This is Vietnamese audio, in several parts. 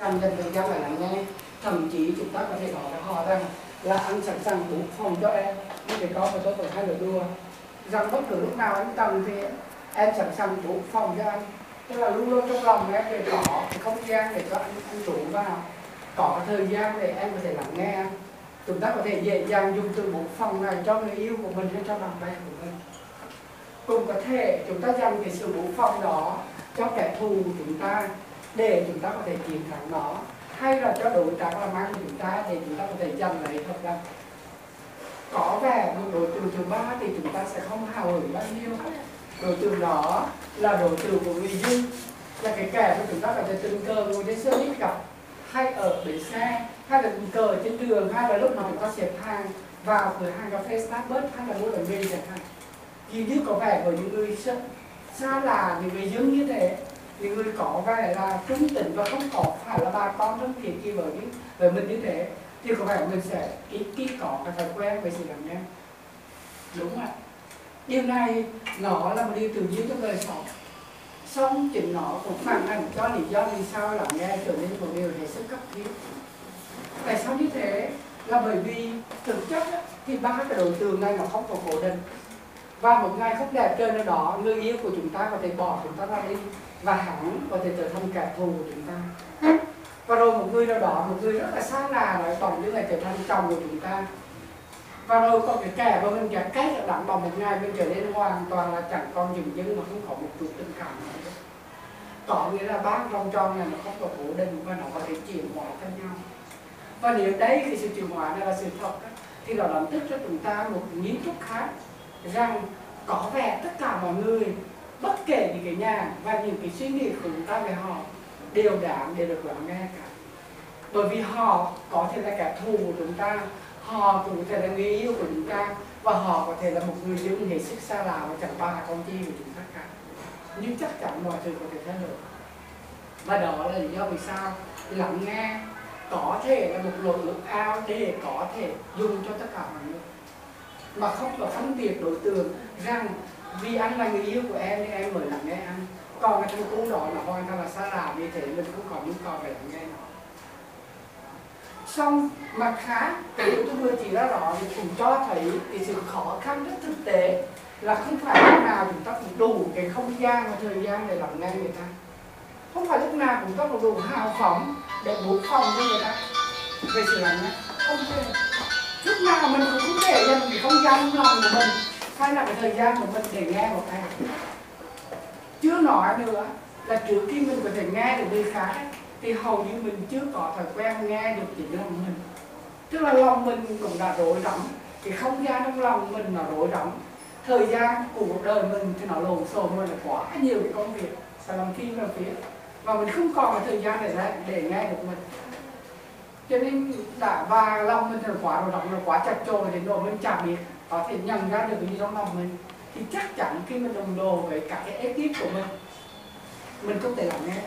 anh dành thời gian lại lắng nghe. Thậm chí chúng ta có thể nói với họ rằng là anh sẵn sàng bố phòng cho em, như cái câu mà tôi còn hay lời đùa rằng bất cứ lúc nào anh cần thì em sẵn sàng bố phòng cho anh. Tức là luôn luôn trong lòng em để có cái không gian để cho anh chủ vào, có thời gian để em có thể lắng nghe anh. Chúng ta có thể dễ dàng dùng từ bố phòng này cho người yêu của mình hay cho bạn bè của mình. Cũng có thể chúng ta dành cái sự bố phòng đó cho kẻ thù của chúng ta để chúng ta có thể chiến thắng nó, hay là cho đối tác làm ăn của chúng ta để chúng ta có thể giành lấy hợp đồng. Có vẻ một đối tượng thứ ba thì chúng ta sẽ không hào hứng bao nhiêu. Đối tượng đó là đối tượng của người dưng, là cái kẻ mà chúng ta có thể tình cờ ngồi trên xe buýt gặp, hay ở bến xe, hay là tình cờ trên đường, hay là lúc mà chúng ta xếp hàng vào cửa hàng cà phê Starbucks, hay là mua bánh mì chẳng hạn. Dường như có vẻ với những người xa lạ, những người dưng như thế, những người có vẻ là trung tình và không có phải là bà con thân thiện kia với mình như thế, thì có vẻ mình sẽ ít có cái thói quen về sự lắng nghe. Đúng ạ. Điều này nó là một điều tự nhiên trong đời sống. Xong chính nó cũng phản ảnh cho lý do vì sao lắng nghe trở nên một điều hết sức cấp thiết. Tại sao như thế? Là bởi vì thực chất thì ba cái đối tượng này nó không có cố định. Và một ngày không đẹp trời nào đó, người yêu của chúng ta có thể bỏ chúng ta ra đi, và hắn có thể trở thành kẻ thù của chúng ta. Và rồi một người nào đó, một người rất là xa lạ nói bỏng như là trở thành chồng của chúng ta. Và rồi có cái kẻ mà mình gạt cách đặng bằng một ngày mình trở nên hoàn toàn là chẳng còn dừng dưng mà không có một chút tình cảm nữa. Có nghĩa là ba vòng tròn này nó không có cố định và nó có thể chuyển hóa theo nhau. Và nếu đấy cái sự chuyển hóa này là sự thật thì nó đánh thức cho chúng ta một nghiên cứu khác rằng có vẻ tất cả mọi người, bất kể những cái nhà và những cái suy nghĩ của chúng ta về họ đều đáng để được lắng nghe cả. Bởi vì họ có thể là kẻ thù của chúng ta, họ cũng có thể là người yêu của chúng ta, và họ có thể là một người dưng hết sức xa lạ và chẳng ba con chi của chúng ta cả. Nhưng chắc chắn mọi thứ có thể thay đổi. Và đó là lý do vì sao lắng nghe có thể là một luật lực ao để có thể dùng cho tất cả mọi người, mà không có phân biệt đối tượng rằng vì anh là người yêu của em nên em mới lắng nghe anh. Còn cái thằng cu đó là hoàn toàn là xa lạ, vì thế mình cũng có nhu cầu phải lắng nghe nó. Xong mặt khác, cái điều tôi vừa chỉ ra đó thì cũng cho thấy cái sự khó khăn rất thực tế là không phải lúc nào chúng ta cũng đủ cái không gian và thời gian để lắng nghe người ta. Không phải lúc nào chúng ta cũng đủ hào phóng để bố phòng cho người ta về sự lắng nghe. Không thể. Lúc nào mình cũng không thể dành cái không gian lòng của mình hay là cái thời gian của mình để nghe một ai. Chưa nói nữa là trước khi mình có thể nghe được người khác thì hầu như mình chưa có thói quen nghe được chính lòng mình. Tức là lòng mình cũng đã rối rắm, cái không gian trong lòng mình nó rối rắm, thời gian của cuộc đời mình thì nó lộn xộn, mình là quá nhiều cái công việc phải làm phim làm phía, và mình không còn cái thời gian để nghe được mình. Cho nên và lòng mình thì quá rối rắm, nó quá chặt chội đến độ mình chẳng biết có thể nhận ra được cái gì trong lòng mình. Thì chắc chắn khi mình đồng đồ với cả cái ekip của mình không thể lắng nghe.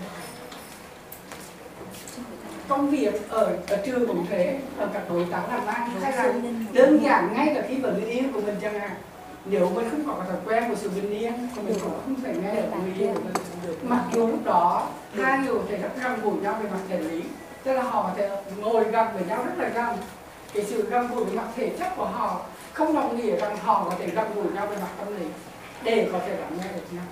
Công việc ở trường cũng thế, ở các đối tác làm ăn, hay là đơn giản ngay cả khi ở người yêu của mình chẳng hạn, nếu mình không có thói quen của sự bình yên thì mình cũng không thể nghe được người yêu của mình. Mặc dù lúc đó hai người có thể rất gần gũi nhau về mặt thể lý, tức là họ có thể ngồi gần với nhau rất là gần, cái sự gần gũi về mặt thể chất của họ không đồng nghĩa rằng họ có thể gần gũi nhau về mặt tâm lý để có thể lắng nghe được nhau.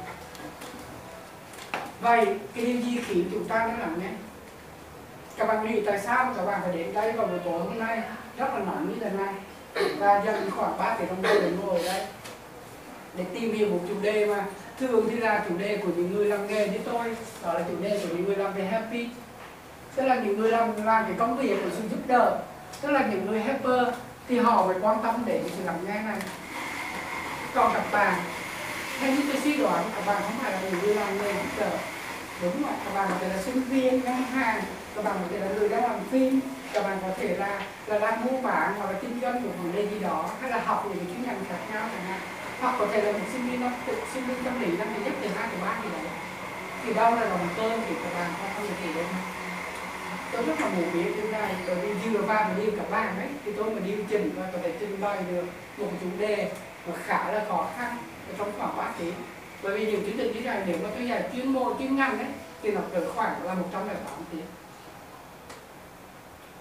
Vậy cái điều gì khiến chúng ta mới lắng nghe? Các bạn nghĩ tại sao các bạn phải đến đây vào buổi tối hôm nay rất là nóng như thế này và dành khoảng 3 tiếng đồng hồ để ngồi ở đây để tìm hiểu một chủ đề mà thường thì là chủ đề của những người làm nghề như tôi, đó là chủ đề của những người làm về happy, tức là những người làm cái công việc của sự giúp đỡ, tức là những người helper thì họ phải quan tâm đến sự lắng nghe này. Còn các bạn, theo như tôi suy đoán, các bạn không phải là những người làm nghề giúp đỡ, đúng không? Các bạn có thể là sinh viên ngân hàng, các bạn có thể là người đang làm phim, các bạn có thể là đang mua bán hoặc là kinh doanh một vấn đề gì đó, hay là học những cái chuyên ngành khác nhau chẳng hạn, hoặc có thể là một sinh viên tâm lý năm thứ nhất, thứ hai, thứ ba gì đấy. Thì đâu là động cơ thì các bạn không thể hiểu được. Tôi rất là muốn biết điều này, bởi vì dựa vào một điều các bạn ấy thì tôi mà điều chỉnh và có thể trình bày được một chủ đề mà khá là khó khăn trong khoảng 3 tiếng. Bởi vì những chương trình như này nếu mà tôi dạy chuyên môn chuyên ngành ấy thì nó cỡ khoảng là 108 tiếng.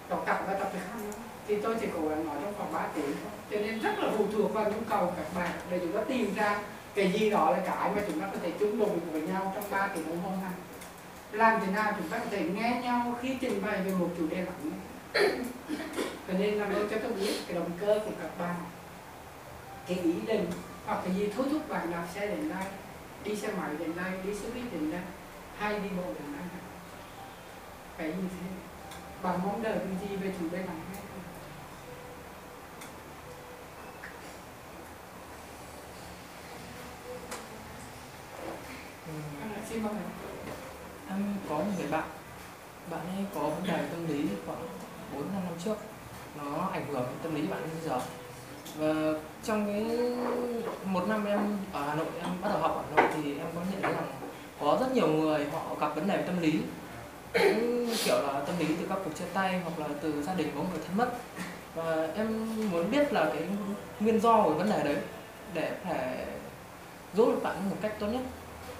đọc tập và tập được không, thì tôi chỉ cố gắng nói trong khoảng 3 tiếng thôi. Cho nên rất là phụ thuộc vào nhu cầu của các bạn để chúng ta tìm ra cái gì đó là cái mà chúng ta có thể chung đụng với nhau trong 3 tiếng đồng hồ này. Làm thế nào chúng ta có thể nghe nhau khi trình bày về một chủ đề lắm. Cho nên là tôi cho tôi biết cái động cơ của các bạn, cái ý định hoặc cái gì thôi thúc bạn đạp xe đến đây, đi xe máy đến đây, đi xe buýt đến đây, hay đi bộ đến đây. Cái gì thế? Bạn mong đợi cái gì về chủ đề này hay không? Xin mời. Em có một người bạn ấy có vấn đề tâm lý khoảng 4-5 năm trước, nó ảnh hưởng đến tâm lý bạn bây giờ. Và trong cái 1 năm em ở Hà Nội, em bắt đầu học ở Hà Nội thì em có nhận thấy rằng có rất nhiều người họ gặp vấn đề về tâm lý, cũng kiểu là tâm lý từ các cuộc chia tay hoặc là từ gia đình có người thân mất. Và em muốn biết là cái nguyên do của vấn đề đấy để có thể giúp được bạn một cách tốt nhất.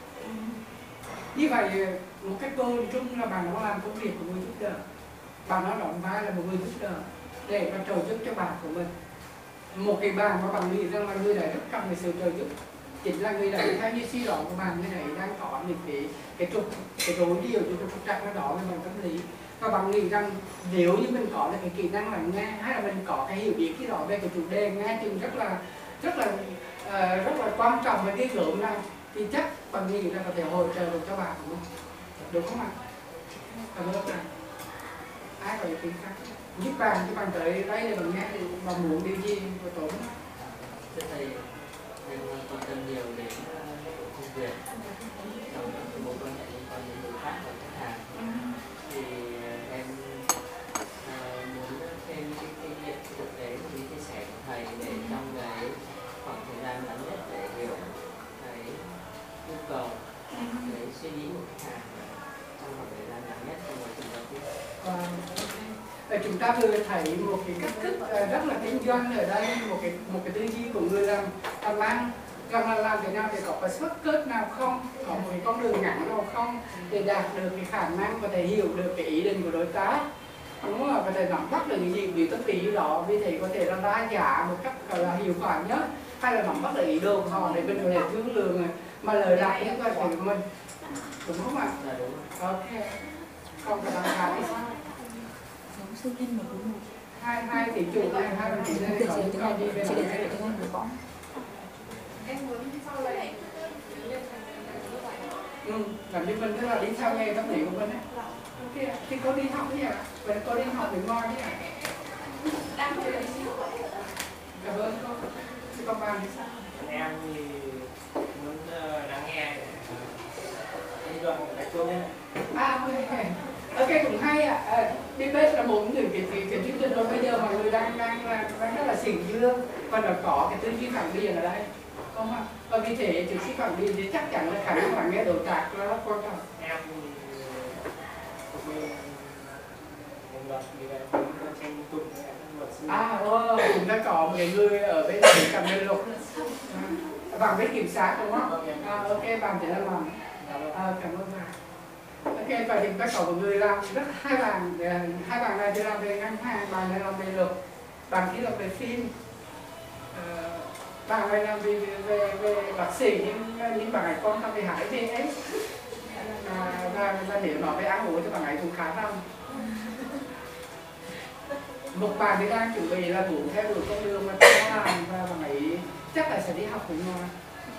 Như vậy một cách vô hình chung là bạn nó làm công việc của người giúp đỡ, bạn nó đóng vai là một người giúp đỡ để mà trợ giúp cho bạn của mình. Một cái bạn mà bạn nghĩ rằng là người đấy rất cần về sự trợ giúp, chính là người đấy theo như suy đoán của bạn, người đấy đang có những cái rối điều, những cái trục trặc nào đó về mặt tâm lý, và bạn nghĩ rằng nếu như mình có được cái kỹ năng lắng nghe hay là mình có cái hiểu biết cái đó về cái chủ đề nghe chừng rất là quan trọng về cái gớm này, thì chắc bạn nghĩ là có thể hỗ trợ được cho bạn của mình, được không ạ? Cảm ơn bạn. Ai có ý kiến khác? Giúp bạn cho bạn tới đây để bạn nghe và muốn điều gì của tốn. Thưa thầy, em quan tâm nhiều đến công việc trong các mối quan hệ liên quan đến đối tác và khách hàng, thì em muốn thêm cái kinh nghiệm thực tế và những chia sẻ của thầy để trong cái khoảng thời gian ngắn nhất để hiểu cái nhu cầu, cái suy nghĩ của khách hàng trong khoảng thời gian ngắn nhất trong quá trình giao tiếp. Chúng ta vừa thấy một cái cách thức rất là kinh doanh ở đây, một cái tư duy của người làm ăn, rằng là làm thế nào để có cái shortcut nào không, có một cái con đường ngắn nào không để đạt được cái khả năng và thể hiểu được cái ý định của đối tác, đúng không? Có thể nắm bắt được những gì vì tất lý đó, vì thế có thể là đa giá một cách gọi là hiệu quả nhất, hay là nắm bắt được ý đồ của họ để mình có thể thương lượng mà lời lại nhất là của mình, đúng không ạ? Dạ đúng. Ok. Không có đăng khá thì sao? Sư nhân 141. Hai tỷ chủ này, hai tỷ này có những con đi về Chị để này. tiếng Anh của con. Em muốn sau này Làm như mình tức là đi theo nghề tâm lý của mình ấy. Ok, thì cô đi học đi ạ. Vậy cô đi học để ngon đi ạ. đang chơi đấy. Cảm ơn cô. Chứ con bạn thì sao? Em thì muốn lắng nghe lý luận của các cô nhé. Ok, cũng hay ạ. Debate là một những cái chương trình đó bây giờ mọi người đang rất là xỉn dương và nó có cái tư duy phản biện ở đây, không ạ? Và vì thế tư duy phản biện thì chắc chắn là khả năng lắng nghe đối tác là rất quan trọng. Em thì cũng luật vì vậy cũng tranh tụng luật sư. Chúng ta có một người ở bên này cầm bên luật, bằng với kiểm sát đúng không? Ok, bạn thì là làm. Cảm ơn bạn. Ok, và chúng ta có một người làm rất hai bạn này thì làm về ngân hàng, bạn này làm về luật, bạn kia làm về phim, bạn này làm về bác sĩ, nhưng bạn ấy quan tâm về HIV và nếu nói về ăn uống thì bạn ấy cũng khá rộng. Một bạn thì đang chuẩn bị là muốn theo đuổi con đường mà tôi làm, và bạn ấy chắc là sẽ đi học cùng nhau.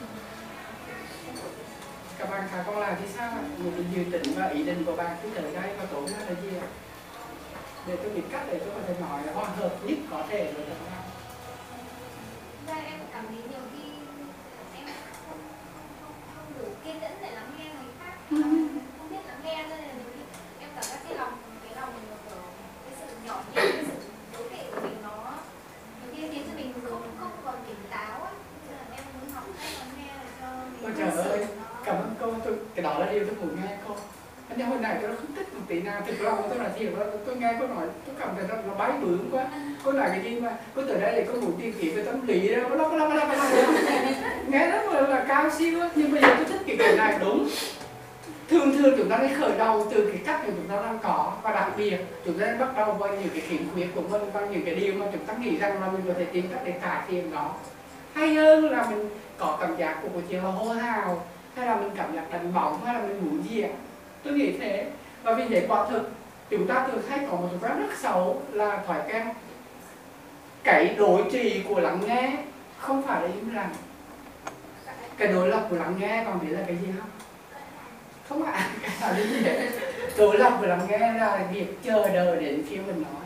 Các bạn khác còn lại thì sao ạ? Một cái dự định và ý định của bạn khi tới đây và tốn là gì ạ? Để tôi biết cách để tôi có thể nói là hòa hợp nhất có thể với các bạn. Ra em cảm thấy nhiều khi em không đủ kiên nhẫn để lắng nghe người khác, không biết lắng nghe, nên là nhiều khi em cảm giác cái lòng của cái sự nhỏ nhặt, cái sự đố kỵ của mình nó nhiều khi khiến cho mình không còn tỉnh táo á. Nên là em muốn học cách lắng nghe để cho mình. Ôi trời ơi, cảm ơn cô, cái đó là điều tôi muốn nghe cô. Nhưng hồi này tôi không thích một tí nào, thực lòng tôi là thiệt đó, tôi nghe cô nói, tôi cảm thấy nó bái bướm quá. Cô nói cái gì mà, cô tới đây để cô muốn tìm kiếm về tâm lý đó, nghe rất là cao siêu á, nhưng bây giờ tôi thích cái này đúng. thường chúng ta nên khởi đầu từ cái cách mà chúng ta đang có, và đặc biệt chúng ta nên bắt đầu với những cái khiếm khuyết của mình, và những cái điều mà chúng ta nghĩ rằng là mình có thể tìm cách để cải thiện nó, hay hơn là mình có cảm giác của một chuyện là hô hào, hay là mình cảm giác đánh bóng, hay là mình muốn gì ạ. Tôi nghĩ thế. Và vì thế quả thực chúng ta thường hay có một thói quen rất xấu là thói quen cái đối trì của lắng nghe không phải là im lặng. Cái đối lập của lắng nghe còn biết là cái gì không? Không ạ, cái là gì vậy? Đối lập của lắng nghe là việc chờ đợi đến khi mình nói.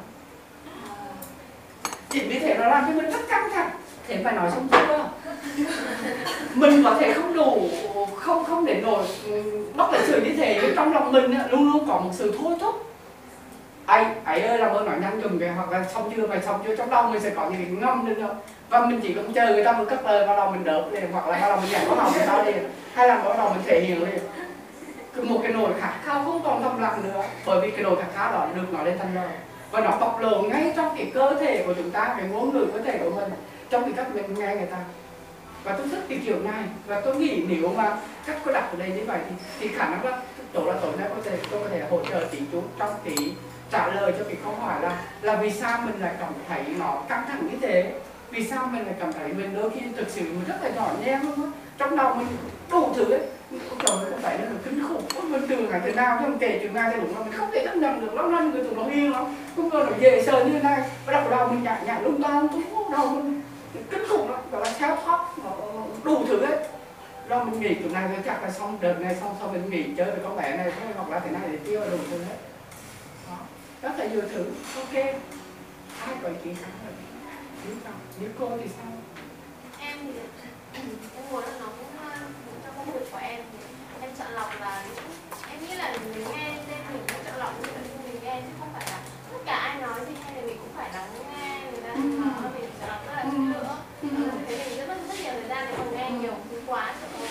Chỉ vì thế nó làm cho mình rất căng thẳng. Thế mà nói xong chưa? Mình có thể không đủ, không để nổi bất lịch sự như thế, nhưng trong lòng mình luôn luôn có một sự thôi thúc. Ấy ơi làm ơn nói nhanh dùm kìa, hoặc là xong chưa, mày xong chưa, trong lòng mình sẽ có những cái ngâm lên thôi. Và mình chỉ cần chờ người ta một cất lời vào đầu mình đớp liền, hoặc là vào đầu mình nhảy vào đầu người ta liền, hay là vào đầu mình thể hiện liền. Một cái nồi khát khao không còn thầm lặng nữa, bởi vì cái nồi khát khao đó được nói lên thành lời. Và nó bộc lộ ngay trong cái cơ thể của chúng ta, cái ngôn ngữ cơ thể của mình, trong cái cách mình nghe người ta. Và tôi thích cái kiểu này, và tôi nghĩ nếu mà cách có đặt ở đây như vậy thì khả năng là tối nay tôi có thể hỗ trợ tí chút trong cái trả lời cho cái câu hỏi là vì sao mình lại cảm thấy nó căng thẳng như thế, vì sao mình lại cảm thấy mình đôi khi thực sự mình rất là nhỏ nhen luôn á, trong đầu mình đủ thứ ấy. Trời ơi, không phải là mình kinh khủng, mình từ ngày từ nào cho mình kể chuyện này thì đúng là mình không thể nhận được lắm năm người tụi nó hiền lắm, không ngờ nó dễ sợ như thế này, và đọc đầu mình nhảy lung tung, đầu mình kinh khủng lắm, gọi là theo thóp, đủ thứ ấy. Rồi mình nghĩ tụi này thì chắc là xong đợt này xong mình nghỉ chơi với con bé này thôi, hoặc là thế này để tiêu đủ thứ hết. Đó, rất là nhiều thứ. Ok, ai có ý kiến khác rồi? Nếu cô thì sao? Em thì em muốn là nó cũng trong công việc của em chọn lọc là em nghĩ là mình nghe nên mình cũng chọn lọc những cái mình nghe, chứ không phải là tất cả ai nói gì hay là mình cũng phải lắng nghe người ta nói, mình chọn lọc rất là kỹ lưỡng. Thế mình rất nhiều thời gian để mà nghe nhiều thứ quá nhiều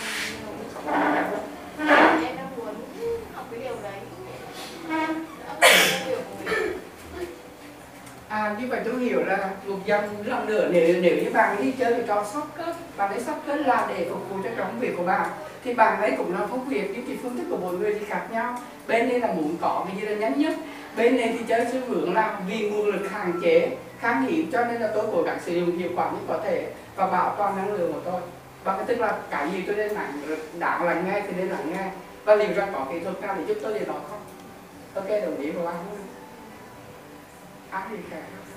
em đang muốn học cái điều đấy đỡ cái điều của mình. Như vậy tôi hiểu là một lần nữa nếu như bạn đi chơi với trò sóc kết, bạn ấy sóc kết là để phục vụ cho công việc của bạn, thì bạn ấy cũng làm công việc, những cái phương thức của mỗi người thì khác nhau. Bên đây là muốn có cái gì là nhanh nhất, bên này thì chơi xu hướng là vì nguồn lực hạn chế, khan hiếm, cho nên là tôi cố gắng sử dụng hiệu quả nhất có thể và bảo toàn năng lượng của tôi. Và cái tức là cái gì tôi nên đáng lắng nghe thì nên lắng nghe, và liệu rằng có kỹ thuật nào để giúp tôi để nói không? Ok, đồng ý của anh. Ai thì khác?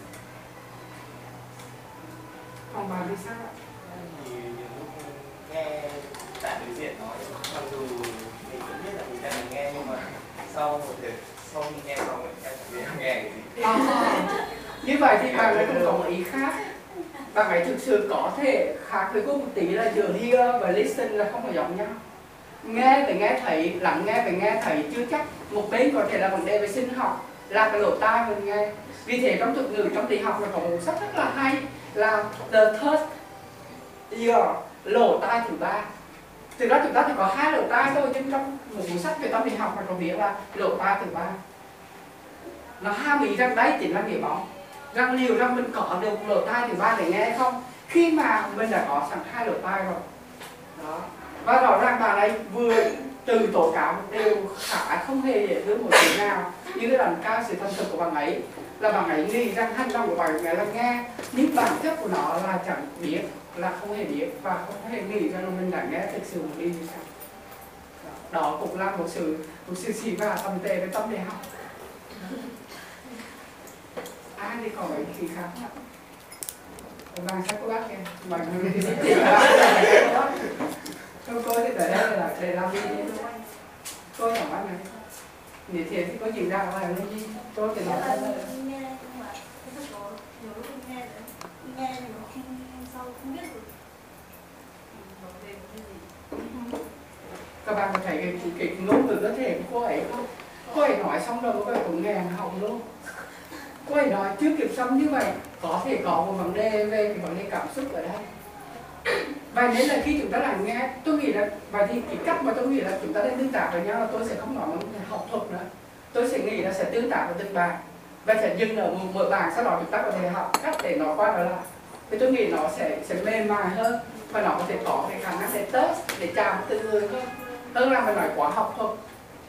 Còn bà thì sao ạ? Thì nhiều lúc nghe bạn đối diện nói, mặc dù mình cũng biết là mình đang nghe, nhưng mà sau khi nghe xong em chẳng biết nghe cái gì. Như vậy thì bạn ấy cũng có một ý khác. Bạn ấy thực sự có thể khác với cô một tí là giữa hear và listen là không có giống nhau. Nghe phải nghe thấy, lắng nghe phải nghe thấy, chưa chắc một bên có thể là vấn đề về sinh học, là cái lỗ tai mình nghe. Vì thế trong thuật ngữ, trong lý học là có một sách rất là hay là the third ear, lỗ tai thứ ba. Thực ra chúng ta chỉ có 2 lỗ tai thôi, nhưng trong một cuốn sách về tâm lý học mà có viết là lỗ tai thứ ba. Nó hàm ý rằng đấy chính là nghĩa bóng, rằng liệu rằng mình có được lỗ tai thứ ba để nghe không, khi mà mình đã có sẵn 2 lỗ tai rồi. Đó. Và rõ ràng bạn ấy vừa từ tố cáo đều khá không hề dễ thương một tí nào, như cái lần cao sự thân thực của bạn ấy là bạn ấy nghĩ rằng hành động của bạn ấy là nghe, nhưng bản chất của nó là chẳng biết, là không hề biết và không hề nghĩ rằng mình đã nghe thực sự một đi như sao. Đó cũng là một sự xì và tầm tệ với tâm lý học. Ai thì có ý gì khác không? Bạn sao cô bác kìa? Mọi người thì chỉ là không cô thì tới đây là để làm gì đi thôi. Cô hỏi bác này. Nếu thế thì có gì ra là làm gì? Cô thì nói thật là nghe nhưng mà cái có nhiều lúc nghe đấy, nghe thì nó không sau không biết được nói về cái gì. các bạn có thấy cái ngôn ngữ cơ thể của cô ấy không? Cô ấy nói xong rồi cô ấy cũng nghẹn họng luôn. Cô ấy nói chưa kịp xong như vậy, có thể có một vấn đề về cái vấn đề cảm xúc ở đây. Và nên là khi chúng ta lắng nghe, tôi nghĩ là và thì cái cách mà tôi nghĩ là chúng ta nên tương tác với nhau là tôi sẽ không nói một học thuật nữa. Tôi sẽ nghĩ là sẽ tương tác với từng bạn và sẽ dừng ở một bạn, sau đó chúng ta có thể học cách để nó qua trở lại. Thì tôi nghĩ nó sẽ mềm mại hơn và nó có thể có cái khả năng để test, để chạm từ người hơn là mình nói quá học thuật.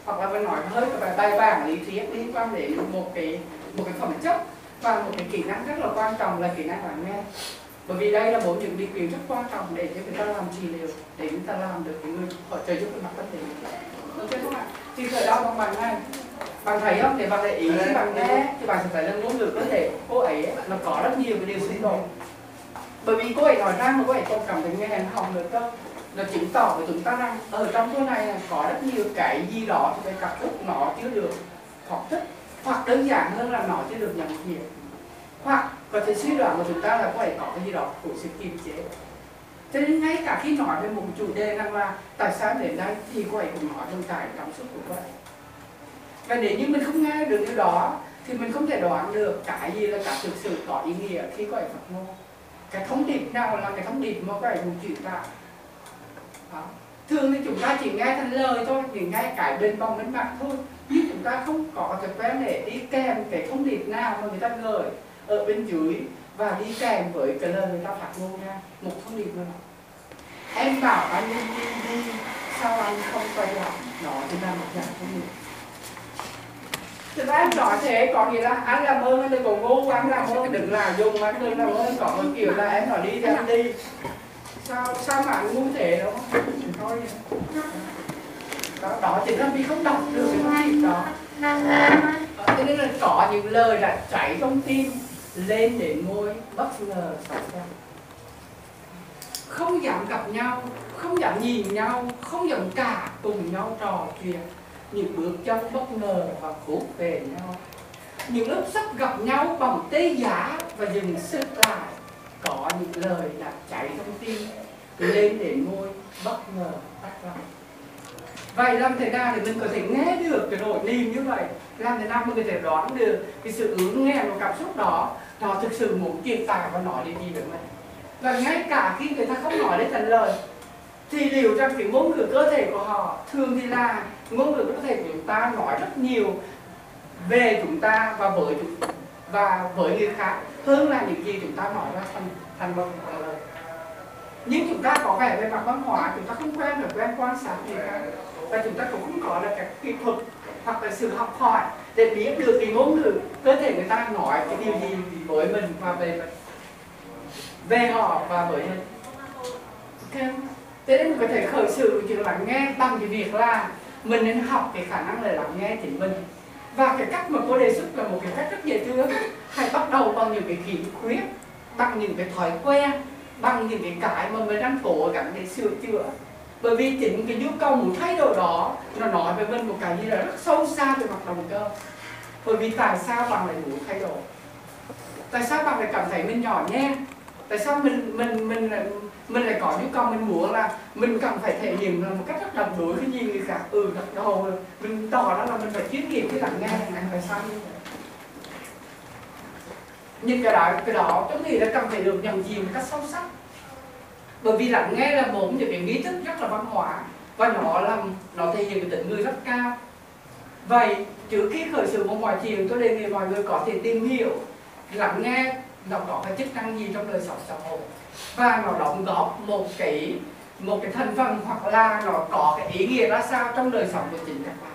hoặc là mình nói hơi cái bài bản lý thuyết liên quan đến một cái phẩm chất và một cái kỹ năng rất là quan trọng là kỹ năng lắng nghe. Bởi vì đây là một những điều kiện rất quan trọng để cho người ta làm trị liệu, để người ta làm được cái người họ trợ giúp về mặt tâm lý. Ok không ạ? Thì thời đó bằng này, bạn thấy không? Để bạn để ý khi bạn nghe thì bạn sẽ thấy là ngôn ngữ cơ thể cô ấy nó có rất nhiều cái điều xung đột. Bởi vì cô ấy nói ra mà cô ấy không cảm thấy nghe hèn họng được đâu. Nó chứng tỏ với chúng ta rằng ở trong chỗ này là có rất nhiều cái gì đó thì cái cảm xúc nó chưa được hoặc thích, hoặc đơn giản hơn là nó chưa được nhận diện, hoặc có thể suy đoán của chúng ta là cô ấy có cái gì đó của sự kiềm chế. Cho nên ngay cả khi nói về một chủ đề rằng là tại sao đến đây thì cô ấy cũng nói trong cái cảm xúc của cô ấy. Và nếu như mình không nghe được điều đó thì mình không thể đoán được cái gì là cả thực sự có ý nghĩa khi cô ấy phát ngôn. Cái thông điệp nào là cái thông điệp mà cô ấy muốn truyền đạt. Thường thì chúng ta chỉ nghe thành lời thôi, chỉ nghe cái bên vòng bên mặt thôi, nhưng chúng ta không có thói quen để đi kèm cái thông điệp nào mà người ta gửi ở bên dưới và đi kèm với cái lời người ta phát ngôn ra một thông điệp nào. Em bảo anh đi sao anh không quay lại, nó thì là một dạng thông điệp. Thực ra em nói thế có nghĩa là anh làm ơn anh đừng có ngu, anh làm ơn đừng là dùng, anh đừng làm ơn có một kiểu là em nói đi thì anh đi. Sao mà anh ngu thế đâu thôi. Đó chính là vì không đọc được cái thông điệp đó. Cho nên là có những lời đã chảy trong tim lên đến môi bất ngờ xảy ra. Không dám gặp nhau, không dám nhìn nhau, không dám cả cùng nhau trò chuyện. Những bước chân bất ngờ và khúc về nhau. Những lúc sắp gặp nhau bằng tê giá và dừng sức lại. Có những lời đã chảy trong tim lên đến môi bất ngờ tắt lặng. Vậy làm thế nào để mình có thể nghe được cái nỗi niềm như vậy? Làm thế nào mình có thể đoán được cái sự ứng nghe của cảm xúc đó nó thực sự muốn truyền tải và nói đến gì với mình? Và ngay cả khi người ta không nói đến thành lời thì liệu rằng cái ngôn ngữ cơ thể của họ thường thì là ngôn ngữ cơ thể của chúng ta nói rất nhiều về chúng ta và với người khác hơn là những gì chúng ta nói ra thành lời. Nhưng chúng ta có vẻ về mặt văn hóa chúng ta không quen quan sát gì cả, và chúng ta cũng không có được các kỹ thuật hoặc là sự học hỏi để biết được cái ngôn ngữ cơ thể người ta nói cái điều gì với mình và về họ và với mình. Okay. Thế nên mình có thể khởi sự chuyện lắng nghe bằng cái việc là mình nên học cái khả năng là lắng nghe chính mình. Và cái cách mà cô đề xuất là một cái cách rất dễ thương. Hãy bắt đầu bằng những cái khiếm khuyết, bằng những cái thói quen, bằng những cái mà mình đang cố gắng để sửa chữa. Bởi vì chính cái nhu cầu muốn thay đổi đó nó nói với mình một cái gì là rất sâu xa về mặt động cơ. Bởi vì tại sao bạn lại muốn thay đổi? Tại sao bạn lại cảm thấy mình nhỏ nhen? Tại sao mình lại có nhu cầu mình muốn là mình cần phải thể hiện là một cách rất đồng đối với người khác. Gật đầu mình tỏ ra là mình phải chuyên nghiệp cái lắng nghe này, tại sao như vậy? Nhưng cái đó tôi nghĩ là cần phải được nhận diện một cách sâu sắc. Bởi vì lắng nghe là một những cái nghi thức rất là văn hóa và nó thể hiện cái tính người rất cao. Vậy trước khi khởi sự một mọi chuyện, tôi đề nghị mọi người có thể tìm hiểu lắng nghe nó có cái chức năng gì trong đời sống xã hội và nó đóng góp một cái thành phần hoặc là nó có cái ý nghĩa ra sao trong đời sống của chính các bạn.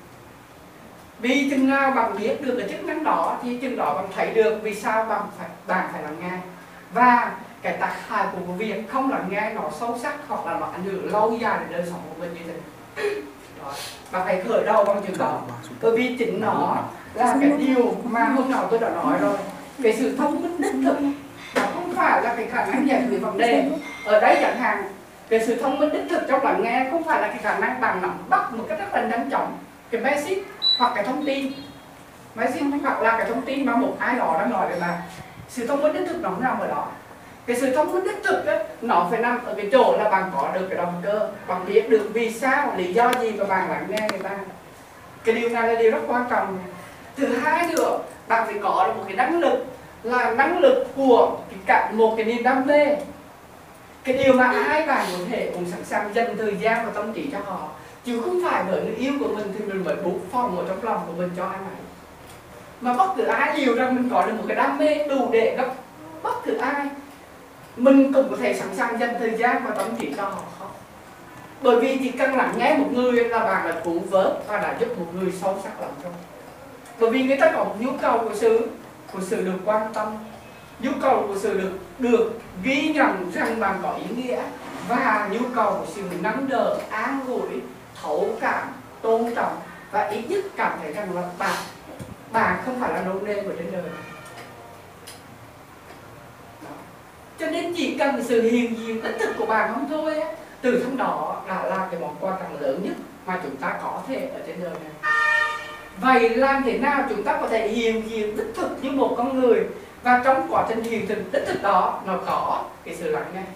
Vì chừng nào bạn biết được cái chức năng đó thì chừng đó bạn thấy được vì sao bạn phải lắng nghe, và cái tác hại của việc không lắng nghe nó sâu sắc hoặc là nó ảnh hưởng lâu dài đến đời sống của mình như thế. Bạn hãy khởi đầu bằng chuyện đó, bởi vì chính nó là cái điều mà hôm nào tôi đã nói rồi. Cái sự thông minh đích thực nó không phải là cái khả năng giải quyết vấn đề. Ở đây chẳng hạn, cái sự thông minh đích thực trong lắng nghe không phải là cái khả năng bạn nắm bắt một cách rất là nhanh chóng cái message hoặc cái thông tin hoặc là cái thông tin mà một ai đó đang nói về bạn. Sự thông minh đích thực nó nằm ở đó. Cái sự thông minh đích thực ấy, nó phải nằm ở cái chỗ là bạn có được cái động cơ, bạn biết được vì sao, lý do gì mà bạn lắng nghe người ta. Cái điều này là điều rất quan trọng. Thứ hai nữa, bạn phải có được một cái năng lực, là năng lực của một cái niềm đam mê. Cái điều mà ai bạn có thể cũng sẵn sàng dành thời gian và tâm trí cho họ, chứ không phải bởi người yêu của mình thì mình mới bút phòng ở trong lòng của mình cho anh ấy. Mà bất cứ ai điều rằng mình có được một cái đam mê đủ để gặp bất cứ ai, mình cũng có thể sẵn sàng dành thời gian và tâm trí cho họ không. Bởi vì chỉ cần lắng nghe một người là bạn đã cứu vớt và đã giúp một người sâu sắc lắm rồi. Bởi vì người ta có một nhu cầu của sự được quan tâm, nhu cầu của sự được ghi nhận rằng bạn có ý nghĩa, và nhu cầu của sự nâng đỡ, an ủi, thấu cảm, tôn trọng, và ít nhất cảm thấy rằng là bạn không phải là nô lệ của trên đời. Đó. Cho nên chỉ cần sự hiện diện đích thực của bạn không thôi á, từ trong đó là cái món quà tặng lớn nhất mà chúng ta có thể ở trên đời này. Vậy làm thế nào chúng ta có thể hiện diện đích thực như một con người, và trong quá trình hiện thực đích thực đó nó có cái sự lắng nghe.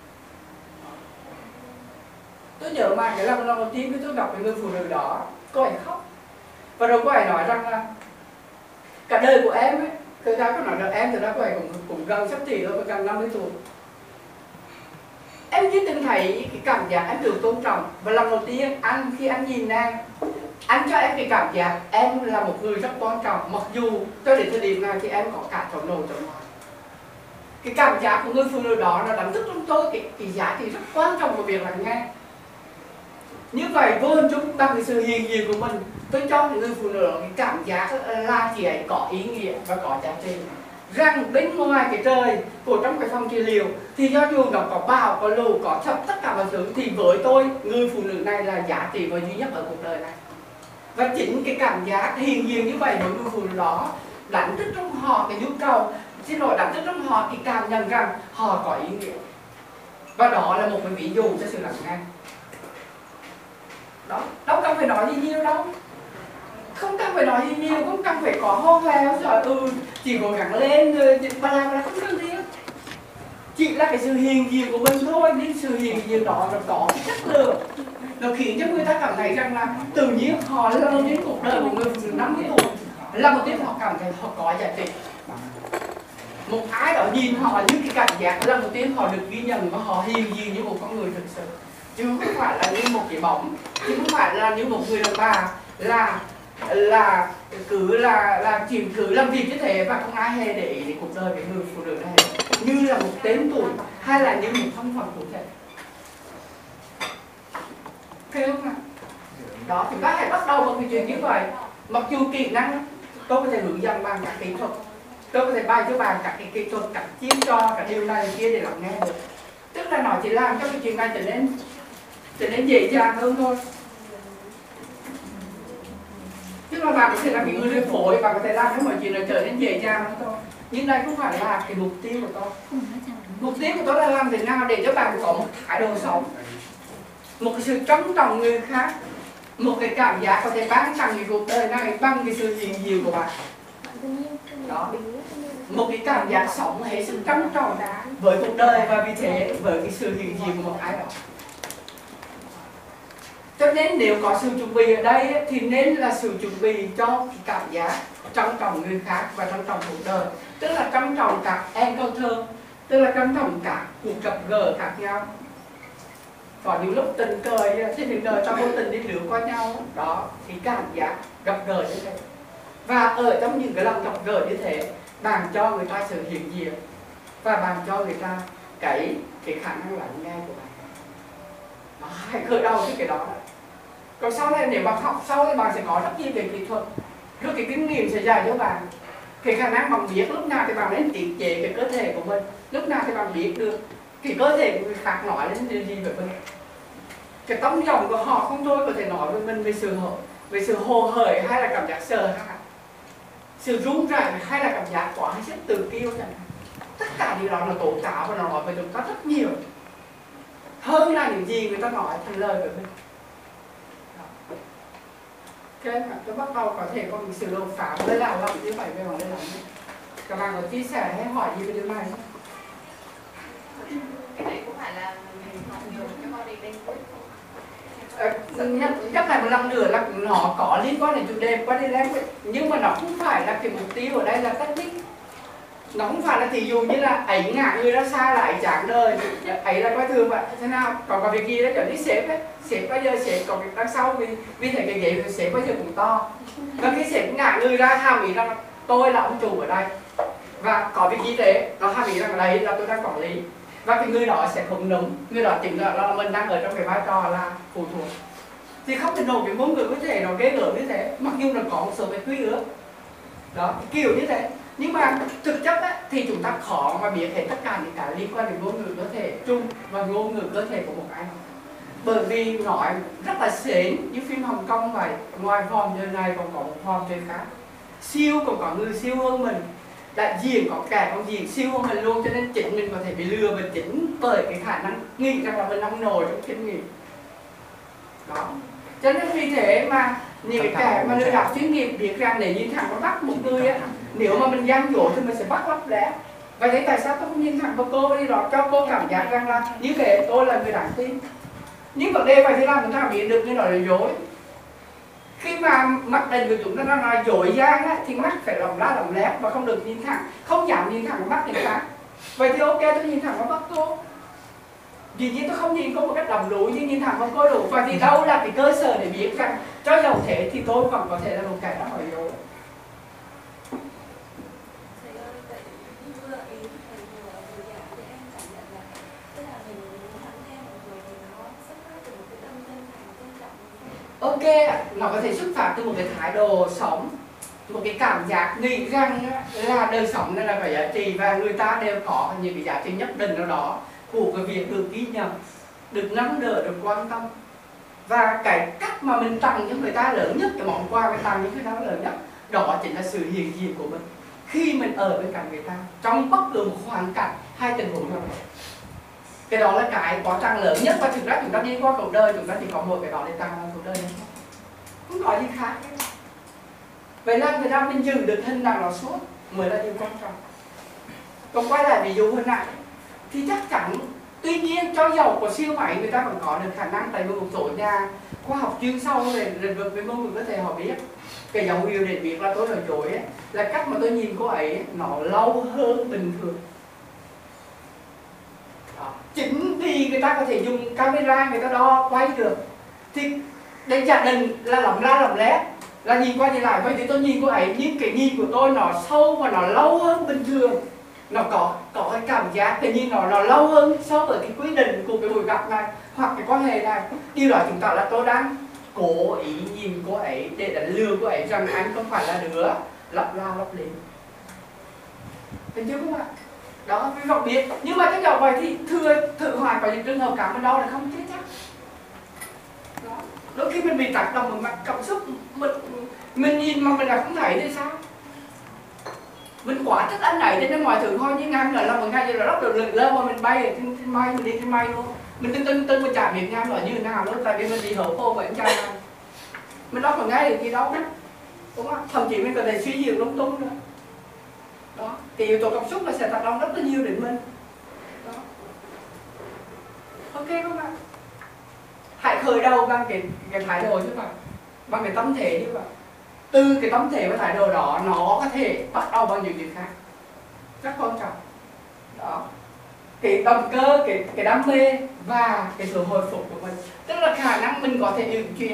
Tôi nhớ mà cái lần đầu tiên khi tôi gặp cái người phụ nữ đó, cô ấy khóc. Và rồi cô ấy nói rằng là cả đời của em ấy, thực ra có nói là em, thực ra cô ấy cũng gần sắp tỷ rồi, gần 50 tuổi. Em chỉ từng thấy cái cảm giác em được tôn trọng. Và lần đầu tiên khi anh nhìn em, anh cho em cái cảm giác em là một người rất quan trọng. Mặc dù cho đến thời điểm này thì em có cả cháu nội cháu ngoại. Cái cảm giác của người phụ nữ đó là đánh thức trong tôi cái giá trị rất quan trọng của việc lắng nghe. Như vậy vô hình chung bằng cái sự hiện diện của mình, tôi cho những người phụ nữ cái cảm giác là chị ấy có ý nghĩa và có giá trị. Rằng bên ngoài cái trời của trong cái phòng trị liệu thì do dù nó có bão, có lũ, có sập tất cả mọi thứ, thì với tôi người phụ nữ này là giá trị và duy nhất ở cuộc đời này. Và chính cái cảm giác hiện diện như vậy với người phụ nữ đó đánh thức trong họ cái nhu cầu, đánh thức trong họ cái cảm nhận rằng họ có ý nghĩa. Và đó là một cái ví dụ cho sự lắng nghe. Đó, đâu cần phải nói gì nhiều đâu. Không cần phải nói gì nhiều, không cần phải có hô hào rồi chỉ cố gắng lên rồi bà là không cần thiết. Chỉ là cái sự hiện diện của mình thôi, nhưng sự hiện diện đó nó có cái chất lượng, nó khiến cho người ta cảm thấy rằng là tự nhiên họ lâu đến cuộc đời của người phụ nữ 50 tuổi, là một tiếng họ cảm thấy họ có giá trị. Một ai đó nhìn họ như cái cảm giác là một tiếng họ được ghi nhận và họ hiện diện như một con người thực sự, chứ không phải là như một cái bóng, chứ không phải là như một người đàn bà là chỉ cứ làm việc như thế và không ai hề để ý đến cuộc đời cái người phụ nữ này như là một tên tuổi hay là như một thân phận cụ thể. Thấy không nào? Đó, chúng ta hãy bắt đầu một cái chuyện như vậy. Mặc dù kỹ năng tôi có thể hướng dẫn bằng các kỹ thuật, tôi có thể bày cho bạn các cái kỹ thuật, các chiêu trò, các điều này kia để lắng nghe được. Tức là nó chỉ làm cho cái chuyện này trở nên dễ dàng hơn thôi. Tức là bạn có thể là cái người đi phổi, bạn có thể làm cho mọi chuyện nó trở nên dễ dàng hơn thôi. Nhưng đây không phải là cái mục tiêu của tôi. Mục tiêu của tôi là làm thế nào để cho bạn có một thái độ sống, một cái sự trân trọng người khác, một cái cảm giác có thể ban tặng cái cuộc đời này bằng cái sự hiện diện của bạn. Đó. Một cái cảm giác sống hết sức trân trọng với cuộc đời, và vì thế với cái sự hiện diện của một ai đó. Cho nên nếu có sự chuẩn bị ở đây thì nên là sự chuẩn bị cho cái cảm giác trân trọng người khác và trân trọng cuộc đời. Tức là trân trọng các encounter, tức là trân trọng các cuộc gặp gỡ khác nhau. Có những lúc tình cờ trên đường đời ta vô tình đi lướt qua nhau, đó thì cảm giác gặp gỡ như thế. Và ở trong những cái lần gặp gỡ như thế, bạn cho người ta sự hiện diện và bạn cho người ta cái khả năng lắng nghe của bạn. Đó, hãy khởi đầu cái đó. Còn sau này nếu bạn học sau thì bạn sẽ có rất nhiều cái kỹ thuật, rồi cái kinh nghiệm sẽ dạy cho bạn cái khả năng bạn biết lúc nào thì bạn nên tiết chế cái cơ thể của mình, lúc nào thì bạn biết được cái cơ thể của người khác nói đến điều gì với mình. Cái tông giọng của họ không thôi có thể nói với mình về sự hồ hởi hay là cảm giác sợ hãi, sự run rẩy hay là cảm giác quá hay sức tự kiêu chẳng hạn. Tất cả điều đó là tố cáo và nó nói về chúng ta rất nhiều hơn là những gì người ta nói thành lời với mình. Ok, tôi bắt đầu có thể có một sự đột phá với làm như vậy với bọn đây làm. Các bạn có chia sẻ hay hỏi gì về điều này không? Cái này cũng phải là mình học nhiều cho con đi bên cuối. Nhắc lại một lần nữa là nó có liên quan đến chủ đề body language, nhưng mà nó không phải là cái mục tiêu ở đây là technique. Nó không phải là thí dụ như là ấy ngả người ra xa lại chẳng đời, ấy là coi thường vậy thế nào, còn có việc gì đó trở đi sếp ấy, sếp bây giờ sếp còn việc đằng sau vì thế cái ghế của sếp bây giờ cũng to, và khi sếp ngả người ra hàm ý rằng tôi là ông chủ ở đây và có việc gì thế, nó hàm ý rằng đấy là tôi đang quản lý, và cái người đó sẽ không đúng, người đó chính là mình đang ở trong cái vai trò là phụ thuộc. Thì không thể nổi cái ngôn ngữ có thể nó ghê gớm như thế, mặc dù là có một số cái quy ước đó kiểu như thế, nhưng mà thực chất á, thì chúng ta khó mà biết hết tất cả những cái liên quan đến ngôn ngữ cơ thể chung và ngôn ngữ cơ thể của một ai. Bởi vì nói rất là xến như phim Hồng Kông vậy, ngoài vòng giờ này còn có một vòng chơi khác, siêu còn có người siêu hơn mình, đại diện có kẻ còn diện siêu hơn mình luôn, cho nên chính mình có thể bị lừa và chính bởi cái khả năng nghĩ rằng là mình đang nổi trong kinh nghiệm đó. Cho nên vì thế mà những cái kẻ mà lừa đảo chuyên nghiệp biết rằng để nhìn thẳng vào mắt một người á, nếu mà mình gian dối thì mình sẽ bắt lấp lẽ. Vậy thế tại sao tôi không nhìn thẳng vào cô đi đó, cho cô cảm giác rằng là như thế tôi là người đáng tin. Nhưng vấn đề vậy thì làm chúng ta biết được như đó là dối. Khi mà mắt định của chúng ta đang là dối gian á, thì mắt phải lỏng ra lỏng lép và không được nhìn thẳng, không dám nhìn thẳng vào mắt người khác. Vậy thì ok, tôi nhìn thẳng vào mắt cô. Dĩ nhiên tôi không nhìn cô một cách đầm đuổi, nhưng nhìn thẳng vào cô đủ. Và thì đâu là cái cơ sở để biết rằng cho dầu thế thì tôi vẫn có thể là một kẻ đã hỏi dối. Ok, nó có thể xuất phát từ một cái thái độ sống, một cái cảm giác nghĩ rằng là đời sống này là phải giá trị và người ta đều có những cái giá trị nhất định nào đó của cái việc được ghi nhận, được nắm đỡ, được quan tâm. Và cái cách mà mình tặng cho người ta lớn nhất, cái món quà mình tặng cho người ta lớn nhất, đó chính là sự hiện diện của mình khi mình ở bên cạnh người ta trong bất cứ một hoàn cảnh hay tình huống nào. Cái đó là cái có trang lớn nhất, và thực ra chúng ta đi qua cuộc đời chúng ta chỉ có một cái đó để tặng cuộc đời này, không có gì khác. Vậy nên người ta mình giữ được hình ảnh nó suốt mới là điều quan trọng. Còn quay lại ví dụ hồi nãy thì chắc chắn, tuy nhiên cho dầu của siêu máy người ta vẫn có được khả năng, tại vì một số nhà khoa học chuyên sâu về lĩnh vực về ngôn ngữ có thể họ biết cái dấu hiệu để biết là tôi nói dối ấy, là cách mà tôi nhìn cô ấy nó lâu hơn bình thường. Đó. Chính vì người ta có thể dùng camera người ta đo quay được thì để giả định là lỏng ra lỏng lét, là nhìn qua nhìn lại. Vậy thì tôi nhìn cô ấy, nhưng cái nhìn của tôi nó sâu và nó lâu hơn bình thường, nó có cái cảm giác cái nhìn nó lâu hơn so với cái quy định của cái buổi gặp này hoặc cái quan hệ này. Điều đó chứng tỏ là tôi đang cố ý nhìn cô ấy để đánh lừa cô ấy rằng anh không phải là đứa lặp la lặp liếm. Thấy chưa các bạn? Đó, quý vị biết. Nhưng mà cái dạo vậy thì thử hoài có những trường hợp cảm ơn đâu là không chết chắc. Đó. Đôi khi mình bị tác động một mặt cảm xúc, mình nhìn mà mình là không thấy thì sao? Mình quá thích anh này nên mọi thứ thôi, nhưng ngam là một ngày gì đó rất được lực lên mà mình bay ở trên mây, mình đi trên mây luôn. Mình tưng mình chả biết ngam là như thế nào luôn, tại vì mình bị hở khô bởi anh trai này. Mình đâu có ngay được gì đâu, đúng không? Thậm chí mình có thể suy diễn lung tung nữa. Đó, thì yếu tố cảm xúc là sẽ tác động rất là nhiều đến mình. Đó. Ok các bạn. Hãy khởi đầu bằng cái thái độ như vậy, bằng cái tâm thế như vậy. Từ cái tâm thế và thái độ đó nó có thể bắt đầu bằng những việc khác rất quan trọng. Đó, cái động cơ, cái đam mê và cái sự hồi phục của mình, tức là khả năng mình có thể điều chuyển.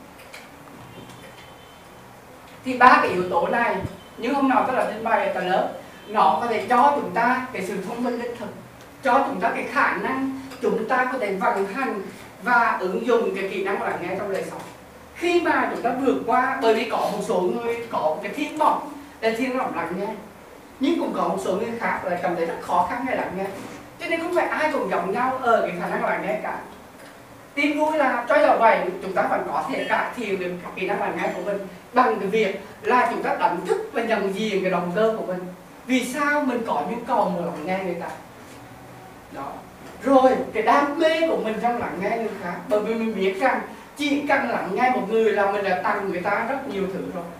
Thì ba cái yếu tố này, nhưng hôm nào tôi đã trình bày ở tại lớp, nó có thể cho chúng ta cái sự thông minh đích thực, cho chúng ta cái khả năng chúng ta có thể vận hành và ứng dụng cái kỹ năng lắng nghe trong đời sống. Khi mà chúng ta vượt qua, bởi vì có một số người có một cái thiên bẩm để thiên bẩm lắng nghe, nhưng cũng có một số người khác lại cảm thấy rất khó khăn để lắng nghe. Cho nên không phải ai cũng giống nhau ở cái khả năng lắng nghe cả. Tin vui là cho dù vậy chúng ta vẫn có thể cải thiện được kỹ năng lắng nghe của mình bằng cái việc là chúng ta đánh thức và nhận diện cái động cơ của mình. Vì sao mình có nhu cầu mà lắng nghe người ta. Đó. Rồi cái đam mê của mình trong lắng nghe người khác, bởi vì mình biết rằng chỉ cần lắng nghe một người là mình đã tặng người ta rất nhiều thứ rồi.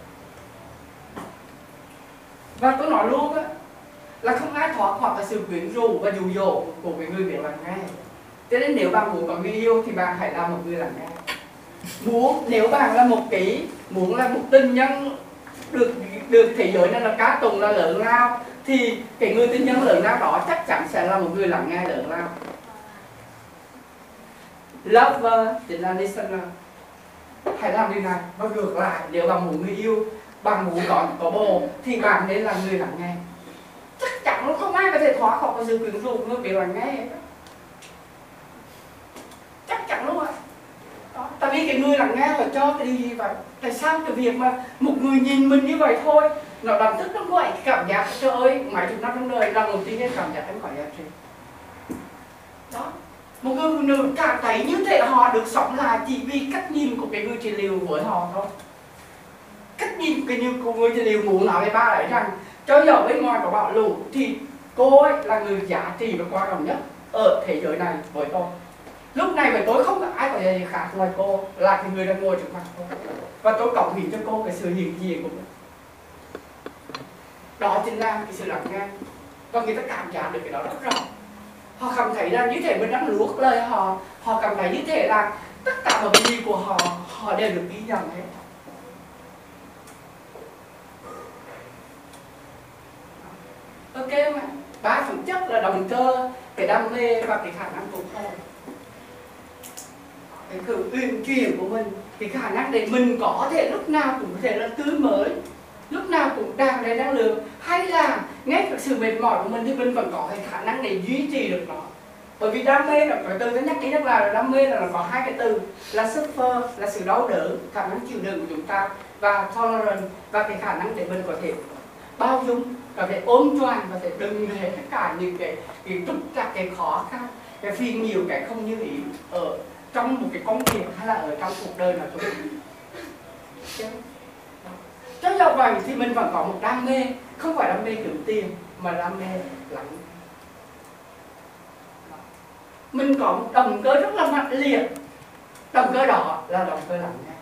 Và tôi nói luôn á, là không ai thoát khỏi cái sự quyến rũ và dụ dỗ của cái người biết lắng nghe. Cho nên nếu bạn muốn có người yêu thì bạn hãy là một người lắng nghe. Nếu bạn là muốn là một tình nhân được thế giới này là cá tùng là lớn lao, thì cái người tình nhân lớn lao đó chắc chắn sẽ là một người lắng nghe lớn lao. Lover chính là listener. Hãy làm điều này. Và ngược lại, nếu bạn muốn người yêu, bạn muốn có bồ thì bạn nên là người lắng nghe. Chắc chắn luôn, không ai có thể thoát khỏi cái sự quyến rũ người bị lắng nghe hết. Chắc chắn luôn ạ. Tại vì cái người lắng nghe phải cho cái điều gì vậy? Tại sao cái việc mà một người nhìn mình như vậy thôi nó làm tức lắm vậy? Cảm giác trời ơi, mấy chục năm trong đời lần đầu tiên em cảm giác em khỏi giá trị. Đó, một người phụ nữ cảm thấy như thế họ được sống lại chỉ vì cách nhìn của cái người trị liệu với họ thôi. Cách nhìn của người trị liệu muốn nói với ba ấy rằng cho dù bên ngoài có bão lũ thì cô ấy là người giá trị và quan trọng nhất ở thế giới này với tôi. Lúc này với tôi không có ai có gì khác ngoài cô, là cái người đang ngồi trước mặt tôi. Và tôi cống hiến cho cô cái sự hiện diện của mình. Đó chính là cái sự lắng nghe. Và người ta cảm giác được cái đó rất rõ. Họ cảm thấy là như thế mình đang luộc lời họ. Họ cảm thấy như thế là tất cả mọi gì của họ, họ đều được ghi nhận hết. Ok mà. 3 phẩm chất là động cơ, cái đam mê và cái khả năng phục hồi. Cái sự uyển chuyển của mình, cái khả năng để mình có thể lúc nào cũng có thể là tươi mới, lúc nào cũng tràn đầy năng lượng, hay là ngay cả sự mệt mỏi của mình thì mình vẫn có cái khả năng để duy trì được nó. Bởi vì đam mê là cái từ nó nhắc đi nhắc lại là đam mê là nó có 2 cái từ là suffer là sự đau đớn, khả năng chịu đựng của chúng ta, và tolerance và cái khả năng để mình có thể bao dung, có thể ôm choàng, có thể đừng để tất cả những cái trục trặc, cái khó khăn, cái phiền nhiều, cái không như ý ở trong một cái công việc hay là ở trong cuộc đời nào của mình. Cho dù vậy thì mình vẫn có một đam mê, không phải đam mê kiếm tiền mà đam mê lắng. Mình có một động cơ rất là mạnh liệt. Động cơ đó là động cơ lắng nghe.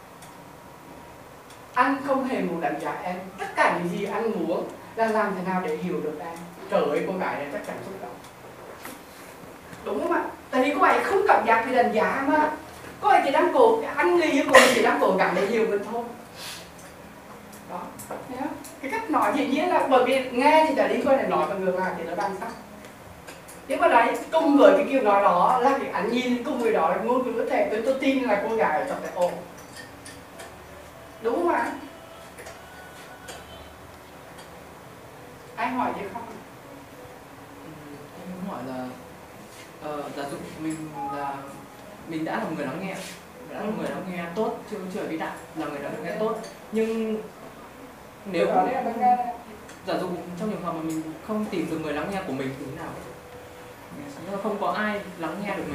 Anh không hề muốn đánh giá em. Tất cả những gì anh muốn là làm thế nào để hiểu được em. Trời ơi, cô gái này chắc chắn xúc động. Đúng không ạ? Tại vì cô ấy không cảm giác bị đánh giá mà. Cô ấy chỉ đang cố, anh nghĩ với cô ấy chỉ đang cố gắng để hiểu mình thôi. Đó, cái cách nói dĩ nhiên là bởi vì nghe thì đã đi coi này nói và ngược lại thì nó đang sắc. Nhưng mà đấy, cùng với cái kiểu nói đó là cái ánh nhìn cùng với đó là ngôn ngữ thể, tôi tin là cô gái ở trong cái ổn. Đúng không ạ? Ai hỏi gì không? Em muốn hỏi là giả dụ mình đã là một người lắng nghe, đã là một người lắng nghe tốt, chưa vĩ đại, là người lắng nghe tốt, nhưng nếu giả dụ trong trường hợp mà mình không tìm được người lắng nghe của mình thì thế nào? Không có ai lắng nghe được mình.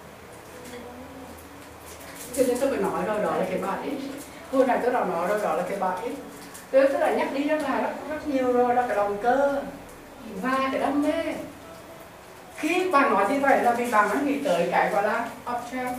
Cho nên tôi phải nói rồi, đó là cái bài ít. Hồi này tôi đã nói rồi, đó là cái bài ít. Tôi là nhắc đi nhắc lại rất nhiều rồi, đó là cái động cơ và cái đam mê. Khi bạn nói như vậy là vì bạn đang nghĩ tới cái gọi là object.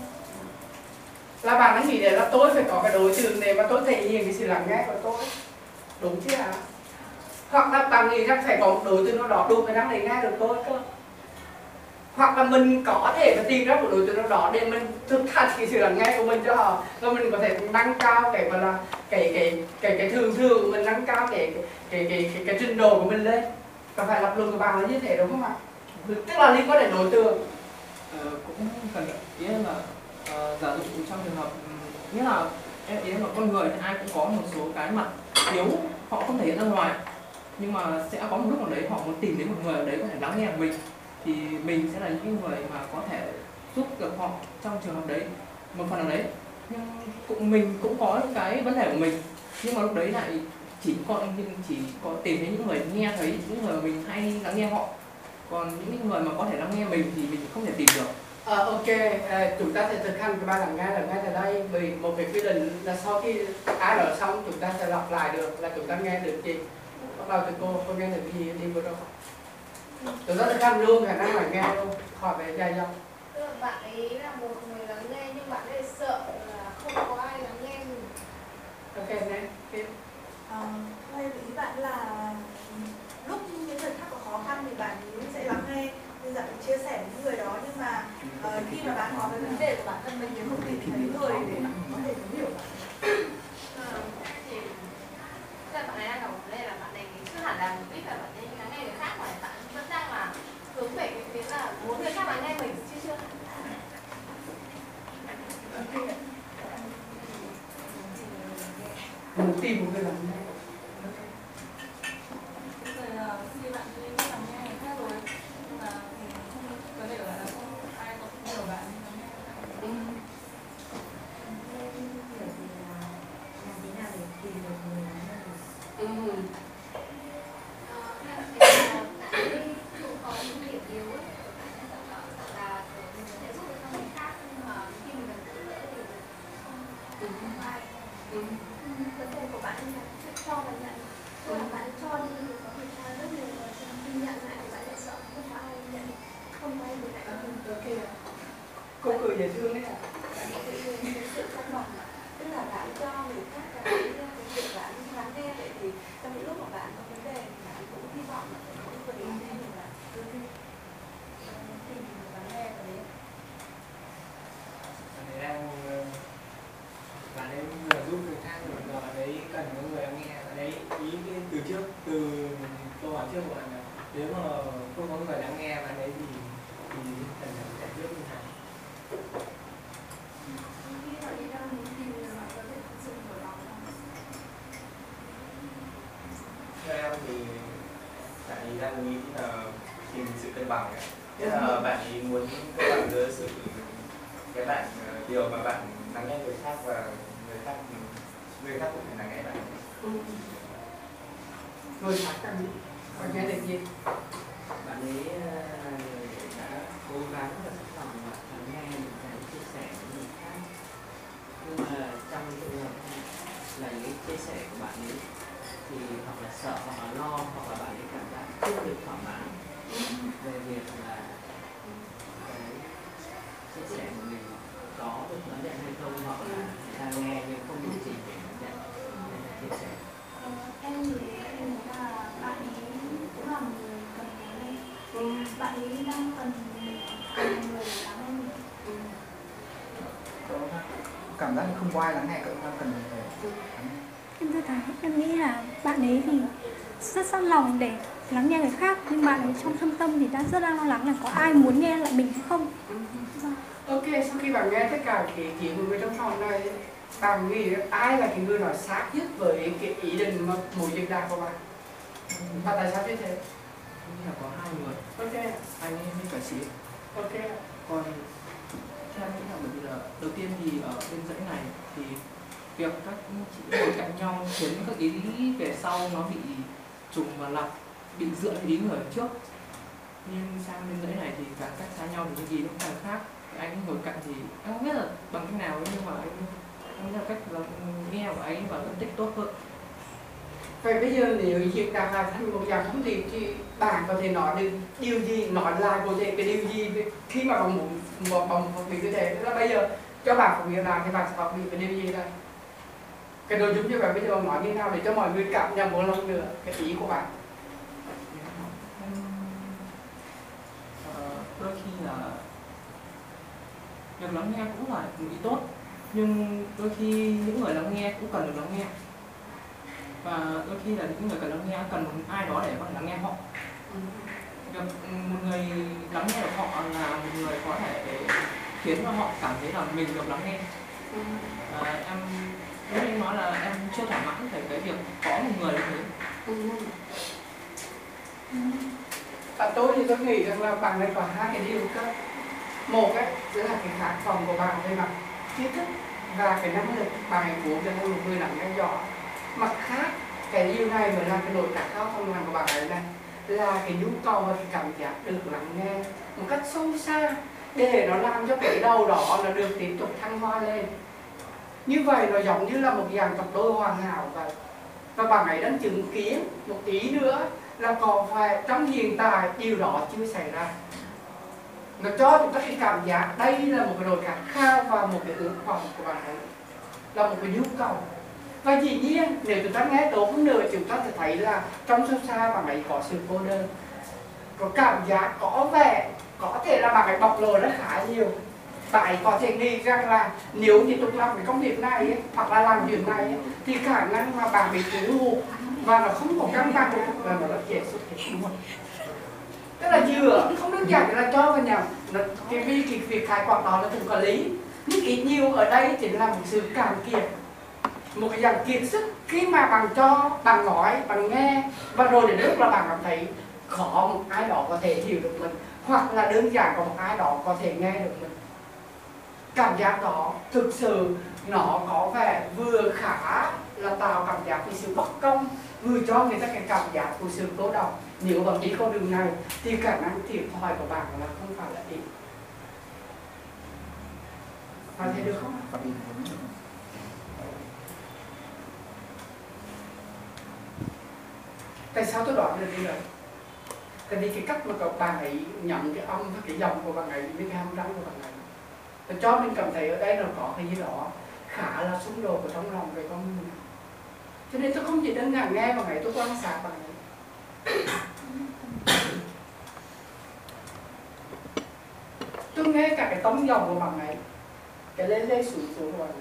Là bạn đang nghĩ đến là tôi phải có cái đối tượng để mà tôi thể hiện cái sự lắng nghe của tôi. Đúng chứ ạ? Hoặc là bạn nghĩ rằng phải có một đối tượng nào đó đủ khả năng để nghe được tôi cơ. Hoặc là mình có thể phải tìm ra một đối tượng nào đó để mình thực hành cái sự lắng nghe của mình cho họ, và mình có thể nâng cao cái gọi là cái thường của mình, nâng cao cái trình độ của mình lên. Có phải lập luận của bạn là như thế đúng không ạ? Tức là liên quan đến đối tượng. Cũng cần ý là giả dụ trong trường hợp nghĩa là ý là con người thì ai cũng có một số cái mặt yếu họ không thể hiện ra ngoài, nhưng mà sẽ có một lúc nào đấy họ muốn tìm đến một người ở đấy có thể lắng nghe mình, thì mình sẽ là những người mà có thể giúp được họ trong trường hợp đấy một phần nào đấy. Nhưng mình cũng có những cái vấn đề của mình, nhưng mà lúc đấy lại chỉ có tìm thấy những người nghe thấy, những người mà mình hay lắng nghe họ, còn những người mà có thể lắng nghe mình thì mình không thể tìm được. Ok, chúng ta sẽ thực hành cái 3 lắng nghe tại đây, vì một cái quy định là sau khi ai nói xong chúng ta sẽ lặp lại được là chúng ta nghe được gì. Bắt đầu từ cô nghe được gì đi vô đâu. Chúng ta thực hành luôn khả năng là nghe luôn, khỏi về dài dòng. Tức là bạn ấy là một người lắng nghe nhưng bạn ấy sợ là không có ai lắng nghe mình. Ok, nè, tiếp. Hay ý bạn là lúc những người khác có khó khăn thì bạn ấy sẽ lắng nghe, như dạng chia sẻ với những người đó, nhưng mà khi mà bạn có cái vấn đề của bản thân mình thì không tìm thấy người để có thể thấu hiểu bạn. Thì tức là bạn ấy đang gặp vấn đề là bạn ấy chưa hẳn là mục đích là bạn ấy lắng nghe người khác, mà bạn vẫn đang là hướng về cái việc là muốn người khác lắng nghe mình chứ chưa. Muốn tìm một người lắng nghe. Rồi khi bạn dễ thương đấy ạ. Sự công bằng, tức là bạn cho người khác cái việc bạn lắng nghe. Vậy thì trong những lúc mà bạn có vấn đề thì bạn cũng hy vọng là có người lắng nghe mình, bạn đôi khi tìm lắng nghe ở đấy. Bạn ấy đang bạn ấy vừa giúp người khác rồi giờ bạn ấy cần có người lắng nghe. Bạn ấy ý từ câu hỏi trước của bạn là nếu mà không có người lắng nghe bạn ấy thì cần phải giải quyết như nào? Theo em thì bạn ấy đang nghĩ là tìm sự cân bằng ấy. Thế là bạn ấy muốn cân bằng giữa sự điều mà bạn lắng nghe người khác và người khác cũng phải lắng nghe bạn. Người khác cần phải nghe được gì? Bạn ấy đã cố gắng và sẵn lòng lắng nghe những cái chia sẻ của người khác, nhưng mà trong trường hợp là những cái chia sẻ của bạn ấy thì hoặc là sợ hoặc là lo hoặc là bạn ấy cảm giác chưa được thỏa mãn về việc là cái chia sẻ của mình có được đón nhận hay không, hoặc là người ta nghe nhưng không được gì để đón nhận hay là chia sẻ. Em thì em thấy là bạn ấy cũng là một người cần lắng nghe. Bạn ấy đang cần người để lắng nghe mình. Cảm giác không có ai lắng nghe, cậu đang cần người Em rất thấy, em nghĩ là bạn ấy thì rất sẵn lòng để lắng nghe người khác, nhưng bạn ấy trong thâm tâm thì đang rất đang lo lắng là có ai muốn nghe lại mình hay không. Ok, sau khi bạn nghe tất cả cái chuyện của người trong phòng này, bạn nghĩ ai là cái người nói sát nhất với cái ý định mà muốn diễn đạt của bạn? Và tại sao như thế? Em nghĩ là có hai người, Ok, anh ấy với cả chị. ok. Còn theo em nghĩ là bởi vì là đầu tiên thì ở bên dãy này thì việc các chị ngồi cạnh nhau khiến các ý về sau nó bị trùng và lặp, bị dựa ý người ở trước. Nhưng sang bên dãy này thì càng cách xa nhau thì cái gì nó càng khác. Anh ngồi cạnh thì em không biết là bằng cách nào, nhưng mà anh nghĩ là cách là nghe của anh và phân tích tốt hơn. Vậy bây giờ nếu diễn đạt lại thành một dạng thông điệp thì bạn có thể nói được điều gì, nói lại cụ thể cái điều gì khi mà bạn muốn bị như thế? Tức là bây giờ cho bạn phổ biến lại thì bạn sẽ học bị cái điều gì đây? Cái nội dung như vậy bây giờ bạn nói như nào để cho mọi người cảm nhận một lần nữa cái ý của bạn? Đôi khi là việc lắng nghe cũng là một ý tốt, nhưng đôi khi những người lắng nghe cũng cần được lắng nghe, và đôi khi là những người cần lắng nghe cần một ai đó để lắng nghe họ. Việc một người lắng nghe được họ là một người có thể khiến cho họ cảm thấy là mình được lắng nghe. Em nói là em chưa thỏa mãn về cái việc có một người như thế. Tôi thì tôi nghĩ rằng là bạn này có hai cái điều cơ. Một ấy là cái khát vọng của bạn về mặt kiến thức và cái năng lực bạn ấy muốn cho một người lắng nghe giỏi. Mặt khác, cái điều này mới là cái nỗi khát khao trong lòng của bạn ấy này, là cái nhu cầu và cái cảm giác được lắng nghe một cách sâu xa để nó làm cho cái đầu đó nó được tiếp tục thăng hoa lên. Như vậy nó giống như là một dạng cặp đôi hoàn hảo vậy. Và bạn ấy đang chứng kiến một tí nữa là còn phải trong hiện tại điều đó chưa xảy ra. Nó cho chúng ta cái cảm giác đây là một cái nỗi khát khao và một cái ước vọng của bạn ấy, là một cái nhu cầu. Và dĩ nhiên nếu chúng ta nghe tốt hơn nữa, chúng ta sẽ thấy là trong sâu xa bạn ấy có sự cô đơn, có cảm giác có vẻ có thể là bạn ấy bộc lộ rất khá nhiều. Bạn ấy có thể nghĩ rằng là nếu tiếp tục làm cái công việc này ấy, hoặc là làm việc này ấy, thì khả năng mà bạn bị thiếu hụt và nó không có căng thẳng của cuộc đời mà nó dễ xuất hiện luôn. Tức là dừa không đơn giản là cho vào nhau, cái việc khai quảng đó nó cũng có lý, nhưng ít nhiều ở đây chính là một sự cạn kiệt, một cái dạng kiệt sức khi mà bạn cho, bạn nói, bạn nghe, và rồi đến lúc là bạn cảm thấy khó một ai đó có thể hiểu được mình, hoặc là đơn giản có một ai đó có thể nghe được mình. Cảm giác đó thực sự nó có vẻ vừa khá là tạo cảm giác về sự bất công, vừa cho người ta cái cảm giác của sự cô độc. Nếu bạn đi con đường này thì khả năng thiệt thòi của bạn là không phải là ít. Bạn thấy được không? Tại sao tôi đoán được như vậy? Tại vì cái cách mà các bạn ấy nhận cái âm và cái giọng của bạn ấy với cái âm răng của bạn ấy và cho mình cảm thấy ở đây nó có cái gì đó khá là xung đột ở trong lòng về con mình. Cho nên tôi không chỉ đơn giản nghe bằng ấy, tôi quan sát bằng ấy. Tôi nghe cả cái tống dòng của bằng ấy, cái lên xuống rồi.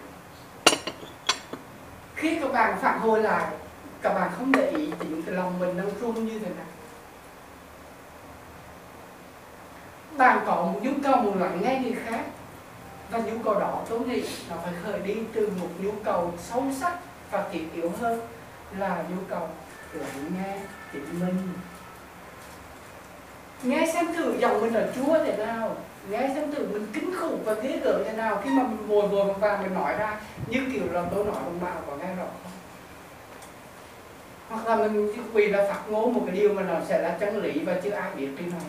Khi các bạn phản hồi lại, các bạn không để ý chính cái lòng mình đang run như thế nào. Bạn có một nhu cầu muốn lắng nghe người khác, và nhu cầu đó tôi nghĩ nó phải khởi đi từ một nhu cầu sâu sắc và thiết yếu hơn là nhu cầu lắng nghe chính mình. Nghe xem thử giọng mình là chúa thế nào, nghe xem thử mình kinh khủng và ghê gớm thế nào khi mà mình vội vàng mình nói ra như kiểu là tôi nói bằng bạn có nghe rõ không? Hoặc là mình vì là phát ngôn một cái điều mà nó sẽ là chân lý và chưa ai biết trên này.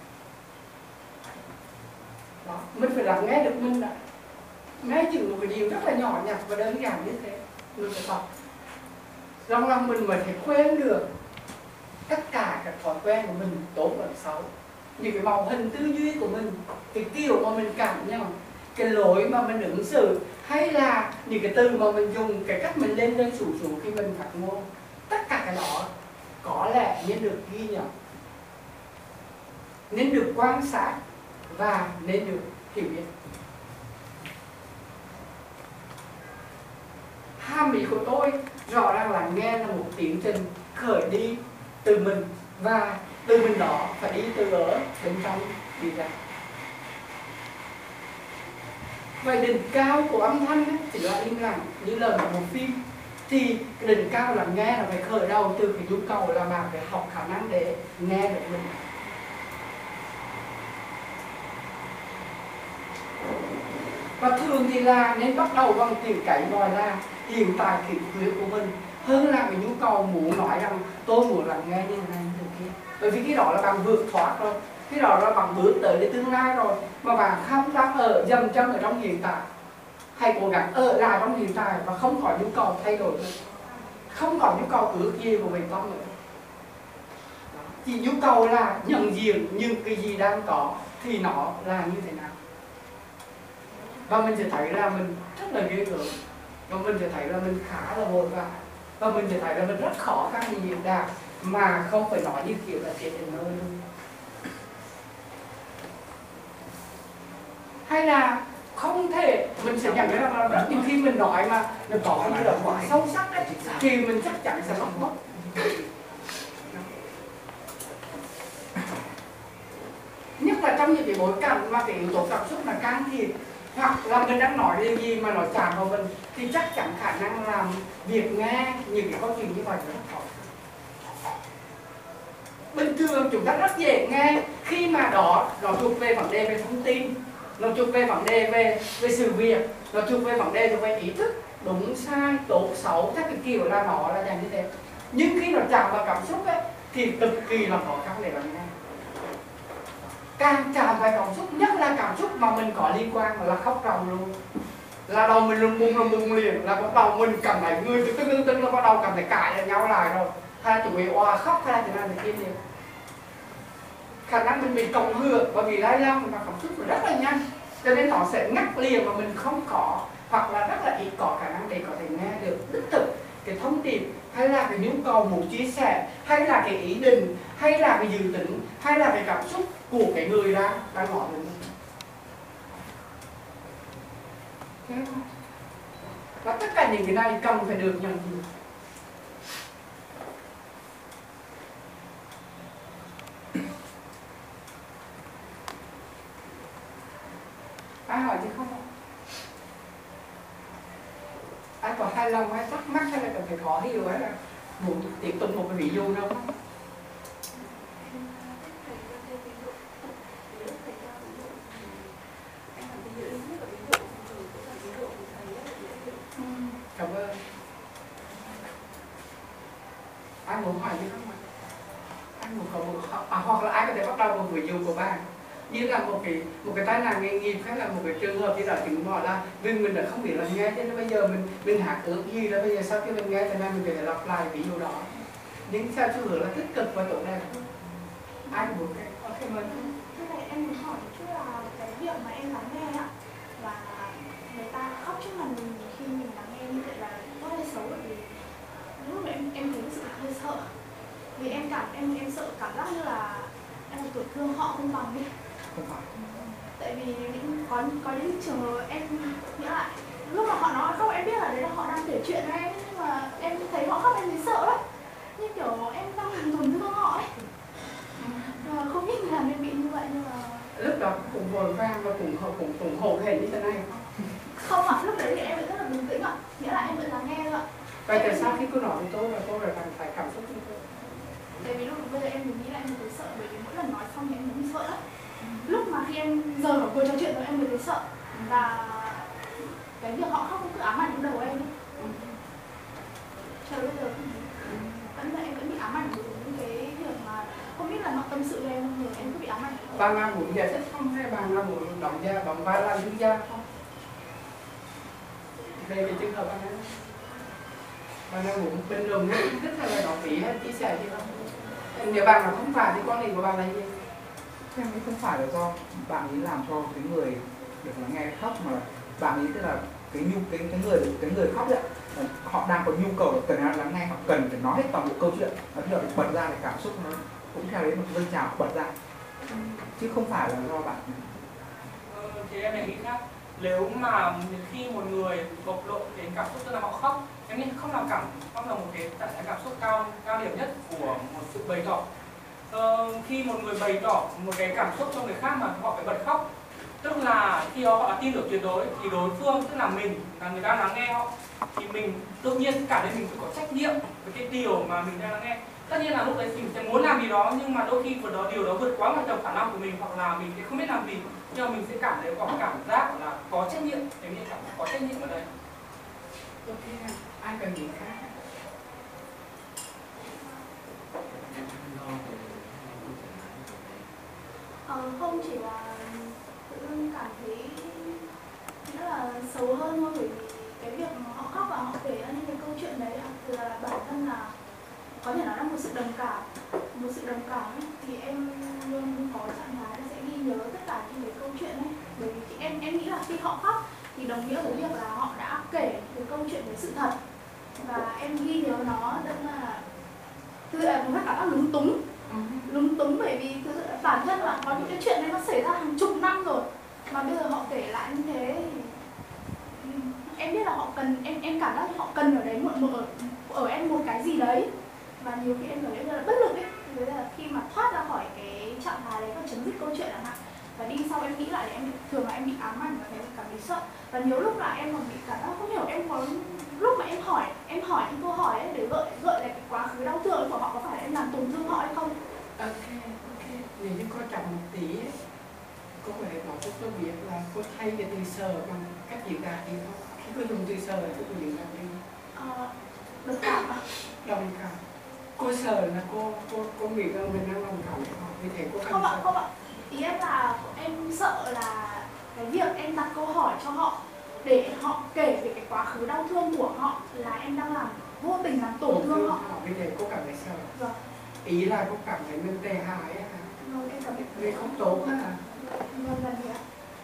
Đó, mình phải lắng nghe được mình đã. Nghe chừng một cái điều rất là nhỏ nhặt và đơn giản như thế, mình phải tập. Lòng mình mới phải quen được tất cả các thói quen của mình, tốt và xấu, những cái màu hình tư duy của mình, cái kiểu mà mình cảm nhận, cái lối mà mình ứng xử, hay là những cái từ mà mình dùng, cái cách mình lên xuống khi mình phát ngôn. Tất cả cái đó có lẽ nên được ghi nhận, nên được quan sát và nên được hiểu biết. Hàm ý của tôi rõ ràng là nghe là một tiến trình khởi đi từ mình, và từ mình đó phải đi từ ở bên trong đi ra. Vậy đỉnh cao của âm thanh ấy, chỉ là im lặng như lời một phim, thì cái đỉnh cao là nghe là phải khởi đầu từ cái nhu cầu là bạn phải học khả năng để nghe được mình. Và thường thì là nên bắt đầu bằng tiếng cái gọi là hiện tại khiếm khuyết của mình, hơn là cái nhu cầu muốn nói rằng tôi muốn lắng nghe như thế này như thế kia. Bởi vì cái đó là bạn vượt thoát rồi, cái đó là bạn bước tới đến tương lai rồi, mà bạn không đang ở dầm chân ở trong hiện tại. Hãy cố gắng ở lại trong hiện tại và không có nhu cầu thay đổi nữa, không có nhu cầu ước gì của mình không nữa. Chỉ nhu cầu là nhận diện những cái gì đang có thì nó là như thế nào. Và mình sẽ thấy là mình rất là ghê gớm, và mình sẽ thấy là mình khá là vội vã, và mình sẽ thấy là mình rất khó khăn gì diễn đạt mà không phải nói như kiểu là thiệt đến nơi luôn. Hay là không thể, mình sẽ nhận ra là rất nhiều khi mình nói mà nó có như là quá sâu sắc đấy, thì mình chắc chắn sẽ mất. Nhất là trong những cái bối cảnh mà cái yếu tố cảm xúc là can thiệp, hoặc là mình đang nói điều gì mà nó chạm vào mình, thì chắc chắn khả năng làm việc nghe những cái câu chuyện như vậy rất khó. Bình thường chúng ta rất dễ nghe khi mà đó nó thuộc về vấn đề về thông tin, nó thuộc về vấn đề về sự việc, nó thuộc về vấn đề về ý thức, đúng sai, tốt xấu, các cái kiểu là nó là dạng như thế. Nhưng khi nó chạm vào cảm xúc ấy, thì cực kỳ là khó khăn để lắng nghe. Càng chạm vào cảm xúc, nhất là cảm xúc mà mình có liên quan là khóc ròng luôn, là đầu mình lùng bùng liền, là bắt đầu mình cảm thấy người tức là bắt đầu cảm thấy cãi lại nhau lại rồi, hay là chuẩn bị oà khóc hay là thế nào thế kia liền. Khả năng mình bị cộng hưởng và bị lay lăng và cảm xúc rất là nhanh, cho nên nó sẽ ngắt liền mà mình không có, hoặc là rất là ít có khả năng để có thể nghe được đích thực cái thông tin, hay là cái nhu cầu muốn chia sẻ, hay là cái ý định, hay là cái dự tính, hay là cái cảm xúc của cái người đang nói với mình. Và tất cả những cái này cần phải được nhận diện. Ai hỏi gì không? Ai có hài lòng hay thắc mắc hay là cần phải khó hiểu hay là muốn tiếp tục một cái ví dụ đâu không? Cảm ơn. Ai muốn hỏi gì không ạ? Ai muốn có hoặc là ai có thể bắt đầu một ví dụ của bạn, như là một cái tai nạn nghề nghiệp, hay là một cái trường hợp như là chứng tỏ là vì mình đã không biết là nghe, cho nên bây giờ mình hạ ước gì là bây giờ sau khi mình nghe thì mình phải lặp lại ví dụ đó, nhưng sao xu hướng là tích cực và tốt đẹp. Ai muốn cái ok mình. Thế này em muốn hỏi chút là cái việc mà em lắng nghe ạ, và người ta khóc trước mặt mình khi mình lắng nghe như vậy là tốt hay xấu, bởi vì lúc mà em thấy sự hơi sợ, vì em sợ cảm giác như là em tổn thương họ không bằng đi. Không phải. Tại vì có những trường hợp em nghĩ lại lúc mà họ nói khóc em biết là đấy là họ đang kể chuyện với em, nhưng mà em thấy họ khóc em thấy sợ lắm, như kiểu em đang làm tổn thương họ ấy. Không biết làm em bị như vậy, nhưng mà lúc đó cũng vội vàng và cũng hồn hển như thế này không ạ. Lúc đấy thì em vẫn rất là bình tĩnh ạ, nghĩa là em vẫn lắng nghe thôi ạ. vậy tại sao khi cô nói với tôi là tôi lại phải cảm xúc như thế? Tại vì lúc bây giờ em nghĩ là em thấy sợ, bởi vì mỗi lần nói xong thì em mới sợ lắm. Lúc mà khi em rời khỏi cuộc trò chuyện rồi em mới thấy sợ, và cái việc họ khóc cứ ám ảnh trong đầu em ấy. Chờ bây giờ vẫn là em vẫn bị ám ảnh bởi những cái việc mà không biết là họ tâm sự với em không, em cứ bị ám ảnh. Bạn nào muốn giải thích không, hay bạn nào muốn đóng vai làm chuyên gia không? Về cái trường hợp bạn ấy, bạn nào muốn bình luận hay phân tích hay là góp ý hay chia sẻ gì không? Nếu bạn nào không phải thì quan điểm của bạn là gì? Em nghĩ không phải là do bạn ấy làm cho cái người được lắng nghe khóc, mà bạn ấy tức là cái người khóc ấy, họ đang có nhu cầu cần lắng nghe, họ cần phải nói hết toàn bộ câu chuyện, và khi họ bật ra thì cảm xúc nó cũng theo đấy một dâng trào bật ra, chứ không phải là do bạn. Thì em lại nghĩ khác. Nếu mà khi một người bộc lộ đến cảm xúc, tức là họ khóc, em nghĩ khóc là một cái trạng thái cảm xúc cao điểm nhất của một sự bày tỏ. Khi một người bày tỏ một cái cảm xúc cho người khác mà họ phải bật khóc, tức là khi họ đã tin được tuyệt đối, thì đối phương, tức là mình, là người đang lắng nghe họ, thì mình tự nhiên cảm thấy mình phải có trách nhiệm với cái điều mà mình đang lắng nghe. Tất nhiên là lúc đấy mình sẽ muốn làm gì đó, nhưng mà đôi khi điều đó vượt quá ngoài tầm khả năng của mình, hoặc là mình sẽ không biết làm gì, nhưng mà mình sẽ cảm thấy có cảm giác là có trách nhiệm, em nghĩ cảm giác có trách nhiệm ở đây. Ok, ai cần gì khác? Không, chỉ là tự dưng cảm thấy rất là xấu hơn thôi, bởi vì cái việc mà họ khóc và họ kể ra những cái câu chuyện đấy là bản thân là có thể nói là một sự đồng cảm ấy, thì em luôn có trạng thái sẽ ghi nhớ tất cả những cái câu chuyện ấy, bởi vì em nghĩ là khi họ khóc thì đồng nghĩa với việc là họ đã kể cái câu chuyện với sự thật, và em ghi nhớ nó, đâm là thứ là một cảm giác lúng túng, bởi vì thực sự bản thân là có những cái chuyện này nó xảy ra hàng chục năm rồi, mà bây giờ họ kể lại như thế thì em biết là họ cần, em cảm giác họ cần ở đấy ở em một cái gì đấy, và nhiều khi em cảm thấy rất là bất lực ấy. Thế là khi mà thoát ra khỏi cái trạng thái đấy và chấm dứt câu chuyện chẳng hạn, và đi sau em nghĩ lại thì thường là em bị ám ảnh và thấy cảm thấy sợ, và nhiều lúc là em còn bị cảm giác không hiểu, em có lúc mà em hỏi những câu hỏi ấy để gợi lại cái quá khứ đau thương của họ, có phải là em làm tổn thương họ hay không? Ok, nếu như coi trọng một tí ấy, cô có thể nói cho tôi biết là cô thay cái từ sờ bằng cách diễn đạt gì không? Khi cô dùng từ sờ là cô diễn đạt gì? Đồng cảm ạ. Đồng cảm. Cô sờ là cô nghĩ rằng mình đang đồng cảm với họ, vì thế cô cần không ạ. Ý em là em sợ là cái việc em đặt câu hỏi cho họ để họ kể về cái quá khứ đau thương của họ là em đang làm vô tình làm tổn thương họ. Vì thế cô cảm thấy sợ. Vâng. Ý là cô cảm thấy mình tệ hại á. Vâng, em cảm thấy vì không tốt á. Vâng, là gì ạ?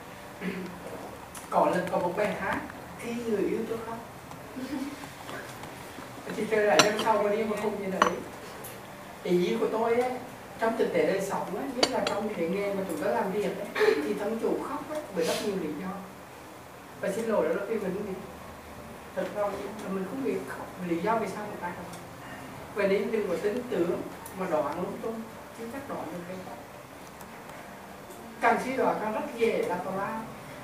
Có một bài hát Khi Người Yêu Tôi Khóc. Thì chơi lại đằng sau mà đi mà không như đấy. Ý của tôi ấy, trong thực tế đời sống ấy, nhất là trong cái nghề mà chúng ta làm việc ấy, thì thân chủ khóc ấy, bởi rất nhiều lý do. Và xin lỗi đó là khi mình thật ra mình không biết khóc lý do vì sao người ta khóc. Vậy nên đừng có tính tưởng mà đoán lung tung, chứ chắc đoán được cái khóc. Càng suy đoán càng rất dễ là tào lao.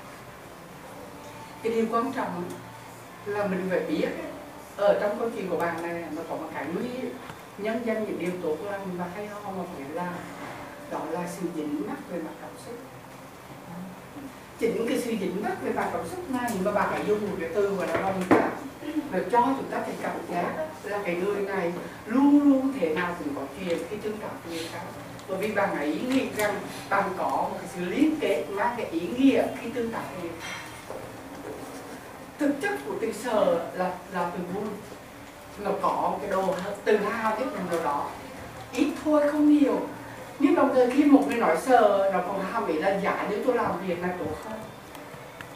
Cái điều quan trọng là mình phải biết ở trong câu chuyện của bạn này nó có một cái nguy nhân danh những điều tốt lành và hay ho mà phải làm, đó là sự dính mắc về mặt cảm xúc. Chính cái sự dính mắc về mặt cảm xúc này mà bạn phải dùng một cái từ gọi là đồng cảm, và cho chúng ta cái cảm giác là cái người này luôn luôn thế nào cũng có chuyện khi tương tác với người khác, bởi vì bạn ấy nghĩ rằng bạn có một cái sự liên kết mang cái ý nghĩa khi tương tác với người khác. Thực chất của từ sờ là từ vui, nó có cái đồ tự hào nhất là điều đó, ít thôi không nhiều, nhưng đồng thời khi một người nói sờ nó còn hàm ý là giả nếu tôi làm việc này tốt hơn.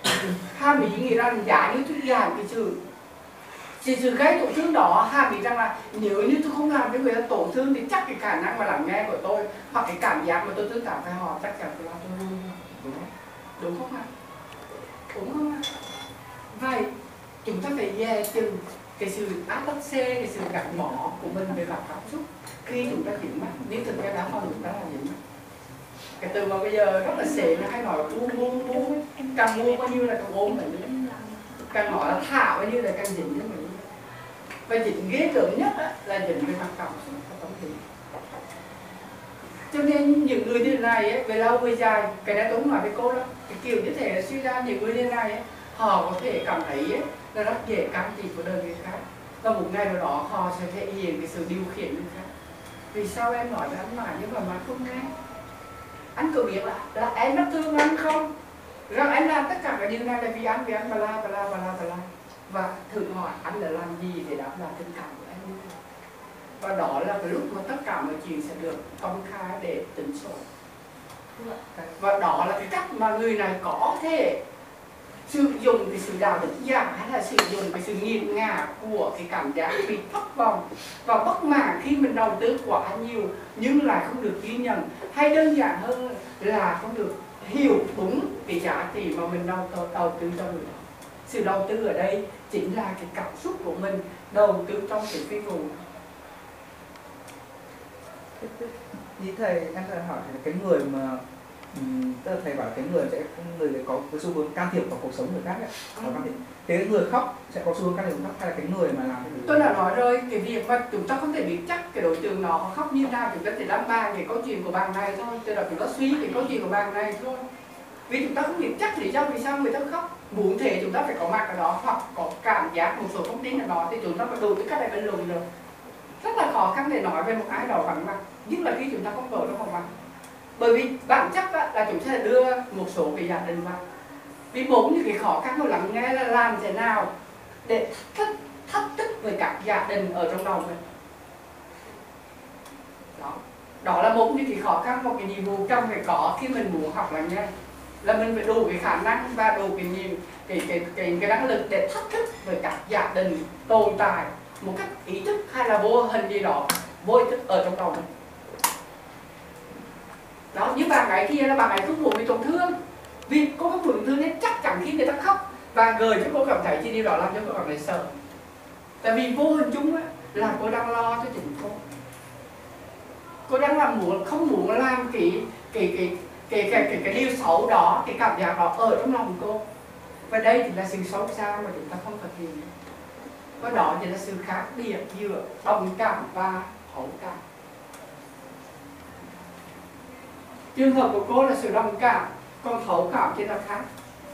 Hàm ý nghĩa là giá như thuyết giảm cái sự gây tổn thương đó. Hàm ý rằng là nếu như tôi không làm cho người ta tổn thương thì chắc cái khả năng mà lắng nghe của tôi hoặc cái cảm giác mà tôi tương cảm với họ chắc chắn là tôi vui. Đúng không ạ? Đúng không ạ? Vậy chúng ta phải dè chừng cái sự áp bức xe, cái sự gắn bó của mình về mặt cảm xúc khi chúng ta dính mặt. Nếu thực ra đã phòng chúng ta là dính mặt. Cái từ mà bây giờ rất là xệ nó hay nói buông càng buông bao nhiêu là càng ôm mình, càng nói là thả bao nhiêu là càng dính với mình. Và dính ghê gớm nhất là dính về mặt cảm xúc và tâm lý. Cho nên những người như thế này ấy, về lâu về dài, cái này tôi không nói với cô đó, cái kiểu như thế là suy ra những người như thế này ấy, họ có thể cảm thấy ấy, là rất dễ can thiệp của đời người khác. Và một ngày nào đó họ sẽ thể hiện cái sự điều khiển người khác. Vì sao em nói với anh mãi nhưng mà không nghe? Anh có biết là em rất thương anh không? Rằng em làm tất cả cái điều này là vì anh bà la. Và thử hỏi anh đã làm gì để đáp lại tình cảm của em như thế? Và đó là cái lúc mà tất cả mọi chuyện sẽ được công khai để tính sổ. Và đó là cái cách mà người này có thể sử dụng cái sự đạo đức giả hay là sử dụng cái sự nghiền ngã của cái cảm giác bị thất vọng và bất mãn khi mình đầu tư quá nhiều nhưng lại không được ghi nhận, hay đơn giản hơn là không được hiểu đúng cái giá trị mà mình đầu tư cho người đó. Sự đầu tư ở đây chính là cái cảm xúc của mình đầu tư trong cái phi vụ. Như thầy, em thầy hỏi cái người mà tức là thầy bảo cái người có cái xu hướng can thiệp vào cuộc sống người khác ấy. Thế người khóc sẽ có xu hướng can thiệp khóc hay là cái người mà làm cái điều tôi đã nói rồi, cái việc mà chúng ta không thể biết chắc cái đối tượng nó khóc như nào, chúng ta chỉ làm bàn cái câu chuyện của bạn này thôi, từ đó chúng ta suy cái câu chuyện của bạn này thôi. Vì chúng ta không biết chắc lý do vì sao người ta khóc. Muốn thể chúng ta phải có mặt ở đó hoặc có cảm giác một số thông tin ở đó thì chúng ta phải đủ tư cách để bình luận được. Rất là khó khăn để nói về một ai đó vắng mặt, nhất là khi chúng ta không ở trong phòng mặt. Bởi vì bản chất là chúng ta sẽ đưa một số cái giả định vào. Vì bốn những cái khó khăn của lắng nghe là làm thế nào để thách thức với các giả định ở trong đầu mình. Đó là một những cái khó khăn, một cái nhiệm vụ cần phải có khi mình muốn học lắng nghe. Là mình phải đủ cái khả năng và đủ cái năng lực để thách thức với các giả định tồn tại một cách ý thức hay là vô hình gì đó, vô ý thức ở trong đầu mình. Đó, như bạn ấy kia là bạn ấy không muốn bị tổn thương. Vì cô không tổn thương nên chắc chắn khi người ta khóc và gợi cho cô cảm thấy thì điều đó làm cho cô cảm thấy sợ. Tại vì vô hình chung á, là cô đang lo cho chính cô. Cô đang không muốn làm cái điều xấu đó, cái cảm giác đó ở trong lòng cô. Và đây thì là sự xấu xa mà chúng ta không thực hiện. Và đó thì là sự khác biệt giữa đồng cảm và thấu cảm. Trường hợp của cô là sự đồng cảm, còn thấu cảm thì là khác.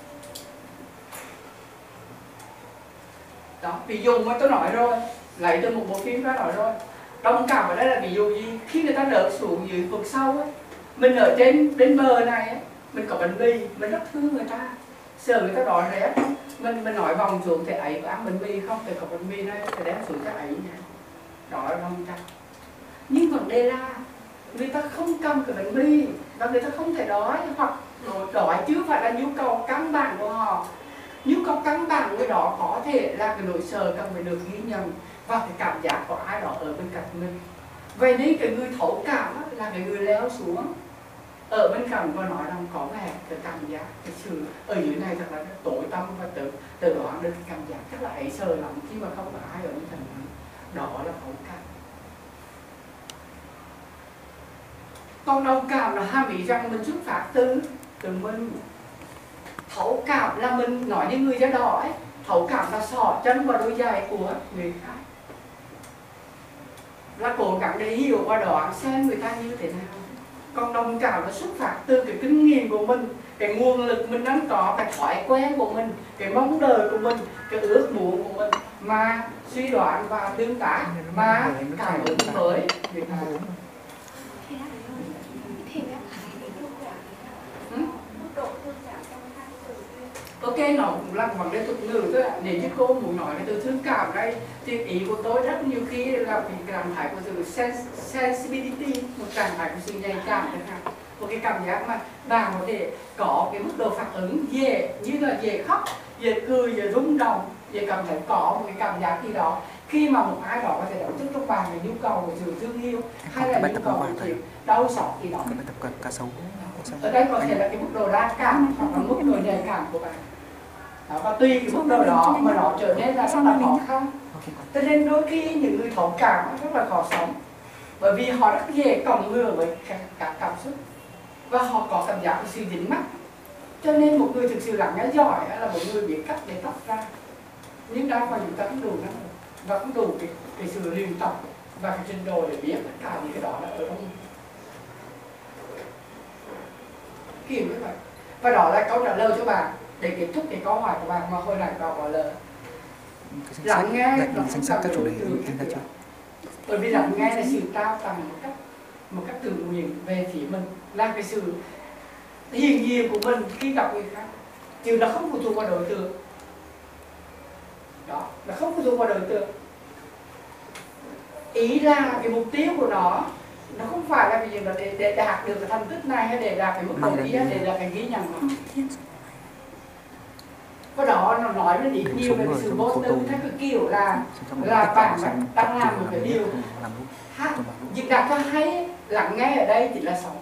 Đó, ví dụ mà tôi nói rồi, lấy từ một bộ phim ra nói rồi. Đồng cảm ở đây là ví dụ gì? Khi người ta đỡ xuống dưới vực sâu ấy, mình ở đến bờ này ấy, mình có bánh mì, mình rất thương người ta, sợ người ta đói rét, mình nói vòng xuống thì ấy có ăn bánh mì không, thì có bánh mì này thì đem xuống cho ấy nha. Đó là đồng cảm. Nhưng vấn đề là người ta không cần cái bánh mì và người ta không thể đói, hoặc đói chứ phải là nhu cầu căn bản của họ. Nhu cầu căn bản của người đó có thể là cái nỗi sợ cần phải được ghi nhận và cái cảm giác của ai đó ở bên cạnh mình. Vậy nên cái người thấu cảm là cái người leo xuống ở bên cạnh và nói rằng có vẻ cái cảm giác, cái sự ở dưới này thật là tối tâm và tự đoán được cái cảm giác rất là ấy sợ lắm khi mà không có ai ở bên cạnh mình. Đó là thấu cảm. Còn đồng cảm là hàm ý rằng mình xuất phát từ mình. Thấu cảm là mình nói như người da đỏ ấy. Thấu cảm là xỏ chân vào đôi giày của người khác. Là cố gắng để hiểu và đoán xem người ta như thế nào. Còn đồng cảm là xuất phát từ cái kinh nghiệm của mình, cái nguồn lực mình đang có, cái thói quen của mình, cái mong đợi của mình, cái ước muốn của mình mà suy đoán và tương tác mà cảm ứng với người ta. Ok, nó cũng là vấn đề thuật ngữ thôi ạ. Nếu như cô muốn nói cái từ thương cảm đây thì ý của tôi rất nhiều khi là cái trạng thái của sự sensibility, một trạng thái của sự nhạy cảm chẳng hạn. một cái cảm giác mà bạn có thể có cái mức độ phản ứng dễ, như là dễ khóc, dễ cười, dễ rung động, dễ cảm thấy có một cái cảm giác gì đó khi mà một ai đó có thể đánh thức trong bạn cái nhu cầu của sự thương yêu hay là nhu cầu của sự đau xót gì đó. Cái bài tập cá sấu. Ở đây có thể là cái mức độ đa cảm hoặc là mức độ nhạy cảm của bạn. Đó, và tùy cái mức độ đó mà nó trở nên là rất là khó khăn. Cho nên đôi khi những người thấu cảm rất là khó sống, bởi vì họ rất dễ cộng hưởng với các cảm xúc và họ có cảm giác sự dính mắc. Cho nên một người thực sự lắng nghe giỏi là một người biết cách để tách ra. Nhưng đa phần chúng ta không đủ năng lực và không đủ cái sự luyện tập và cái trình độ để biết tất cả những cái đó là ở trong kiểu như vậy. Và đó là câu trả lời cho bạn để kết thúc cái câu hỏi của bạn mà hồi nãy bạn gọi là lắng nghe nó không cần đối tượng khác biệt. Bởi vì lắng nghe là sự trao tặng một cách tự nguyện về phía mình, là cái sự hiền diện của mình khi gặp người khác, chứ nó không phụ thuộc vào đối tượng. Đó, nó không phụ thuộc vào đối tượng. Ý là cái mục tiêu của nó không phải là vì để đạt được cái thành tích này hay để đạt cái mức độ kia, để đạt cái ghi nhận nó. Và đó nó nói lên ít nhiều về cái sự vô tư theo cái kiểu là bạn đang làm một cái điều dịch đạt cho hay. Lắng nghe ở đây chỉ là sống,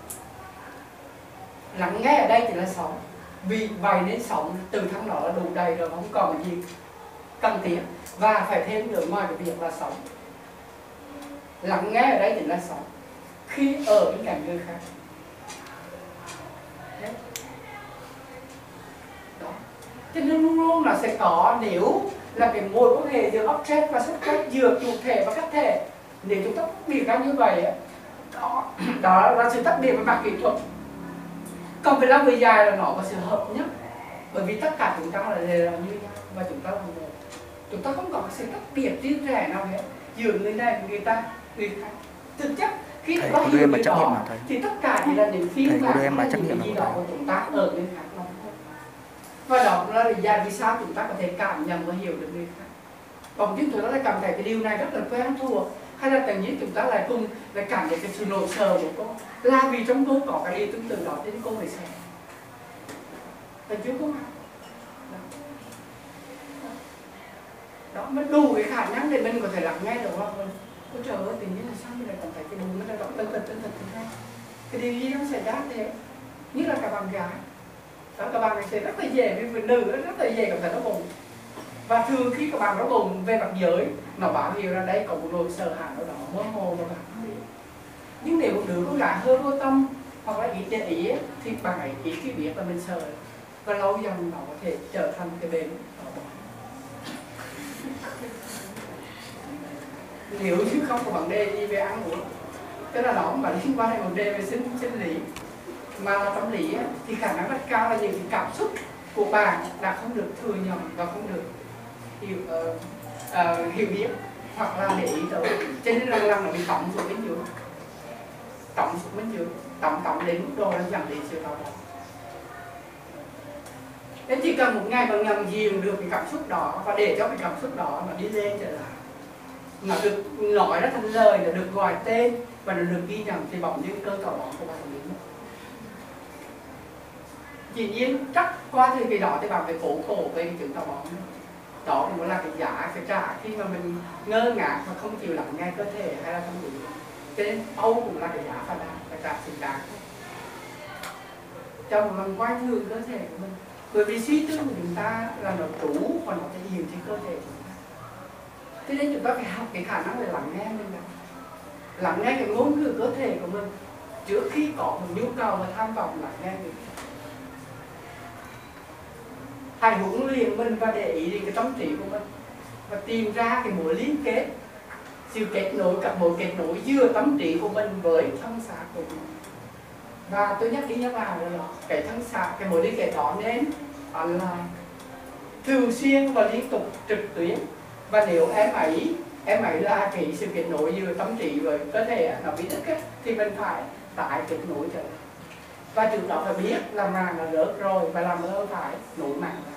lắng nghe ở đây chỉ là sống, vì vậy nên sống từ tháng đó là đủ đầy rồi, không còn gì cần thiết và phải thêm nữa ngoài cái việc là sống. Lắng nghe ở đây chỉ là sống khi ở bên cạnh người khác. Đó. Cho nên luôn luôn là sẽ có, nếu là cái mối quan hệ giữa object và subject, giữa chủ thể và khách thể, nếu chúng ta tách biệt ra như vậy đó là sự tách biệt về mặt kỹ thuật. Còn về lâu về dài là nó có sự hợp nhất, bởi vì tất cả chúng ta là đều là như nhau và chúng ta là một. Chúng ta không có sự tách biệt riêng rẽ nào hết giữa người này, người ta, người khác. Thực chất khi chúng ta hiểu điều đó thì tất cả chỉ là những phiên bản hay những cái gì đó của chúng ta ở người khác thôi. Và đó là lý do vì sao chúng ta có thể cảm nhận và hiểu được người khác. Còn chúng tôi đã cảm thấy cái điều này rất là quen thuộc, hay là tự nhiên chúng ta lại cùng lại cảm thấy cái sự nỗi sợ của cô, là vì trong cô có cái điều tương tự đó nên cô phải sợ. Phải chứ không? Đó mới đủ cái khả năng để mình có thể lắng nghe được không? Ôi trời ơi, tự nhiên là sao mình lại cảm thấy cái bụng nó động tân tật cái điều gì nó xảy ra thế? Như là cả bạn gái. Đó, các bạn sẽ rất là dễ, vì người nữ rất là dễ cảm thấy nó bụng. Và thường khi các bạn nó bụng về mặt giới, nó báo hiệu ra đây có một nỗi sợ hãi nào đó mơ hồ mà bạn không biết. Nhưng nếu một đứa con gái hơi vô tâm hoặc là ít để ý thì bạn ấy ít khi biết là mình sợ, và lâu dần nó có thể trở thành cái bệnh đó. Nếu như không có vấn đề gì về ăn uống, tức là nó không phải liên quan đến vấn đề về sinh lý mà là tâm lý ấy, thì khả năng rất cao là những cái cảm xúc của bạn đã không được thừa nhận và không được hiểu biết hoặc là để ý tới, cho nên lần nó bị tổng xuống bên dưới, tổng xuống bên dưới, tổng đến mức độ là dẫn đến sự đau đớn. Nên chỉ cần một ngày bạn nhận diện được cái cảm xúc đó và để cho cái cảm xúc đó nó đi lên trở lại, nó được nói ra thành lời, nó được gọi tên và nó được ghi nhận, thì bỗng nhiên cơ tàu bóng của bạn biến mất. Dĩ nhiên chắc qua thời kỳ đó thì bạn phải khổ về cái chuyện tàu bóng đó, thì nó là cái giá phải trả khi mà mình ngơ ngác và không chịu lắng nghe cơ thể hay là không chịu. Cho nên Âu cũng là cái giá phải trả xứng đáng cho một lần quay thường cơ thể của mình, bởi vì suy tư của chúng ta là nó chủ và nó thể hiện trên cơ thể của chúng ta. Thế nên chúng ta phải học cái khả năng để lắng nghe mình, lắng nghe cái ngôn ngữ cơ thể của mình trước khi có một nhu cầu và tham vọng lắng nghe mình. Hãy huấn luyện mình và để ý đến cái tâm trí của mình và tìm ra cái mối liên kết, sự kết nối, các mối kết nối giữa tâm trí của mình với thân xác của mình. Và tôi nhắc đi nhắc lại là cái thân xác, cái mối liên kết đó nên là thường xuyên và liên tục trực tuyến. Và nếu em ấy là cái sự kết nối giữa tâm trí với cơ thể nó bị đứt thì mình phải tái kết nối trở lại. Và trước đó phải biết là màng là rớt rồi và làm ơn phải nối màng lại.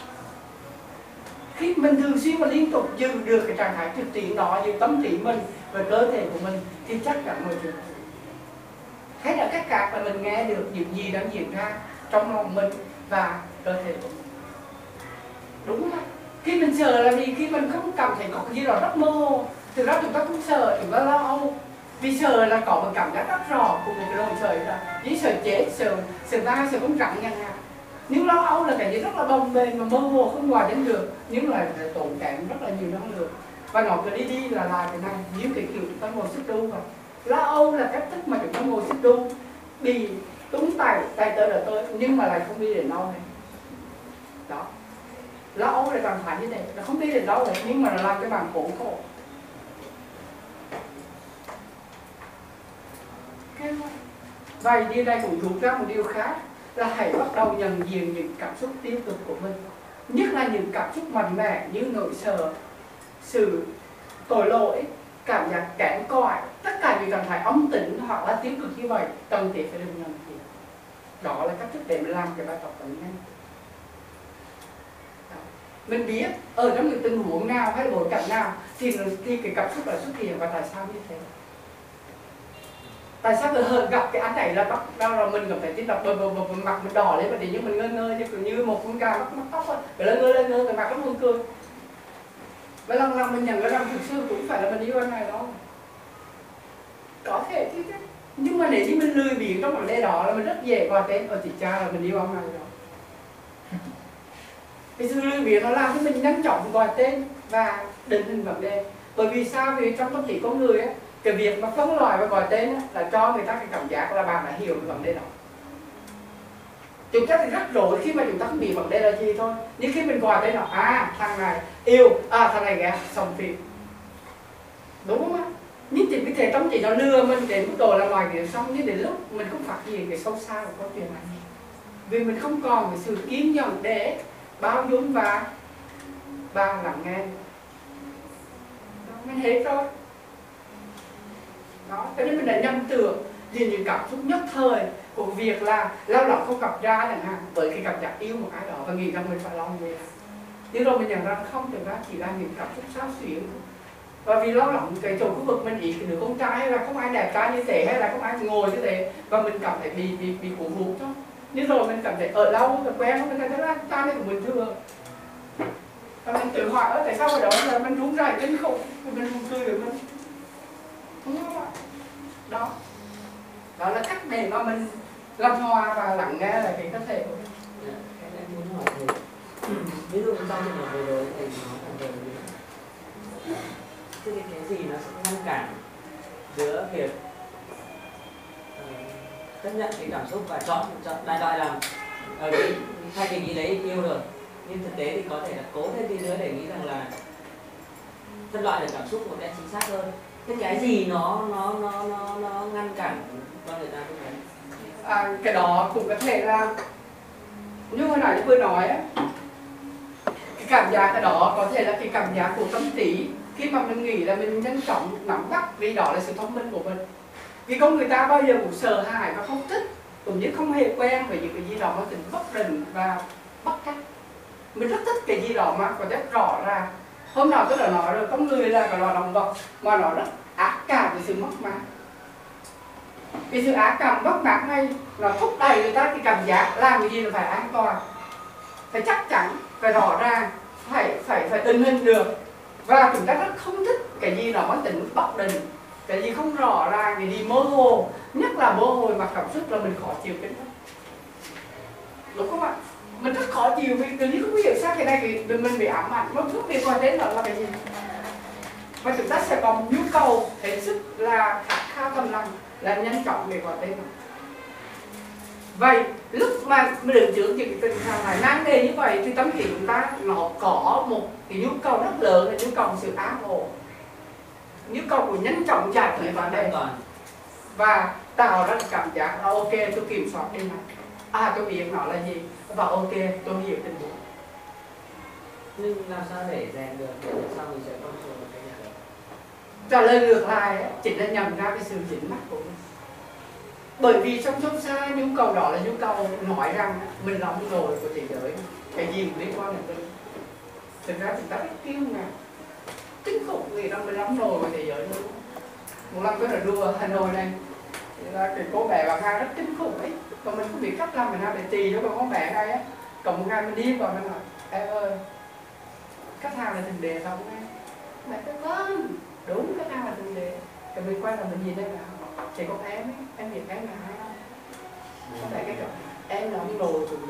Khi mình thường xuyên và liên tục giữ được cái trạng thái trực tuyến đó giữa tâm trí mình và cơ thể của mình thì chắc chắn mọi chuyện. Thấy là các cạc là mình nghe được những gì đang diễn ra trong lòng mình và cơ thể của mình. Đúng không? Khi mình sợ là vì khi mình không cảm thấy có cái gì đó rất mơ hồ. Thực ra chúng ta không sợ, chúng ta lo âu. Vì sợ là có một cảm giác rất rõ của một cái nỗi sợ đó. Như sợ chết, sợ va, sợ không rắn chẳng hạn. Nhưng lo âu là cái gì rất là bồng bềnh mà mơ hồ không hòa đến được, nhưng là tốn kém rất là nhiều năng lượng. Và nó cứ đi là cái này, như cái kiểu chúng ta ngồi xích đu vậy. Lo âu là cách thức mà chúng ta ngồi xích đu, bị túng tay tới là tôi, nhưng mà lại không đi đến đâu này. Đó. Lo âu là trạng thái như thế, nó không đi đến đâu này, nhưng mà nó làm cái bạn khổ. Vậy điều này cũng rút ra một điều khác là hãy bắt đầu nhận diện những cảm xúc tiêu cực của mình, nhất là những cảm xúc mạnh mẽ như nỗi sợ, sự tội lỗi, cảm giác kém cỏi, tất cả những trạng thái âm tính hoặc là tiêu cực như vậy cần thiết phải được nhận diện. Đó là cách thức để mình làm cái bài tập tấn nhanh. Mình biết ở trong những tình huống nào hay bối cảnh nào thì cái cảm xúc lại xuất hiện và tại sao như thế. Tại sao cứ gặp cái anh này là bắt đầu là mình cảm thấy tim đập mặt mình đỏ lên và tự nhiên mình ngơ ngơ như một con gà mắc tóc thôi, cái lên ngơ cái mặt nó buồn cười. Và lần mình nhận ra rằng thực sự cũng phải là mình yêu anh này đâu. Có thể chứ, nhưng mà nếu như mình lười biếng trong vấn đề đó là mình rất dễ gọi tên ở chị cha là mình yêu ông này đó. Cái sự lười biếng nó làm cho mình nhanh chóng gọi tên và định hình vấn đề. Bởi vì sao? Vì trong tâm trí con người ấy, cái việc mà phân loại và gọi tên là cho người ta cái cảm giác là bạn đã hiểu cái vấn đề đó. Chúng ta thì rất rối khi mà chúng ta không biết vấn đề là gì thôi. Nhưng khi mình gọi tên nó, thằng này yêu, thằng này ghét, xong phim. Đúng không ạ? Nhưng chỉ vì thế trong chỉ nó lừa mình đến mức độ là ngoài việc xong, nhưng đến lúc mình không phát hiện cái sâu xa của câu chuyện này. Vì mình không còn cái sự kiên nhẫn để bao dung và lắng nghe. Mình hết rồi. Đó, cho nên mình đã nhầm tưởng vì những cảm xúc nhất thời của việc là lao động không gặp ra chẳng hạn với cái cảm giác yêu một ai đó và nghĩ rằng mình phải lo về. Nhưng rồi mình nhận ra không, thực ra chỉ là những cảm xúc xao xuyến. Và vì lao động cái chỗ khu vực mình ý cái đứa con trai hay là không ai đẹp trai như thế hay là không ai ngồi như thế và mình cảm thấy bị cuốn hút thôi. Nhưng rồi mình cảm thấy ở lâu rồi quen mình thấy là trai này của mình thường. Và mình tự hỏi tại sao ở đó là mình run rẩy kinh khủng, mình cười với mình. Đúng không ạ? Đó là cách để mà mình làm hòa và lắng nghe lại cái cơ thể của mình. Em muốn hỏi thầy, ví dụ trong trường hợp vừa rồi thầy nói là về cái gì nó sẽ ngăn cản giữa việc chấp nhận cái cảm xúc và chọn đại loại là thay vì nghĩ đấy yêu rồi, nhưng thực tế thì có thể là cố thêm tí nữa để nghĩ rằng là phân loại được cảm xúc một cách chính xác hơn. Thế cái gì nó ngăn cản con người ta như thế? Cái đó cũng có thể là như hồi nãy vừa nói ấy, cái cảm giác cái đó có thể là cái cảm giác của tâm trí khi mà mình nghĩ là mình nhanh chóng nắm bắt, vì đó là sự thông minh của mình. Vì con người ta bao giờ cũng sợ hãi và không thích, cũng như không hề quen với những cái gì đó có tính bất định và bất cách. Mình rất thích cái gì đó mà có rất rõ ràng. Hôm nào tôi đã nói rồi, con người là cái loài động vật mà nó rất ác cảm với sự mất mát. Cái sự ác cảm mất mát này nó thúc đẩy người ta cái cảm giác làm cái gì là phải an toàn, phải chắc chắn, phải rõ ràng, phải định hình được. Và chúng ta rất không thích cái gì đó mang tính bất định, cái gì không rõ ràng, cái gì mơ hồ, nhất là mơ hồ mà cảm xúc là mình khó chịu cái đó. Đúng không ạ? Mình rất khó chịu vì tự nhiên không hiểu sao cái này thì mình bị ám ảnh, nó không biết coi đến là cái gì. Và chúng ta sẽ có một nhu cầu hết sức là khát khao thầm lặng là nhanh chóng để gọi tên nó. Vậy lúc mà mình đứng trước những tình trạng này nan đề như vậy thì tâm trí chúng ta nó có một cái nhu cầu rất lớn là nhu cầu sự an ổn, nhu cầu của nhanh chóng giải quyết vấn đề và tạo ra cảm giác là ok tôi kiểm soát đi này, tôi biết nó là gì và ok tôi hiểu tình huống. Nhưng làm sao để rèn được để sau mình sẽ không dùng cái này được? Trả lời ngược lại chính là nhận ra cái sự dính mắc của mình. Bởi vì trong sâu xa nhu cầu đó là nhu cầu nói rằng mình là ông nội của thế giới, cái gì cũng liên quan đến mình. Thực ra chúng ta rất kiêu ngạo, kinh khủng vì rằng mình là ông nội của thế giới luôn. Một lần tôi đã đùa Hà Nội này, Thì là cái cô bé bạn hai rất kinh khủng ấy, còn mình không biết cách làm mình nào để trì cho con bé này á. Còn một ngày mình đi và mình nói em ơi, khách hàng là thượng đế không em? Mẹ nói vâng, đúng, khách hàng là thượng đế. Cái mình quay là mình nhìn em là chỉ có em ấy, em biết em là ai không? Có phải cái kiểu em là ông đồ thượng đế.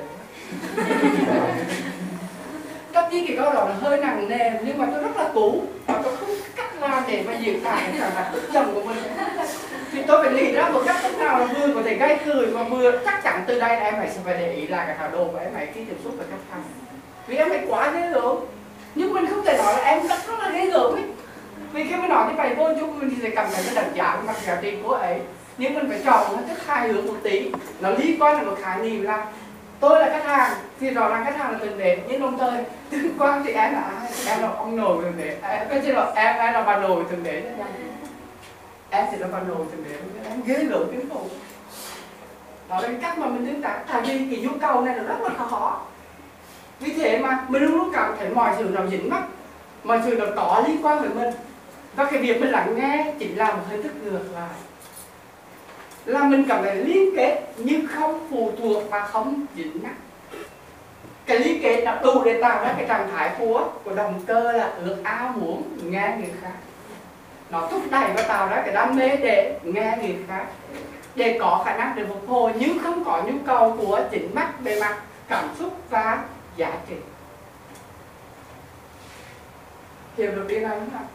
Tất nhiên cái câu đó là hơi nặng nề, nhưng mà tôi rất là cũ và tôi không cách làm để mà diễn tả cái cảm giác tức giận của mình. Thì tôi phải nghĩ ra một cách thế nào là vừa có thể gây cười và vừa chắc chắn từ đây em phải để ý lại cái thái độ của em ấy khi tiếp xúc với khách hàng. Vì em ấy quá ghê gớm, nhưng mình không thể nói là em rất là ghê gớm ấy. Vì khi mình nói như vậy vô chúng mình thì sẽ cảm thấy cái đánh giá mặt giá trị của ấy. Nhưng mình phải chọn một cách hai hướng một tí, nó liên quan là một khái niệm là tôi là khách hàng thì rõ ràng khách hàng là thượng đế, nhưng đồng thời tương quan thì em là ai? Em là ông nội thượng đế, em là bà nội thượng đế. Em chỉ là bà nội thượng đế, em ghê gớm kinh khủng. Đó là cái cách mà mình tương tác, tại vì cái nhu cầu này là rất là khó. Vì thế mà mình luôn lúc cảm thấy mọi sự nó dính mắc, mọi sự nó có liên quan với mình. Và cái việc mình lắng nghe chỉ là một hình thức ngược lại, là mình cảm thấy liên kết nhưng không phụ thuộc và không dính mắc. Cái liên kết đã đủ để tạo ra cái trạng thái của động cơ là ước ao muốn nghe người khác. Nó thúc đẩy và tạo ra cái đam mê để nghe người khác, để có khả năng để phục hồi nhưng không có nhu cầu của chính mắt về mặt cảm xúc và giá trị. Hiểu được điều này không ạ?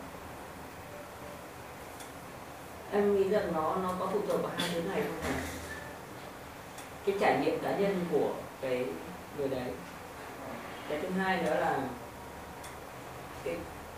Em nghĩ rằng nó có phụ thuộc vào hai thứ này không ạ? Cái trải nghiệm cá nhân của cái người đấy. Cái thứ hai nữa là cái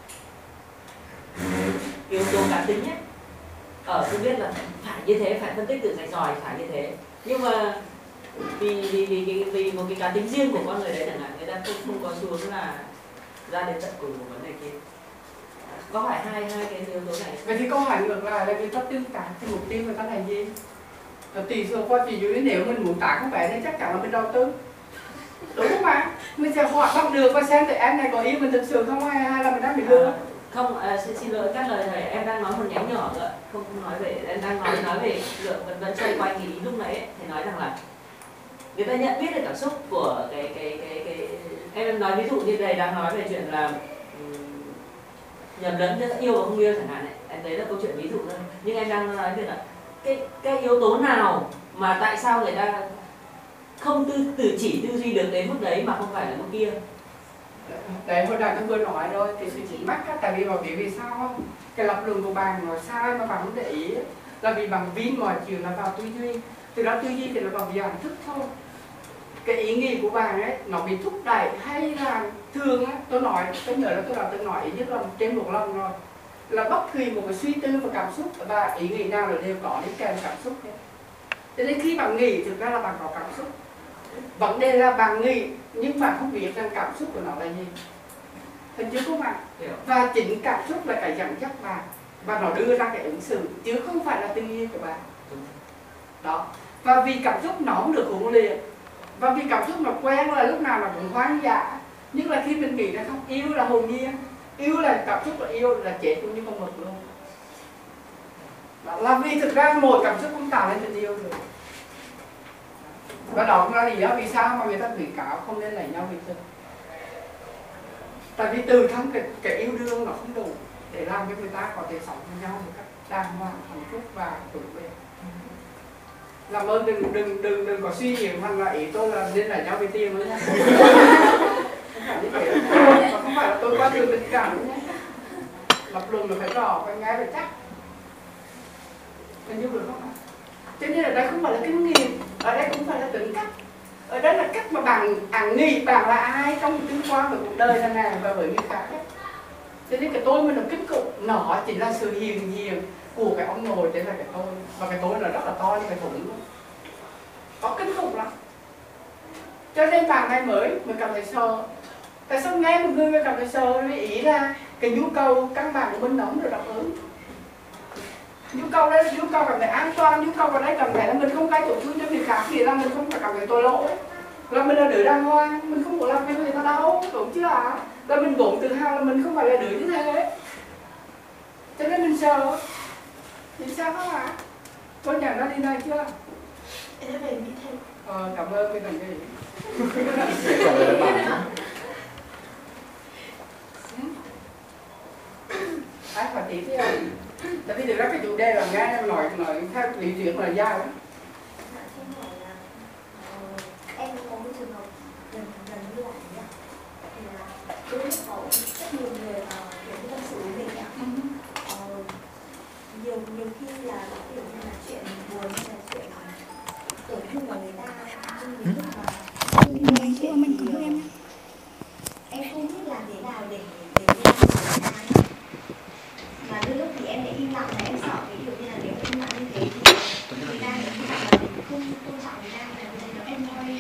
yếu tố cá tính ấy. Tôi biết là phải như thế, phải phân tích tự rạch ròi, phải như thế. Nhưng mà vì một cái cá tính riêng của con người đấy chẳng hạn, người ta không có xu hướng là ra đến tận cùng của vấn đề kia. Có phải hai cái yếu tố này? Vậy thì câu hỏi ngược lại là người ta tương tác thì mục tiêu người ta là gì? Là tùy thuộc qua ví dụ nếu mình muốn tả không phải nên chắc chắn là mình đầu tư, đúng không ạ? Mình sẽ hỏi bằng được và xem thì em này có ý mình thực sự không hay là mình đang bị lừa. Không, xin lỗi các lời thầy, em đang nói một nhánh nhỏ nữa, không nói về, em đang nói về lượng vẫn xoay quanh cái ý lúc nãy ấy, thầy nói rằng là người ta nhận biết được cảm xúc của cái em nói ví dụ như thầy đang nói về chuyện là nhầm lẫn giữa yêu và không yêu chẳng hạn này, em thấy là câu chuyện ví dụ thôi, nhưng em đang nói về là cái yếu tố nào mà tại sao người ta không chỉ tư duy được đến mức đấy mà không phải là mức kia. Đấy, hồi nãy tôi vừa nói rồi, thì sự chính mắc á, tại vì bảo vì sao không? Cái lập luận của bạn nói sai mà bạn không để ý ấy, là vì bạn vin mọi chuyện là vào tư duy. Từ đó tư duy thì là bằng dạng thức thôi. Cái ý nghĩ của bạn ấy, nó bị thúc đẩy hay là thường á, tôi nhớ là tôi đã từng nói ý nhất là trên một lần rồi, là bất kỳ một cái suy tư và cảm xúc và ý nghĩ nào là đều có đi kèm cảm xúc hết. Cho nên khi bạn nghĩ thực ra là bạn có cảm xúc. Vấn đề là bạn nghĩ nhưng bạn không biết rằng cảm xúc của nó là gì. Hình chứ không ạ? Và chính cảm xúc là cái dẫn dắt bạn và nó đưa ra cái ứng xử chứ không phải là tư duy của bạn. Đó. Và vì cảm xúc nó không được huấn luyện, và vì cảm xúc nó quen là lúc nào nó cũng hoang dã. Nhưng là khi mình nghĩ là không, yêu là hồn nhiên, yêu là cảm xúc là yêu là chết cũng như con mực luôn. Đó là vì thực ra một cảm xúc không tạo nên tình yêu được. Và đó cũng là lý do vì sao mà người ta khuyến cáo không nên lấy nhau vì tình. Tại vì từ thân cái yêu đương nó không đủ để làm cho người ta có thể sống với nhau một cách đàng hoàng, hạnh phúc và vững bền. Làm ơn đừng có suy nghĩ rằng là ý tôi là nên lấy nhau vì tiền nữa nha. Không phải như thế, mà không phải là tôi qua đường tình cảm nữa nhé. Lập luận là phải rõ, phải nghe phải chắc. Hình như được không ạ? Cho nên ở đây không phải là kinh nghiệm, ở đây cũng phải là tính cách. Ở đây là cách mà bạn nghĩ bạn là ai trong cái tương quan của cuộc đời này và với người khác ấy. Cho nên cái tôi mình là kinh khủng, nó chỉ là sự hiền diện của cái ông nội, đấy là cái tôi. Và cái tôi là rất là to như cái thủng luôn. Có kinh khủng lắm. Cho nên bạn này mới cảm thấy sợ. Tại sao nghe một người mới cảm thấy sợ? Vì ý là cái nhu cầu căn bản của mình nó không được đáp ứng. Nhu cầu đây là nhu cầu cảm thấy an toàn, nhu cầu vào đây cảm thấy là mình không gây tổn thương cho người khác, thì là mình không phải cảm thấy tội lỗi, là mình là đứa đàng hoàng, mình không có làm cho người ta đau, đúng chưa ạ? Là mình vốn tự hào là mình không phải là đứa như thế, cho nên mình sợ. Thì sao không ạ? Cô nhận ra đi đây chưa? Em đã về Mỹ thêm. Cảm ơn cái thằng gì. Ai phải tí thế à? Tại vì thực ra cái chủ đề là nghe em nói theo lý thuyết là dài lắm. Em có một trường hợp gần như vậy nhá, thì là cái lúc có rất nhiều người kiểu như tâm sự với mình ạ. Nhiều khi là kiểu như là chuyện buồn hay là chuyện tổn thương của người ta, nhưng lúc mà nghe chuyện thì em không biết làm thế nào để làm người ta, mà đôi lúc thì em lại im lặng, là em sợ cái điều như là nếu im lặng như thế thì người ta lại im lặng là mình không tôn trọng người ta, là người ta em nói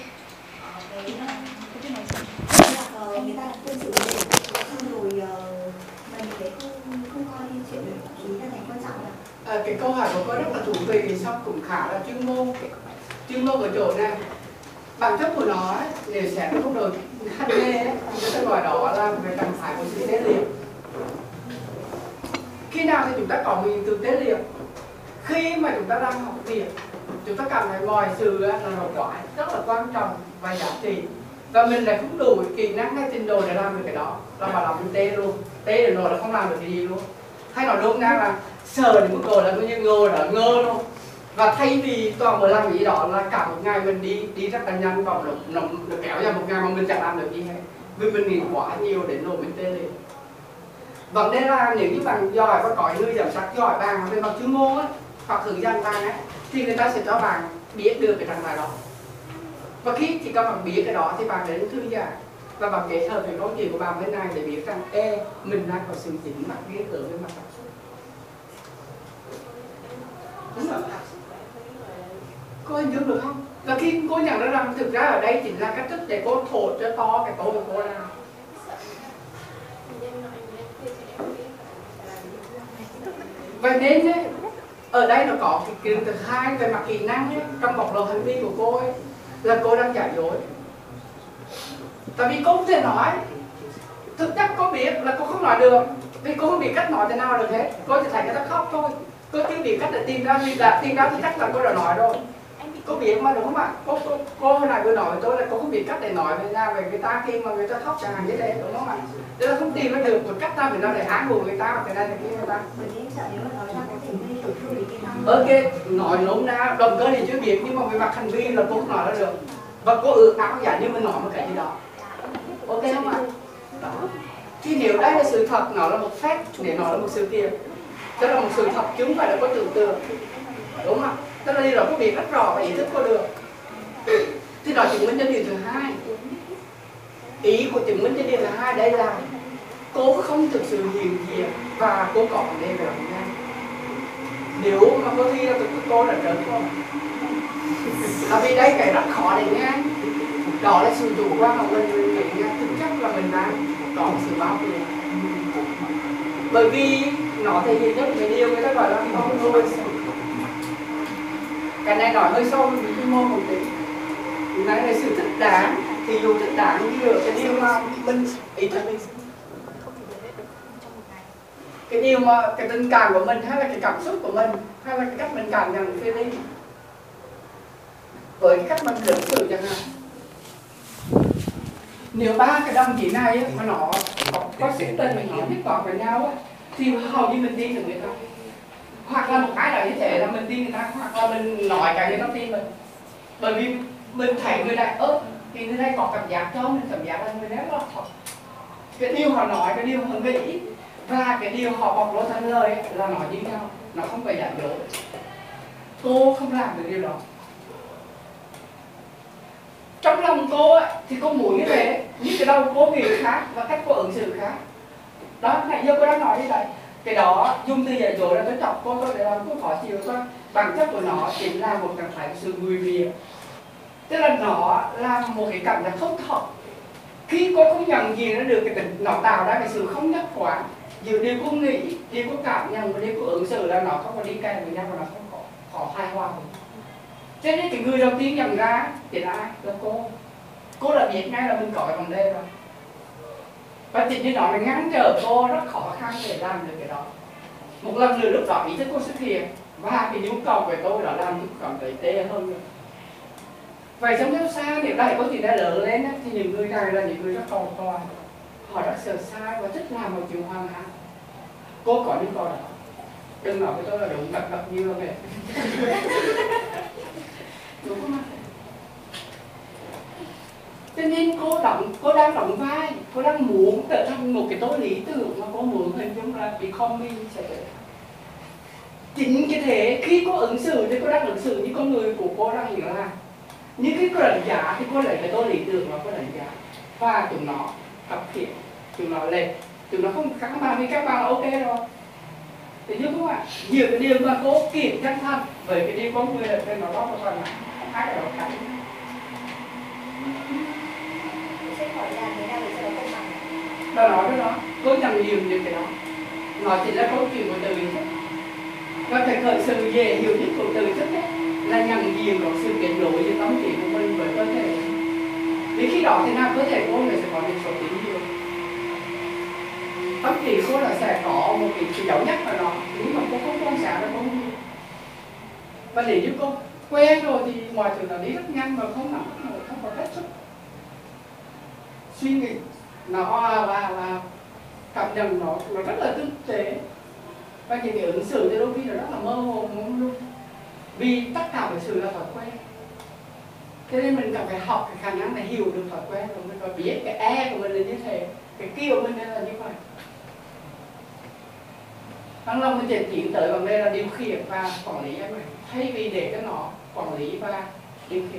người ta tâm sự với mình, xong rồi mà mình lại không coi chuyện ý là thành quan trọng à? Cái câu hỏi của cô rất là thú vị, xong cũng khá là chuyên môn ở chỗ này. Bản chất của nó ấy, nếu sẽ không được HD ấy, chúng ta gọi đó là về trạng thái của sự tê liệt. Khi nào thì chúng ta có một hiện tượng tê liệt? Khi mà chúng ta đang học việc, chúng ta cảm thấy mọi sự là hậu quả rất là quan trọng và giá trị, và mình lại không đủ kỹ năng hay trình độ để làm được cái đó, là bà làm tê luôn, tê đến nỗi là không làm được cái gì luôn. Hay nói đúng ra là sờ đến một cột là coi như ngơ luôn. Và thay vì toàn bộ làm gì đó là cả một ngày mình đi rất là nhanh, và nó kéo ra một ngày mà mình chẳng làm được gì hết, vì mình nghĩ quá nhiều đến nỗi mình tê liệt. Vấn đề là nếu như bạn giỏi và có người giám sát giỏi bạn về mặt chuyên môn á, hoặc hướng dẫn bạn ấy, thì người ta sẽ cho bạn biết được cái trạng thái đó. Và khi chỉ cần bạn biết cái đó thì bạn đến thư giãn, và bạn kết hợp với câu chuyện của bạn bên này để biết rằng mình đang có sự chỉnh mặt ghê ở với mặt cảm xúc. Cô hình dung được không? Và khi cô nhận ra rằng thực ra ở đây chính là cách thức để cô thổ cho to cái tôi của cô ra. Vậy nên ấy, ở đây nó có cái kỹ thứ hai về mặt kỹ năng ấy, trong bộc lộ hành vi của cô ấy, là cô đang giả dối. Tại vì cô không thể nói, thực chất cô biết là cô không nói được, vì cô không biết cách nói thế nào được hết. Cô chỉ thấy người ta khóc thôi, cô chưa biết cách để tìm ra, vì đã tìm ra thì chắc là cô đã nói rồi. Cô biết mà đúng không ạ? Cô hồi nãy vừa nói với tôi là cô không biết cách để nói về người ta khi mà người ta khóc chẳng hạn như thế, đúng không ạ? Tức là không tìm ra được một cách nào để an ủi người ta hoặc thế này thế kia người ta. Ok, nói nôm na, động cơ thì chưa biết, nhưng mà về mặt hành vi là cô không nói ra được. Và cô ước ảo giả như mình nói một cái gì đó. Ok không ạ? Đó. Thì nếu đây là sự thật, nó là một fact, để nó là một sự kiện, tức là một sự thật chứ không phải là có tưởng tượng, đúng không ạ? Tức là đi rồi có biết rất rõ và ý thức có được. Thì đó chứng minh cho điều thứ hai. Ý của chứng minh cho điều thứ hai đây là cô không thực sự hiện diện và cô có vấn đề về lòng gan. Nếu mà cô thi ra cô là trớn không? Tại vì đây cái rất khó để nghe. Đó là sự chủ quan của mình nghĩ nghe. Thực chất là mình đang có sự bao bì. Bởi vì nó thể hiện nhất cái điều người ta gọi là không thôi. Cái này nói hơi sâu vì chuyên môn một tí. Nói là sự thích đáng, thì dù thích đáng như cái điều mà mình ý thức mình, cái điều mà cái tình cảm của mình hay là cái cảm xúc của mình hay là cái cách mình cảm nhận feeling với cái cách mình ứng xử chẳng hạn. Nếu ba cái đồng chí này ấy, mà nó có sự tình mình hiểu biết toàn với nhau ấy, thì hầu như mình tin được người ta. Hoặc là một cái nào như thế là mình tin người ta, hoặc là mình nói cái người ta tin mình. Bởi vì mình thấy người này thì người này có cảm giác cho mình cảm giác là người này rất là thật. Cái điều họ nói, cái điều họ nghĩ và cái điều họ bộc lộ thành lời ấy, là nói như nhau, nó không phải giả dối. Cô không làm được điều đó. Trong lòng cô ấy, thì cô muốn như thế, nhưng cái đầu cô nghĩ khác và cách cô ứng xử khác. Đó, nãy giờ cô đang nói như vậy. Cái đó dùng từ giả dối là tôi chọc cô để làm cô khó chịu thôi. Bản chất của nó chính là một trạng thái của sự nguy biện. Tức là nó là một cái cảm giác không thật. Khi cô không nhận gì nó được cái tình, nó tạo ra cái sự không nhất quán giữa điều cô nghĩ, điều cô cảm nhận và điều cô ứng xử, là nó không có đi kèm với nhau và nó không có hài hòa. Cho nên cái người đầu tiên nhận ra thì là ai? Là cô. Cô đã biết ngay là mình có cái vấn đề rồi. Và chính như đó là ngăn trở cô rất khó khăn để làm được cái đó. Một lần nữa lúc đó ý thức cô xuất hiện và cái nhu cầu của tôi đó làm tôi cảm thấy tệ hơn nữa. Vậy trong nếu xa nếu đại có gì đã lớn lên thì những người này là những người rất cầu toàn, họ rất sợ sai và thích làm một chuyện hoàn hảo. Cô có nhu cầu đó, đừng nói với tôi là đúng gặp như vậy. Đúng không? Cho nên cô đang đóng vai, cô đang muốn trở thành một cái tôi lý tưởng mà cô muốn hình dung là becoming sẽ trở thành. Chính cái thế khi cô ứng xử thì cô đang ứng xử như con người của cô đang hiểu là như khi cô đánh giá thì cô lấy cái tôi lý tưởng mà cô đánh giá và chúng nó cập hiện, chúng nó lệch, chúng nó không các bạn vì các bạn là ok rồi. Thì như không ạ, nhiều cái điều mà cô kiểm chân thân với cái điều con người là cái nó đó còn là không ai ở đâu cả. Sẽ hỏi là thế nào để cho nó công bằng? Đó nói với nó, cô nhận nhiều những cái đó. Nó chỉ là câu chuyện của từ ý thức. Và cái khởi sự dễ hiểu nhất của từ ý thức ấy, là nhận diện có sự kết nối giữa tâm trí của mình với cơ thể. Vì khi đó thì nào cơ thể của người sẽ có những số tín hiệu. Tâm trí cô là sẽ có một cái dấu nhắc vào nó, nhưng mà cô không quan sát được không nhiều. Và nếu như cô quen rồi thì mọi thứ nó đi rất nhanh và không nằm không có cách xúc. Suy nghĩ nó và cảm nhận nó rất là thực tế. Và những cái ứng xử thì đôi khi nó rất là mơ hồ mông lung. Vì tất cả mọi sự là thói quen. Cho nên mình cần phải học cái khả năng để hiểu được thói quen của mình và biết cái E của mình là như thế, cái Q của mình là như vậy. Thăng Long mình chỉ tiến tới bằng đây là điều khiển và quản lý em này, thay vì để cho nó quản lý và điều khiển.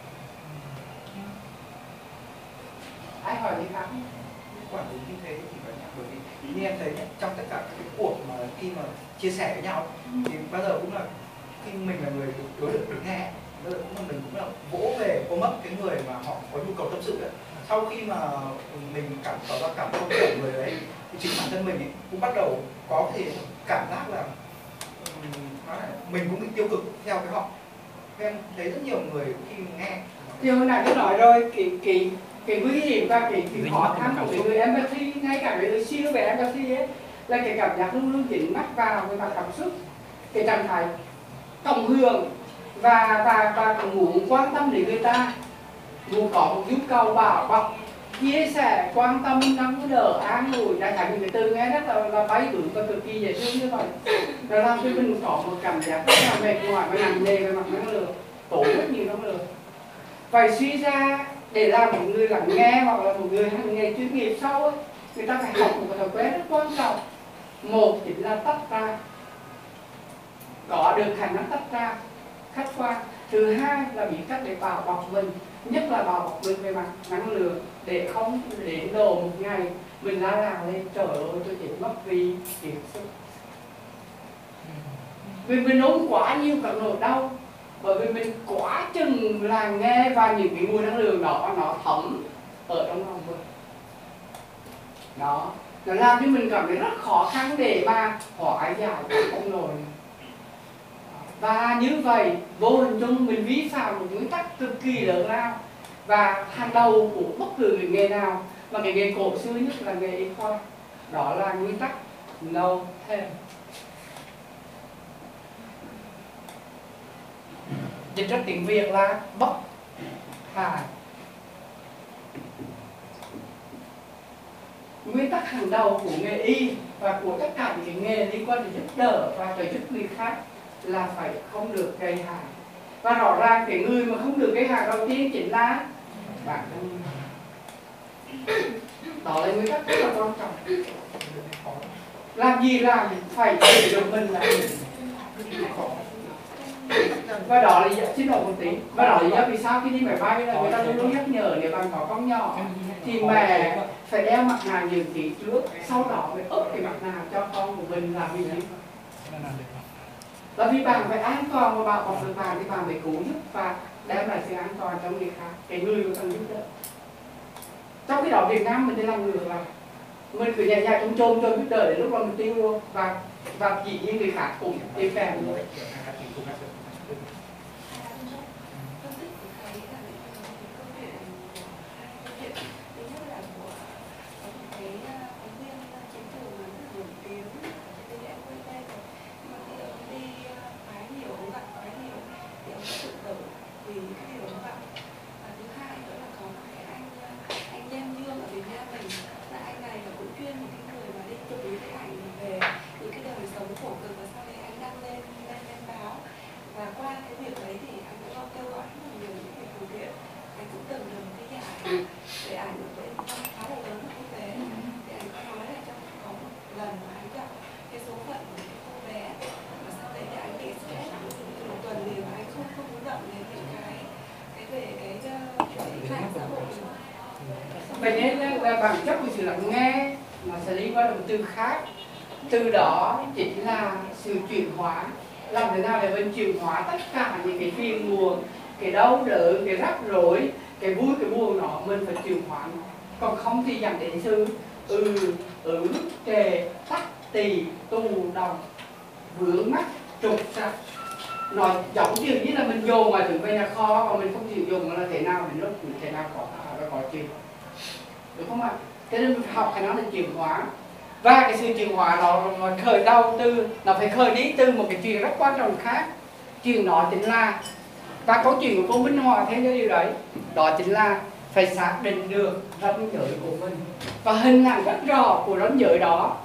Ai hỏi gì khác? Quản lý như thế thì phải nhắc, bởi vì như em thấy nhé, trong tất cả các cái cuộc mà khi mà chia sẻ với nhau thì bao giờ cũng là khi mình là người đối được nghe, bao giờ cũng là mình cũng là vỗ về ôm ấp cái người mà họ có nhu cầu tâm sự đấy. Sau khi mà mình tỏ ra cảm thông của người đấy thì chính bản thân mình ấy cũng bắt đầu có thể cảm giác là mình cũng bị tiêu cực theo cái họ. Em thấy rất nhiều người khi nghe thì hôm nay tôi nói rồi, cái nguy hiểm và cái khó khăn của cái người empathy, ngay cả cái người siêu về empathy ấy, là cái cảm giác luôn luôn dính mắc vào về mặt cảm xúc, cái trạng thái cộng hưởng và cũng muốn quan tâm đến người ta, muốn có một nhu cầu bảo bọc, chia sẻ, quan tâm, nâng đỡ, an ủi, đại khái những cái từ nghe rất là bay bướm và cực kỳ dễ thương như vậy. Nó làm cho mình có một cảm giác rất là mệt mỏi và nặng nề về mặt năng lượng, tốn rất nhiều năng lượng. Vậy suy ra để làm một người lắng nghe hoặc là một người hành nghề chuyên nghiệp sâu ấy, người ta phải học một thói quen rất quan trọng. Một chính là tách ra, có được khả năng tách ra khách quan. Thứ hai là biết cách để bảo bọc mình, nhất là bảo bọc mình về mặt năng lượng, để không đến độ một ngày mình la làng lên trời ơi tôi chỉ mất vì kiệt sức. Vì mình ôm quá nhiều các nỗi đau, bởi vì mình quá chừng là nghe và những cái nguồn năng lượng đó nó thấm ở trong lòng mình. Đó, nó làm cho mình cảm thấy rất khó khăn để mà hóa giải cái ông nổi. Và như vậy vô hình chung mình vi phạm một nguyên tắc cực kỳ lớn lao và hàng đầu của bất cứ cái nghề nào, mà cái nghề cổ xưa nhất là nghề y khoa, đó là nguyên tắc no thêm. Dịch ra tiếng Việt là bất hại. Nguyên tắc hàng đầu của nghề y và của tất cả những cái nghề liên quan đến giúp đỡ và trợ giúp người khác là phải không được gây hại. Và rõ ràng cái người mà không được gây hại đầu tiên chính là bản thân. Đó là nguyên tắc rất là quan trọng. Làm gì làm phải để được mình là khó. Và đó là xin lỗi một tí. Và đó là lý do vì sao khi đi máy bay là người ta luôn luôn nhắc nhở nếu bạn có con nhỏ thì mẹ phải đeo mặt nạ nhiều tí trước, sau đó mới ốp cái mặt nạ cho con của mình làm gì. Là vì bạn phải an toàn và bảo bọc được bạn thì bạn phải cứu giúp và đem lại sự an toàn cho người khác, cái người của cần giúp đỡ. Trong khi đó Việt Nam mình đi làm ngược là mình cứ nhà nhà trông cho giúp đỡ đến lúc đó mình tiêu luôn và chỉ như người khác cũng tiêu kèm luôn. vì cái điều đó bạn. Và thứ hai nữa là có một cái anh Giang Dương ở Việt Nam mình, là anh này là cũng chuyên một cái người mà đi chụp những cái ảnh về những cái đời sống khổ cực, và sau đấy anh đăng lên báo. Và qua cái việc đấy thì anh cũng kêu gọi rất là nhiều những cái từ thiện. Anh cũng từng được một cái giải về ảnh về khá là lớn ở quốc tế. Thì anh có nói là trong có một lần mà anh gặp cái số phận của cái cô bé, và sau đấy thì anh bị stress một tuần liền mà anh không muốn động đến những cái về cái mạng xã hội. Vậy nên là bản chất của sự lắng nghe nó sẽ đi qua động từ khác. Từ đó chính là sự chuyển hóa. Làm thế nào để mình chuyển hóa tất cả những cái phiền muộn, cái đau đớn, cái rắc rối, cái vui, cái buồn đó, mình phải chuyển hóa nó. Còn không thì dẫn đến sự trề, tắc, tỳ, tù, đồng, vướng mắc, trục trặc. Nó giống như là mình dồn mọi thứ về nhà kho mà mình không chịu dùng nó là thế nào đến lúc thế nào có chuyện, đúng không ạ? Thế nên mình học cái nó là chuyển hóa, và cái sự chuyển hóa đó khởi đầu từ, nó phải khởi đi từ một cái chuyện rất quan trọng khác. Chuyện đó chính là, và câu chuyện của cô Minh Hòa thêm cái điều đấy, đó chính là phải xác định được ranh giới của mình và hình ảnh rất rõ của ranh giới đó.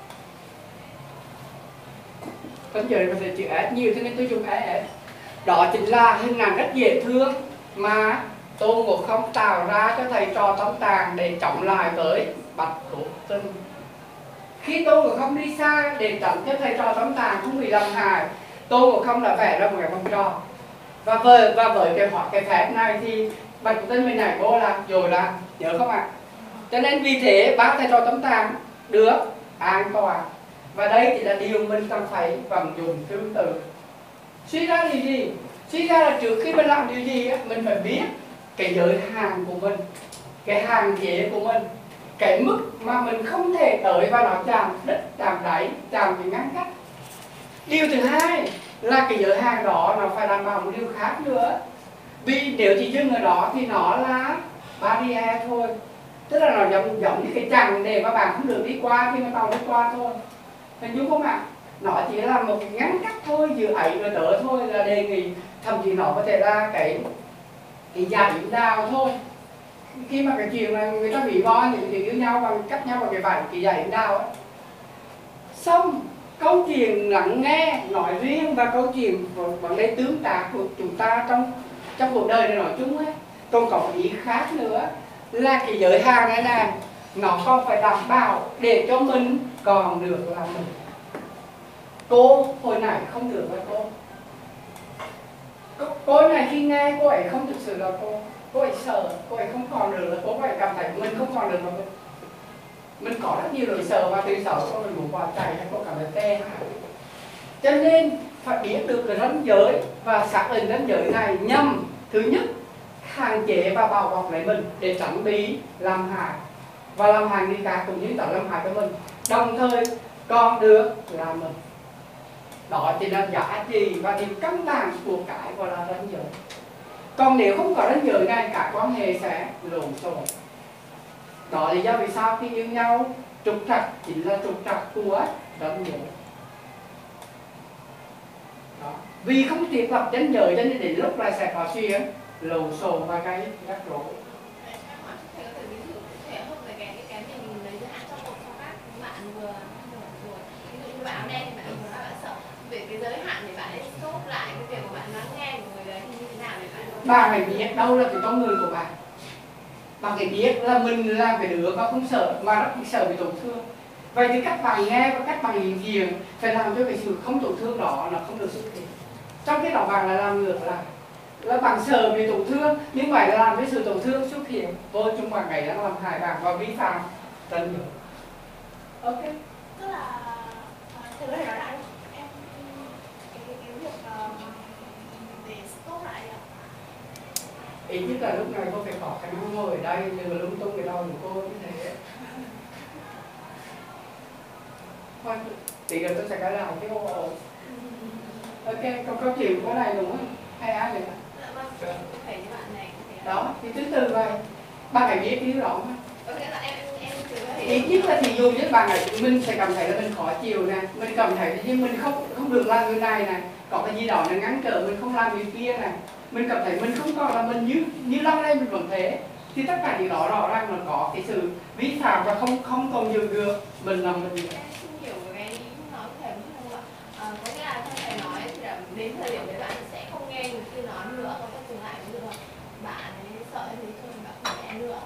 Ranh giới mình sẽ chữ S nhiều, cho nên tôi dùng S. Đó chính là hình ảnh rất dễ thương mà Tôn Ngộ Không tạo ra cho thầy trò Tống Tàng để chống lại với Bạch Thủ Tinh. Khi Tôn Ngộ Không đi xa để tránh cho thầy trò Tống Tàng không bị làm hại, Tôn Ngộ Không đã vẽ ra một cái vòng tròn. Và với cái phép này thì Bạch Thủ Tinh mình nhảy vô là rồi là, nhớ không ạ? Cho nên vì thế ba thầy trò Tống Tàng được an toàn. Và đây thì là điều mình cần phải vận dụng tương tự. Suy ra điều gì? Suy ra là trước khi mình làm điều gì mình phải biết cái giới hạn của mình, cái hạn chế của mình, cái mức mà mình không thể tới và nó chạm đất, chạm đáy, chạm cái ngăn cách. Điều thứ hai là cái giới hạn đó nó phải đảm bảo một điều khác nữa. Vì nếu chỉ dừng ở đó thì nó là barrier thôi. Tức là nó giống như cái chặng để mà bạn không được đi qua khi mà tàu đi qua thôi. Hình dung không ạ? Nó chỉ là một cái ngắn cách thôi, giữa ấy và tớ thôi, là đề nghị. Thậm chí nó có thể là cái giải đào thôi. Khi mà cái chuyện là người ta bị bo những chuyện yêu nhau bằng cách nhau bằng cái giải đào ấy. Xong câu chuyện lắng nghe nói riêng và câu chuyện vấn đề tương tác của chúng ta trong cuộc đời này nói chung ấy, còn có một ý khác nữa là cái giới hạn này nè, nó còn phải đảm bảo để cho mình còn được là mình. Cô hồi nãy không được là cô này khi nghe cô ấy không thực sự là cô ấy sợ, cô ấy không còn được là cô ấy cảm thấy mình không còn được là mình có rất nhiều nỗi sợ, và từ sợ cô mình muốn bỏ chạy hay cô cảm thấy tê. Cho nên phải biết được cái ranh giới và xác định ranh giới này nhằm thứ nhất hạn chế và bảo bọc lấy mình để tránh bị làm hại và làm hại người khác cũng như tránh làm hại của mình, đồng thời còn được là mình. Đó chỉ là giá trị và điều căn bản của cái gọi là ranh giới. Còn nếu không có ranh giới này, cả quan hệ sẽ lộn xộn. Đó là lý do vì sao khi yêu nhau trục trặc chính là trục trặc của ranh giới. Đó. Vì không thiết lập ranh giới cho nên đến lúc là sẽ có chuyện lộn xộn và cái rắc rối. Bạn nghe thì bạn sợ về cái giới hạn để bạn ấy stop lại cái việc của bạn lắng nghe của người đấy thì như thế nào để bạn phải biết đâu là cái con người của bạn. Bạn phải biết là mình là cái đứa mà không sợ, mà rất sợ bị tổn thương. Vậy thì cách bạn nghe và cách bạn hiện diện phải làm cho cái sự không tổn thương đó nó không được xuất hiện. Trong cái đó bạn lại làm ngược lại, là bạn sợ bị tổn thương nhưng phải làm cái sự tổn thương xuất hiện vô trong bạn ấy đang làm hại bạn và vi phạm ranh giới. Ok. Tức là thầy có thể nói lại em cái việc để stop lại ạ. Ý nhất là lúc này cô phải có khả năng ngồi ở đây đừng có lung tung cái đầu của cô như thế. Thôi, tí nữa tôi sẽ cái lại cái ô. Ok, còn câu chuyện của này đúng không? Hay ai vậy? phải như bạn này. Đó, thì từ từ vậy. Bạn phải biết cái đó mà. Có nghĩa là em Ít nhất là thì dù với bạn này mình sẽ cảm thấy là mình khó chịu nè, mình cảm thấy nhưng mình không được làm như này này, có cái gì đó là ngắn trở mình không làm như kia này, mình cảm thấy mình không còn là mình như lâu nay mình vẫn thế, thì tất cả những đó rõ ràng là có cái sự vi phạm và không còn dừng được mình làm mình. Nhiều cái nói thèm không ạ? Có nghĩa là thầy nói thì là đến thời điểm đấy bạn sẽ không nghe người kia nói nữa, và các dừng lại với được bạn ấy sợ thì thôi bạn không nghe nữa.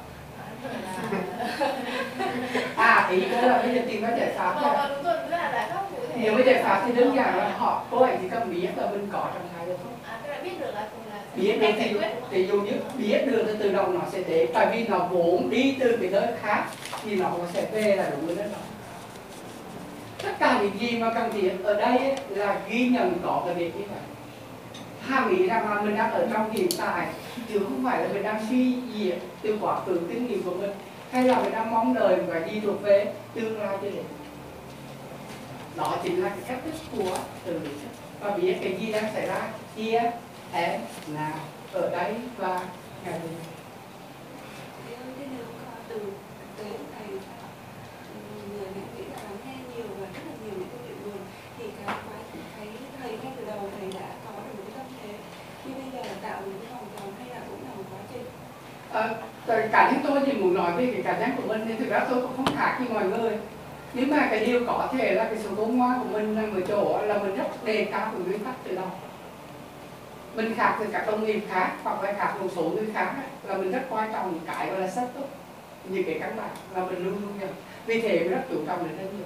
Ý đó là bây giờ tìm cái giải pháp rồi. Đúng rồi, tức là các cụ thể. Nếu cái giải pháp thì đơn giản là cô ấy chỉ cần biết là mình có trong hai được không? Tức là biết được là biết được thì dù như biết được thì tự động nó sẽ đến, tại vì nó vốn đi từ cái nơi khác thì nó sẽ về là đúng rồi đó. Tất cả những gì mà cần thiết ở đây ấy, là ghi nhận có cái việc như vậy. Hàm ý rằng là mình đang ở trong hiện tại chứ không phải là mình đang suy diễn từ quá khứ kinh nghiệm của mình, hay là mình đang mong đợi và đi thuộc về tương lai cho đến. Đó chính là cái cách thức của từ lý thức và biết cái gì đang xảy ra kia em nào ở đây và ngày hôm nay. Thế nếu từ tới thầy người này nghĩ là lắng nghe nhiều và rất là nhiều những câu chuyện buồn, thì cái thầy ngay từ đầu thầy đã có được một cái tâm thế, nhưng bây giờ là tạo một cái vòng tròn hay là cũng là một quá trình? Cá nhân tôi thì muốn nói về cái cá nhân của mình thì thực ra tôi cũng không khác như mọi người, nhưng mà cái điều có thể là cái sự khôn ngoan của mình là ở chỗ là mình rất đề cao cái nguyên tắc từ đầu. Mình khác từ các đồng nghiệp khác hoặc là khác một số người khác là mình rất quan trọng những cái gọi là set up, những cái căn bản là mình luôn luôn nhận. Vì thế mình rất chú trọng đến rất nhiều.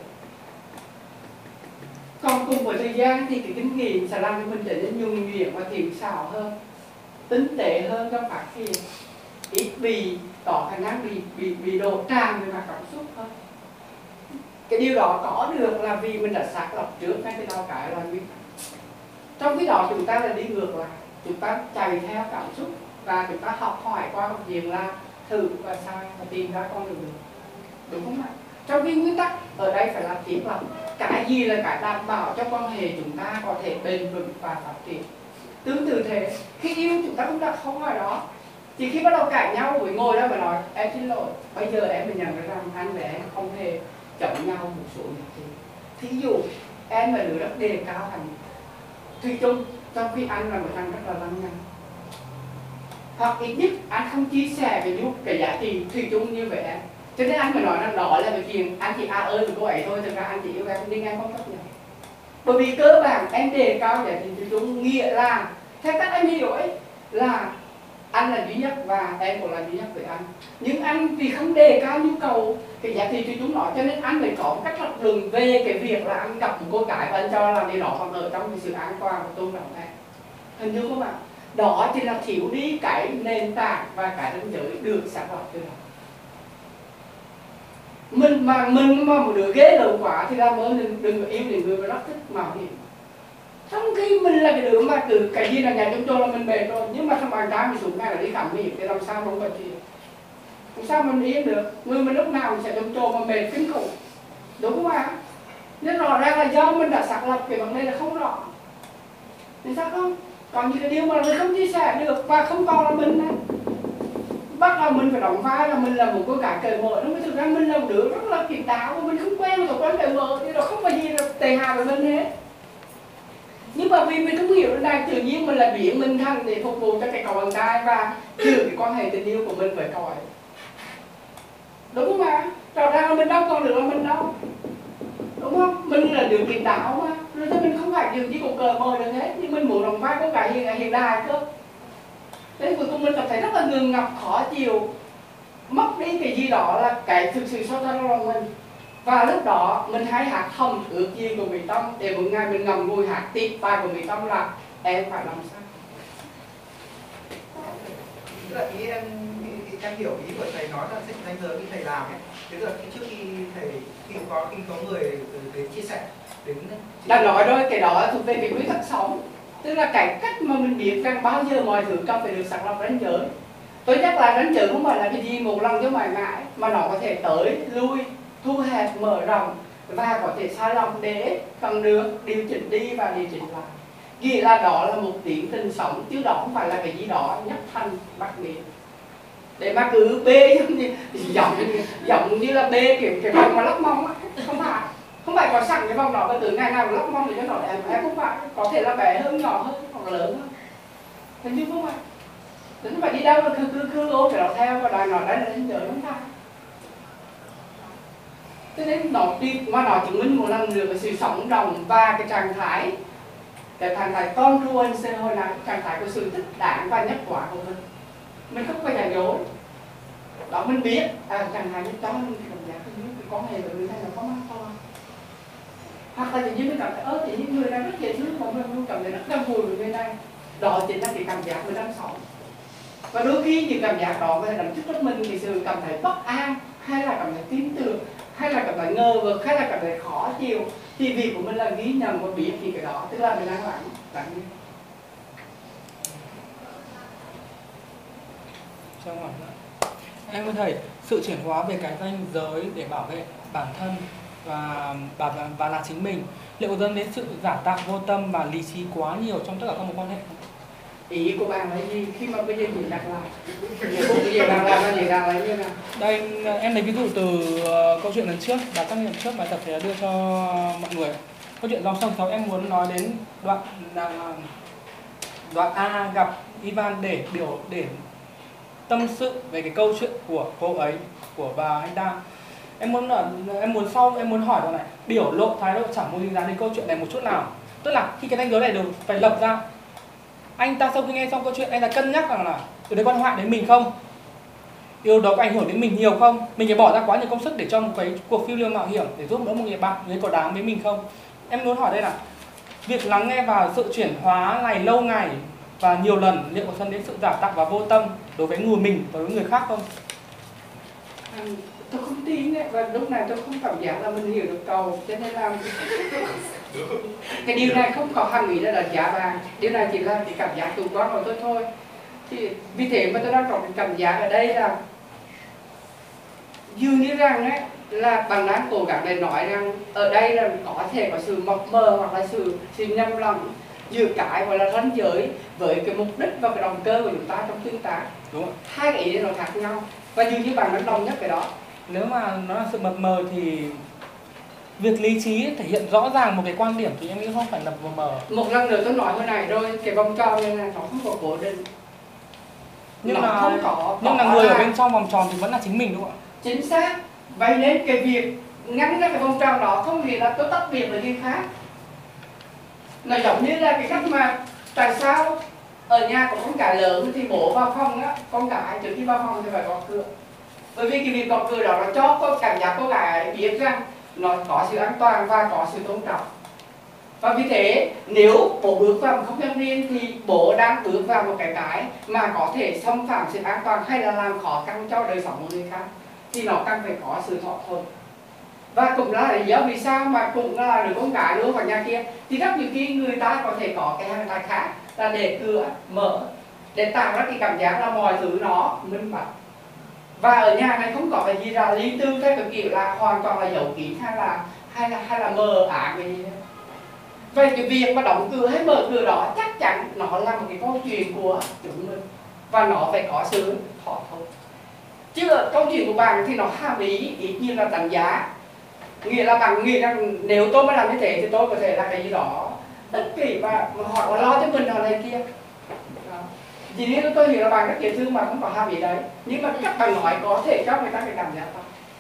Còn cùng với thời gian thì cái kinh nghiệm sẽ làm cho mình trở nên nhuần nhuyễn và kỹ xảo hơn, tinh tế hơn trong phát triển, ít bị có khả năng bị đổ tràn về mặt cảm xúc hơn. Cái điều đó có được là vì mình đã xác lập trước ngay từ đầu cái là nguyên tắc. Trong khi đó chúng ta là đi ngược lại, chúng ta chạy theo cảm xúc và chúng ta học hỏi qua một việc là thử và sai và tìm ra con đường, đúng không ạ? Trong khi nguyên tắc ở đây phải là thiết lập cái gì là cái đảm bảo cho quan hệ chúng ta có thể bền vững và phát triển. Tương tự thế, khi yêu chúng ta cũng đã không hỏi đó, thì khi bắt đầu cãi nhau với ngồi đó và nói em xin lỗi, bây giờ em mới nhận ra rằng anh và em không hề chống nhau một số những gì. Thí dụ em là đứa rất đề cao hạnh thủy chung, trong khi anh là một thằng rất là lăng nhăng, hoặc ít nhất anh không chia sẻ về cái giá trị thủy chung như vậy em, cho nên anh mới nói rằng đó là cái chuyện anh chỉ ơi với cô ấy thôi, thực ra anh chỉ yêu em nhưng em không chấp nhận. Bởi vì cơ bản em đề cao giá trị thủy chung nghĩa là theo cách anh hiểu ấy là anh là duy nhất và em cũng là duy nhất với anh, nhưng anh vì không đề cao nhu cầu cái giá trị thủy chung đó cho nên anh phải có một cách lập luận về cái việc là anh gặp một cô gái và anh cho là điều đó còn ở trong cái sự an toàn và tôn trọng em. Hình như các bạn, đó chỉ là thiếu đi cái nền tảng và cái ranh giới được xác lập từ đó. Mình mà một đứa ghê lợn quá thì làm ơn đừng có yêu những người mà rất thích mạo hiểm. Trong khi mình là cái đứa mà từ cái gì là nhà trong chỗ là mình mệt rồi, nhưng mà thằng bạn trai mình xuống ngay là đi khám nghiệm thì làm sao không có chuyện, làm sao mình yên được, người mình lúc nào mình sẽ trong chỗ mà mệt kinh khủng, đúng không ạ? Nên rõ ràng là do mình đã xác lập cái vấn đề là không rõ, thì sao không? Còn những cái điều mà mình không chia sẻ được và không còn là mình này, bắt đầu mình phải đóng vai là mình là một cô gái cởi mở, nhưng mà thực ra mình là một đứa rất là kiệt đáo và mình không quen một con cởi mở thì nó không có gì là tệ hại với mình hết. Nhưng mà vì mình không hiểu cái này, tự nhiên mình là biến mình thành để phục vụ cho cái cậu bạn trai và giữ cái quan hệ tình yêu của mình với cậu ấy, đúng không ạ? Rõ ràng là mình đâu còn được là mình đâu, đúng không? Mình là đứa kiệt đáo mà, rồi cho mình không phải điều gì cũng cởi mở được hết, nhưng mình muốn đóng vai có cái hiện đại cơ. Đến cuối cùng mình cảm thấy rất là ngừng ngập, khó chịu, mất đi cái gì đó là cái thực sự sâu xa trong lòng mình. Và lúc đó mình hay hát thầm ước gì của Mỹ Tâm để một ngày mình ngầm ngùi hát tiếp bài của Mỹ Tâm là em phải làm sao. Tức là ý em hiểu ý của thầy nói là danh giới khi thầy làm ấy. Tức là trước khi thầy khi có người đến chia sẻ đến đã nói rồi, cái đó thuộc về cái quy tắc sống. Tức là cái cách mà mình biết rằng bao giờ mọi thứ cần phải được xác lập ranh giới. Tôi nhắc là ranh giới không phải là cái gì một lần cho mãi mãi, mà nó có thể tới, lui, thu hẹp, mở rộng và có thể sai lầm để cần được điều chỉnh đi và điều chỉnh lại. Nghĩa là đó là một tiến trình sống chứ đó không phải là cái gì đó nhất thành bắt biến. để mà cứ bê giống như là bê cái vòng mà lắp mông á, không phải có sẵn cái vòng đó và từ ngày nào lắp mông để cho nó em không phải, có thể là bé hơn, nhỏ hơn hoặc là lớn hơn, thế nhưng không phải, không phải đi đâu là cứ ôm cái đó theo và đòi nó đấy là đến giờ không phải. Thế nên nó đi mà nó chứng minh một lần nữa cái sự sống động và cái trạng thái congruence hồi nào, trạng thái của sự thích đáng và nhất quả của mình không phải giả dối. Đó mình biết chẳng hạn như đó mình cảm giác cái quan hệ với người này là có mắc to, hoặc là như mình cảm thấy thì những người này rất dễ thương mà mình cảm thấy rất đau buồn với người này, đó chính là cái cảm giác mình đang sống. Và đôi khi những cảm giác đó có thể đánh thức trong mình cái sự cảm thấy bất an, hay là cảm thấy tin tưởng, hay là cảm thấy ngờ vực, hay là cảm thấy khó chịu, thì việc của mình là ghi nhận và biết thì cái đó tức là mình đang lắng nghe. Trong hỏi nữa. Em có thầy, sự chuyển hóa về cái ranh giới để bảo vệ bản thân và là chính mình, liệu có dẫn đến sự giả tạo vô tâm và lý trí quá nhiều trong tất cả các mối quan hệ không? Ý của bạn là gì? Khi mà bây giờ mình đặt lại cái gì bạn làm là gì đặt lại như nào? Đây em lấy ví dụ từ câu chuyện lần trước, bài trắc nghiệm trước bài tập để đưa cho mọi người. Câu chuyện dòng sông sáu em muốn nói đến đoạn A gặp Ivan để tâm sự về cái câu chuyện của cô ấy, của bà anh ta. Em muốn hỏi đoạn này, biểu lộ thái độ chẳng muốn dính dáng đến câu chuyện này một chút nào. Tức là khi cái ranh giới này được phải lập ra, anh ta sau khi nghe xong câu chuyện anh ta cân nhắc rằng là điều đấy quan hại đến mình không, điều đó có ảnh hưởng đến mình nhiều không, mình phải bỏ ra quá nhiều công sức để cho một cái cuộc phiêu lưu mạo hiểm để giúp đỡ một người bạn, người có đáng với mình không. Em muốn hỏi đây là việc lắng nghe và sự chuyển hóa này lâu ngày và nhiều lần liệu có dẫn đến sự giả tạo và vô tâm đối với người mình và đối với người khác không? Tôi không tin đấy, và lúc này tôi không cảm giác là mình hiểu được cầu, cho nên là cái điều này không có hẳn ý là đánh giá bạn, điều này chỉ là cái cảm giác chủ quan của tôi thôi. Thì vì thế mà tôi đang có cái cảm giác ở đây là dường như rằng ấy, là bạn đang cố gắng để nói rằng ở đây là có thể có sự mập mờ hoặc là sự nhầm lẫn giữa cái gọi là ranh giới với cái mục đích và cái động cơ của chúng ta trong tương tác. Đúng rồi. Hai cái ý nó khác nhau và dường như bạn đang đồng nhất cái đó. Nếu mà nó là sự mập mờ thì việc lý trí thể hiện rõ ràng một cái quan điểm thì em nghĩ không phải là mập mờ. Một lần nữa tôi nói hồi này rồi, cái vòng tròn này là nó không có cố định, nhưng mà người ở bên trong vòng tròn thì vẫn là chính mình đúng không ạ? Chính xác. Vậy nên cái việc ngăn ra cái vòng tròn đó không nghĩa là tôi tách biệt với người khác. Nó giống như là cái cách mà tại sao ở nhà có con cái lớn thì bố vào phòng á, con cái trước khi vào phòng thì phải gõ cửa. Bởi vì cái việc gõ cửa đó nó cho có cảm giác cô gái biết rằng nó có sự an toàn và có sự tôn trọng. Và vì thế nếu bố bước vào một không gian riêng thì bố đang bước vào một cái mà có thể xâm phạm sự an toàn hay là làm khó khăn cho đời sống của người khác, thì nó cần phải có sự thỏa thuận. Và cũng là lý do vì sao mà cũng là đứa con gái luôn vào nhà kia thì rất nhiều khi người ta có thể có cái hành động khác là để cửa mở, để tạo ra cái cảm giác là mọi thứ nó minh bạch. Và ở nhà này không có cái gì là lý tư theo cái kiểu là hoàn toàn là giấu kín hay là mờ ám cái gì đó. Vậy cái việc mà đóng cửa hay mở cửa đó chắc chắn nó là một cái câu chuyện của chúng mình và nó phải có sự thỏa thuận. Chứ câu chuyện của bạn thì nó hàm ý ít như là đánh giá, nghĩa là bạn nghĩ rằng nếu tôi mà làm như thế thì tôi có thể là cái gì đó ích kỷ và họ lo cho mình hoặc này kia. Vì nếu tôi hiểu là bạn rất dễ thương mà không có hàm ý đấy, nhưng mà các bạn nói có thể cho người ta cái cảm giác không.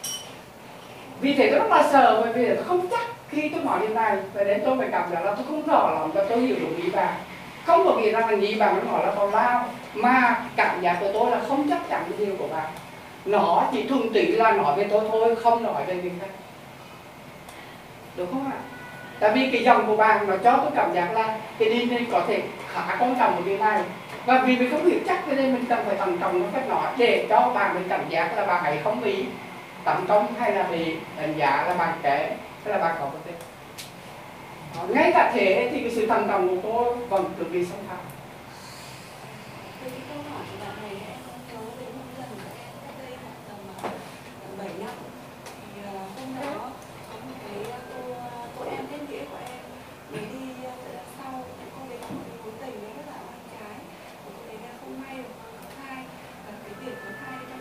Vì thế tôi rất là sợ, bởi vì tôi không chắc khi tôi nói điều này, và đến tôi phải cảm giác là tôi không rõ lắm và tôi hiểu được ý bạn. Không có nghĩa rằng là ý bạn nó nói là tào lao, mà cảm giác của tôi là không chắc chắn cái điều của bạn. Nó chỉ thuần túy là nói về tôi thôi, không nói về người khác. Đúng không ạ? Tại vì cái dòng của bạn nó cho tôi cảm giác là cái đi này có thể khá quan trọng một điều này. Và vì mình không hiểu chắc cho nên mình cần phải tận trọng nó cách nói để cho bạn mình cảm giác là bạn ấy không bị tấn công hay là bị đánh giá là bạn kém hay là bạn có vấn đề. Ngay cả thế thì cái sự tận trọng của cô vẫn cực kỳ sâu sắc. Cái câu hỏi của bạn này em nhớ đến một lần của em cách đây khoảng tầm 7 năm. Thì hôm đó có một cái cô em tên nghĩa của em mình đi sau cô ấy có một cái mối tình rất là oan trái, cô ấy đã không may được có thai, và cái việc có thai cho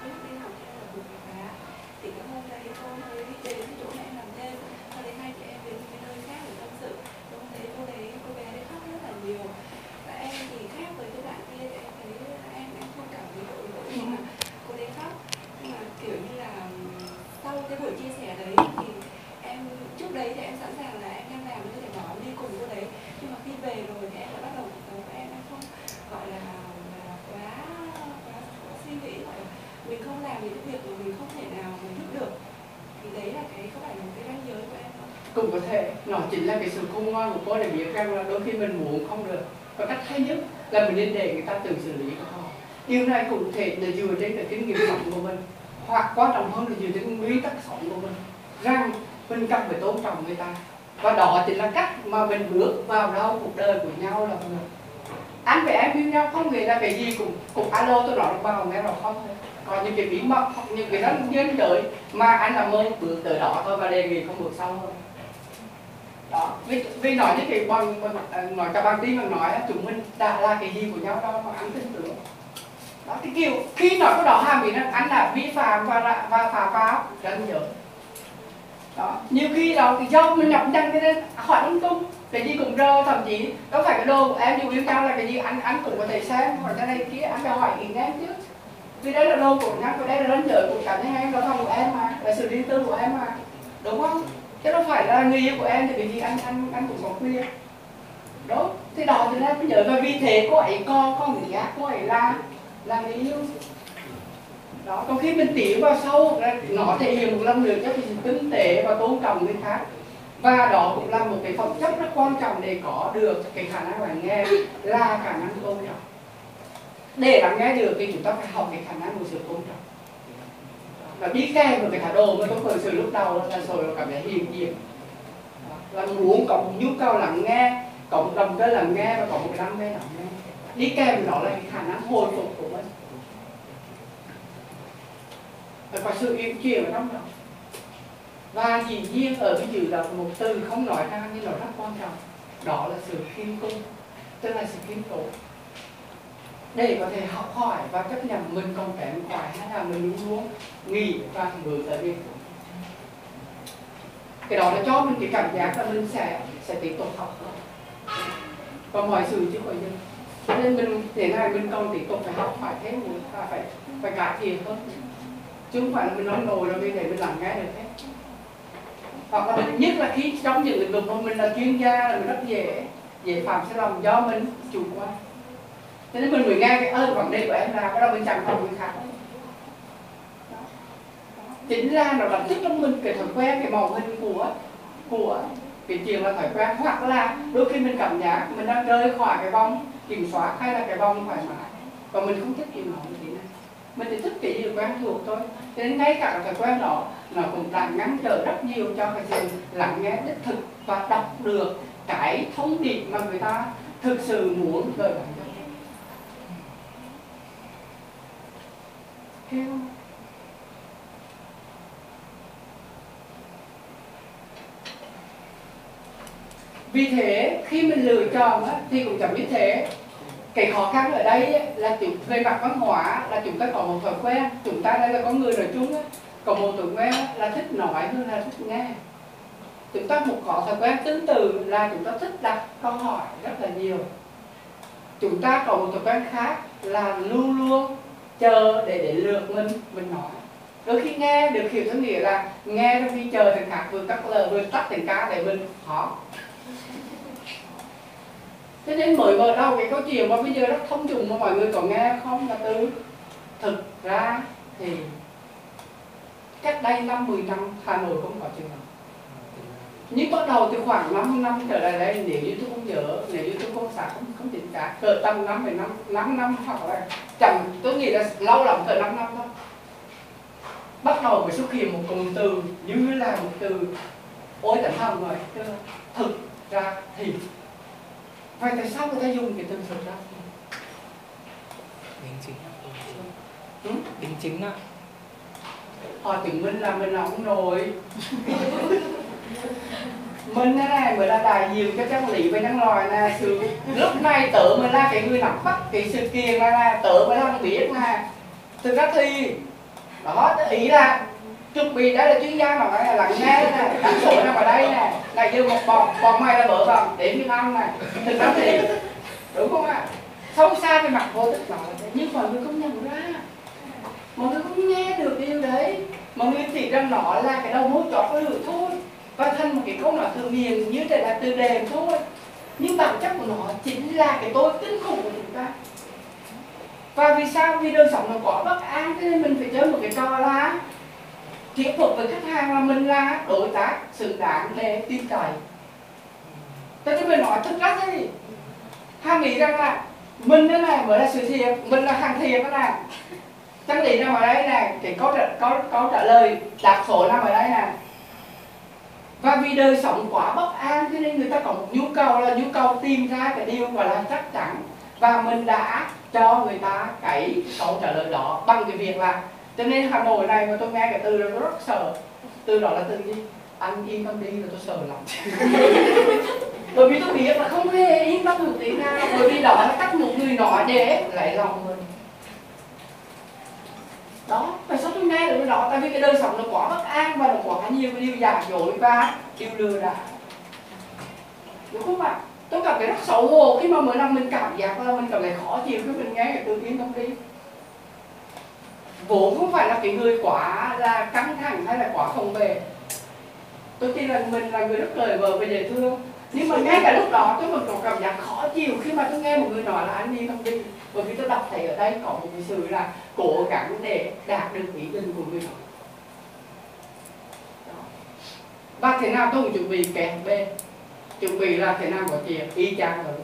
mình không làm những việc mà mình không thể nào mình giúp được, thì đấy là cái có phải là một cái ranh giới của em không? Cũng có thể, nó chính là cái sự khôn ngoan của cô để biết rằng là đôi khi mình muốn không được. Và cách hay nhất là mình nên để người ta tự xử lý của họ. Điều này cũng thể là dựa trên cái kinh nghiệm sống của mình, hoặc quan trọng hơn là dựa trên nguyên tắc sống của mình, rằng mình cần phải tôn trọng người ta. Và đó chính là cách mà mình bước vào đâu cuộc đời của nhau là được. Anh và em yêu nhau không nghĩa là cái gì cũng alo tôi nói vào nghe rồi không thôi. Còn những cái bí mật hoặc những cái ranh giới mà anh làm ơn bước tới đó thôi và đề nghị không bước sau thôi. Đó, vì nói như cái nói cả bằng tin mà nói chúng mình đã là cái gì của nhau đâu mà anh tin tưởng. Đó, cái kiểu khi nói cái đó hàm ý rằng anh là vi phạm và phá pháo ranh giới. Đó, nhiều khi là cái do mình nhập chân cái nên hỏi lung tung, cái gì cũng rơ, thậm chí đâu phải cái đồ của em dù yêu nhau là cái gì anh cũng có thể xem hỏi cái này kia, anh phải hỏi ý em chứ. Vì đây là đồ của nhau, và đây là ranh giới của cả hai em, đó là của em mà, là sự riêng tư của em mà, đúng không? Chứ đâu phải là người yêu của em thì cái gì anh cũng có quyền. Đó, thì đó thì em nhớ, và vì thế cô ấy có người giác, cô ấy là người yêu. Đó, còn khi mình tiến vào sâu, nó thể hiện một lần nữa cho sự tinh tế và tôn trọng người khác. Và đó cũng là một cái phẩm chất rất quan trọng để có được cái khả năng lắng nghe, là khả năng tôn trọng. Để lắng nghe được thì chúng ta phải học cái khả năng của sự tôn trọng. Và đi kèm với cái thái độ mà tôi khởi sự lúc đầu là rồi cảm thấy hiền diện, là muốn có một nhu cầu lắng nghe, có một động cơ lắng nghe và có một cái đam mê lắng nghe. Đi kèm với đó là cái khả năng hồi phục của mình. Phải có sự uyển chuyển ở trong đó. Và dĩ nhiên ở cái chữ đó một từ không nói ra nhưng nó rất quan trọng, đó là sự khiêm cung, tức là sự khiêm tốn, để có thể học hỏi và chấp nhận mình còn kém cỏi hay là mình luôn luôn nghỉ và bước tới việc. Cái đó là cho mình cái cảm giác là mình sẽ tiếp tục học và mọi sự chứ không dừng. Cho nên mình thế này mình còn tiếp tục phải học hỏi thêm nữa, và phải cải thiện hơn, chứ không phải là mình nói ngồi rồi để mình lắng nghe được hết. Hoặc là mình, nhất là khi trong những lĩnh vực mà mình là chuyên gia là mình rất dễ phạm sai lầm do mình chủ quan. Cho nên mình mới nghe cái vấn đề của em là bắt đầu mình chẳng học người khác. Chính là nó đặt tích trong mình cái thói quen, cái màu hình của cái chuyện là thói quen, hoặc là đôi khi mình cảm giác mình đang rơi khỏi cái vòng kiểm soát hay là cái vòng thoải mái và mình không thích chuyện nó như thế này, mình chỉ thích cái gì quen thuộc thôi. Cho nên ngay cả cái thói quen đó nó cũng đang ngăn trở rất nhiều cho cái sự lắng nghe đích thực và đọc được cái thông điệp mà người ta thực sự muốn gửi gắm cho mình. Hiểu? Vì thế khi mình lựa chọn thì cũng chẳng như thế. Cái khó khăn ở đây là về mặt văn hóa là chúng ta có một thói quen, chúng ta đây là con người nói chung có một thói quen là thích nói hơn là thích nghe. Chúng ta một có thói quen tương tự là chúng ta thích đặt câu hỏi rất là nhiều. Chúng ta có một thói quen khác là luôn luôn chờ để đến lượt mình nói. Đôi khi nghe được hiểu theo nghĩa là nghe trong khi chờ thằng khác vừa cắt lời vừa tắt thằng cá để mình hỏi. Cho nên mới mở đầu cái câu chuyện mà bây giờ rất thông dụng mà mọi người có nghe không là từ thực ra thì cách đây 5-10 năm Hà Nội không có trường học. Nhưng bắt đầu từ khoảng 5 năm trở lại đây, nếu như tôi không nhớ, nếu như tôi không xác không chính xác, cỡ tầm 5 năm hoặc là chậm, tôi nghĩ là lâu lắm cỡ 5 năm thôi. Bắt đầu phải xuất hiện một cụm từ như là một từ ôi tận hầm rồi, thực ra thì. Vậy tại sao người ta dùng cái từ thực ra? Đính chính ạ. Đính chính ạ. Họ chứng minh là mình là ông nội. Mình thế này mới là đại diện cho chân lý và nhân loại nè. Lúc này tớ mới là cái người nắm bắt cái sự kiện này nè, tớ mới là người biết nè. Thực ra thì đó, ý là chuẩn bị đây là chuyên gia mà phải là lắng nghe nè, đánh số nằm ở đây nè, này như một bọn mày là vợ vòng để như ăn nè. Thực ra thì đúng không ạ? Không xa về mặt vô thức nói là thế, nhưng mọi người không nhận ra, mọi người không nghe được điều đấy, mọi người chỉ rằng nó là cái đầu mối chót lửa thôi và thành một cái câu nói thường niệm như thế là từ đền thôi, nhưng bản chất của nó chính là cái tôi kinh khủng của chúng ta. Và vì sao? Vì đời sống nó quá bất an, cho nên mình phải chơi một cái trò là thuyết phục với khách hàng là mình là đối tác xứng đáng để tin cậy. Cho nên mình nói thật ra thế, Hà nghĩ rằng là mình thế này mới là sự thiệt, mình là hàng thiệt thế này. Chân lý nằm ở đây này, cái câu trả lời đáp số nằm ở đây này. Và vì đời sống quá bất an cho nên người ta có một nhu cầu là nhu cầu tìm ra cái điều gọi là chắc chắn. Và mình đã cho người ta cái câu trả lời đó bằng cái việc là, cho nên Hà Nội này mà tôi nghe cái từ đó tôi rất sợ. Từ đó là từ gì? Anh yên tâm đi là tôi sợ lắm. Bởi vì tôi biết là không hề yên tâm một tí nào. Bởi vì đó là cách một người nói để lấy lòng mình. Đó, tại sao tôi nghe được cái đó? Tại vì cái đời sống nó quá bất an và nó quá nhiều cái điều giả dối và điều lừa đảo. Đúng không ạ? Tôi cảm thấy rất xấu hổ khi mà mỗi lần mình cảm giác là mình cảm thấy khó chịu khi mình nghe cái từ yên tâm đi. Vốn không phải là cái người quá là căng thẳng hay là quá phòng vệ. Tôi tin là mình là người rất lời vờ và dễ thương. Nhưng mà ngay cả lúc đó tôi vẫn có cảm giác khó chịu khi mà tôi nghe một người nói là anh yên tâm đi. Bởi vì tôi đọc thấy ở đây có một cái sự là cố gắng để đạt được ý định của người đó. Và thế nào tôi cũng chuẩn bị kèm bên. Chuẩn bị là thế nào có chuyện y chang rồi.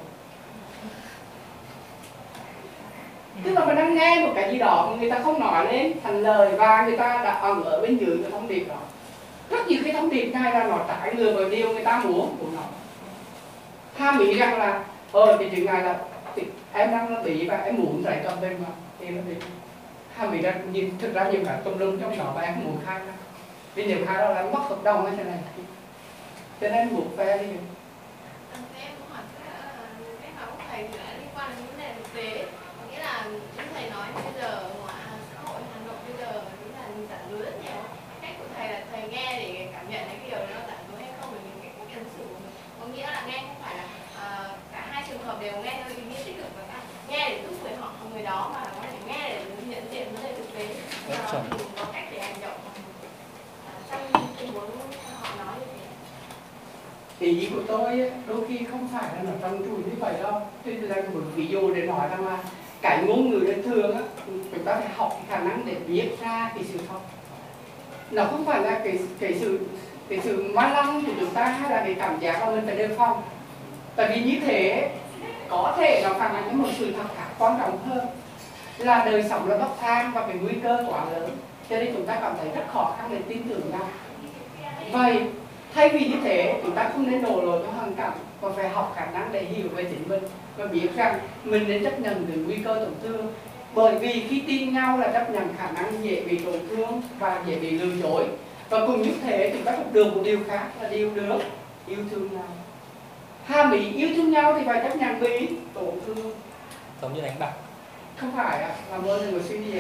Tức là mình đang nghe một cái gì đó mà người ta không nói lên thành lời và người ta đã ẩn ở bên dưới cái thông điệp đó. Rất nhiều khi thông điệp này là nó trái ngược với điều người ta muốn của nó. Hà nghĩ rằng là cái chuyện này là em đang bị và em muốn giải toàn bên mà thì nó bị. Hà nghĩ rằng thực ra nhiều cả tùm lum trong đó và em không muốn khai ra. Vì nếu khai đó là em mất hợp đồng hay thế này. Cho nên em buộc phe đi. Em cũng hỏi cái hỏi của thầy thì lại liên quan đến vấn đề thực tế. Có nghĩa là chúng thầy nói bây giờ ngoài xã hội Hà Nội bây giờ chúng là giản lứa rất nhiều. Cách của thầy là thầy nghe để cảm nhận cái điều đó giản lứa hay không, bởi vì cái cách ứng xử của mình có nghĩa là nghe không phải là cả hai trường hợp đều nghe theo ý nghĩa tích cực và nghe để giúp người đó mà có thể nghe để nhận diện vấn đề thực tế. Sau đó thì có cách để hành động trong tình huống họ nói như thế. Ý của tôi đôi khi không phải là nó trần trụi như vậy đâu. Tôi là một ví dụ để nói rằng là cái ngôn ngữ đời thường á, chúng ta phải học cái khả năng để viết ra cái sự thật. Nó không phải là cái sự ma lăng của chúng ta hay là cái cảm giác là mình phải đề phòng. Tại vì như thế có thể nó phản ánh một sự thật khác quan trọng hơn là đời sống là bất an và cái nguy cơ quá lớn, cho nên chúng ta cảm thấy rất khó khăn để tin tưởng nhau. Vậy thay vì như thế chúng ta không nên đổ lỗi cho hoàn cảnh mà phải học khả năng để hiểu về chính mình và biết rằng mình nên chấp nhận được nguy cơ tổn thương. Bởi vì khi tin nhau là chấp nhận khả năng dễ bị tổn thương và dễ bị lừa dối. Và cùng như thế chúng ta cũng được một điều khác là điều được yêu thương nhau. Ham bị yêu thương nhau thì phải chấp nhận bị tổn thương. Giống như đánh bạc. Không phải ạ, làm ơn đừng có suy nghĩ.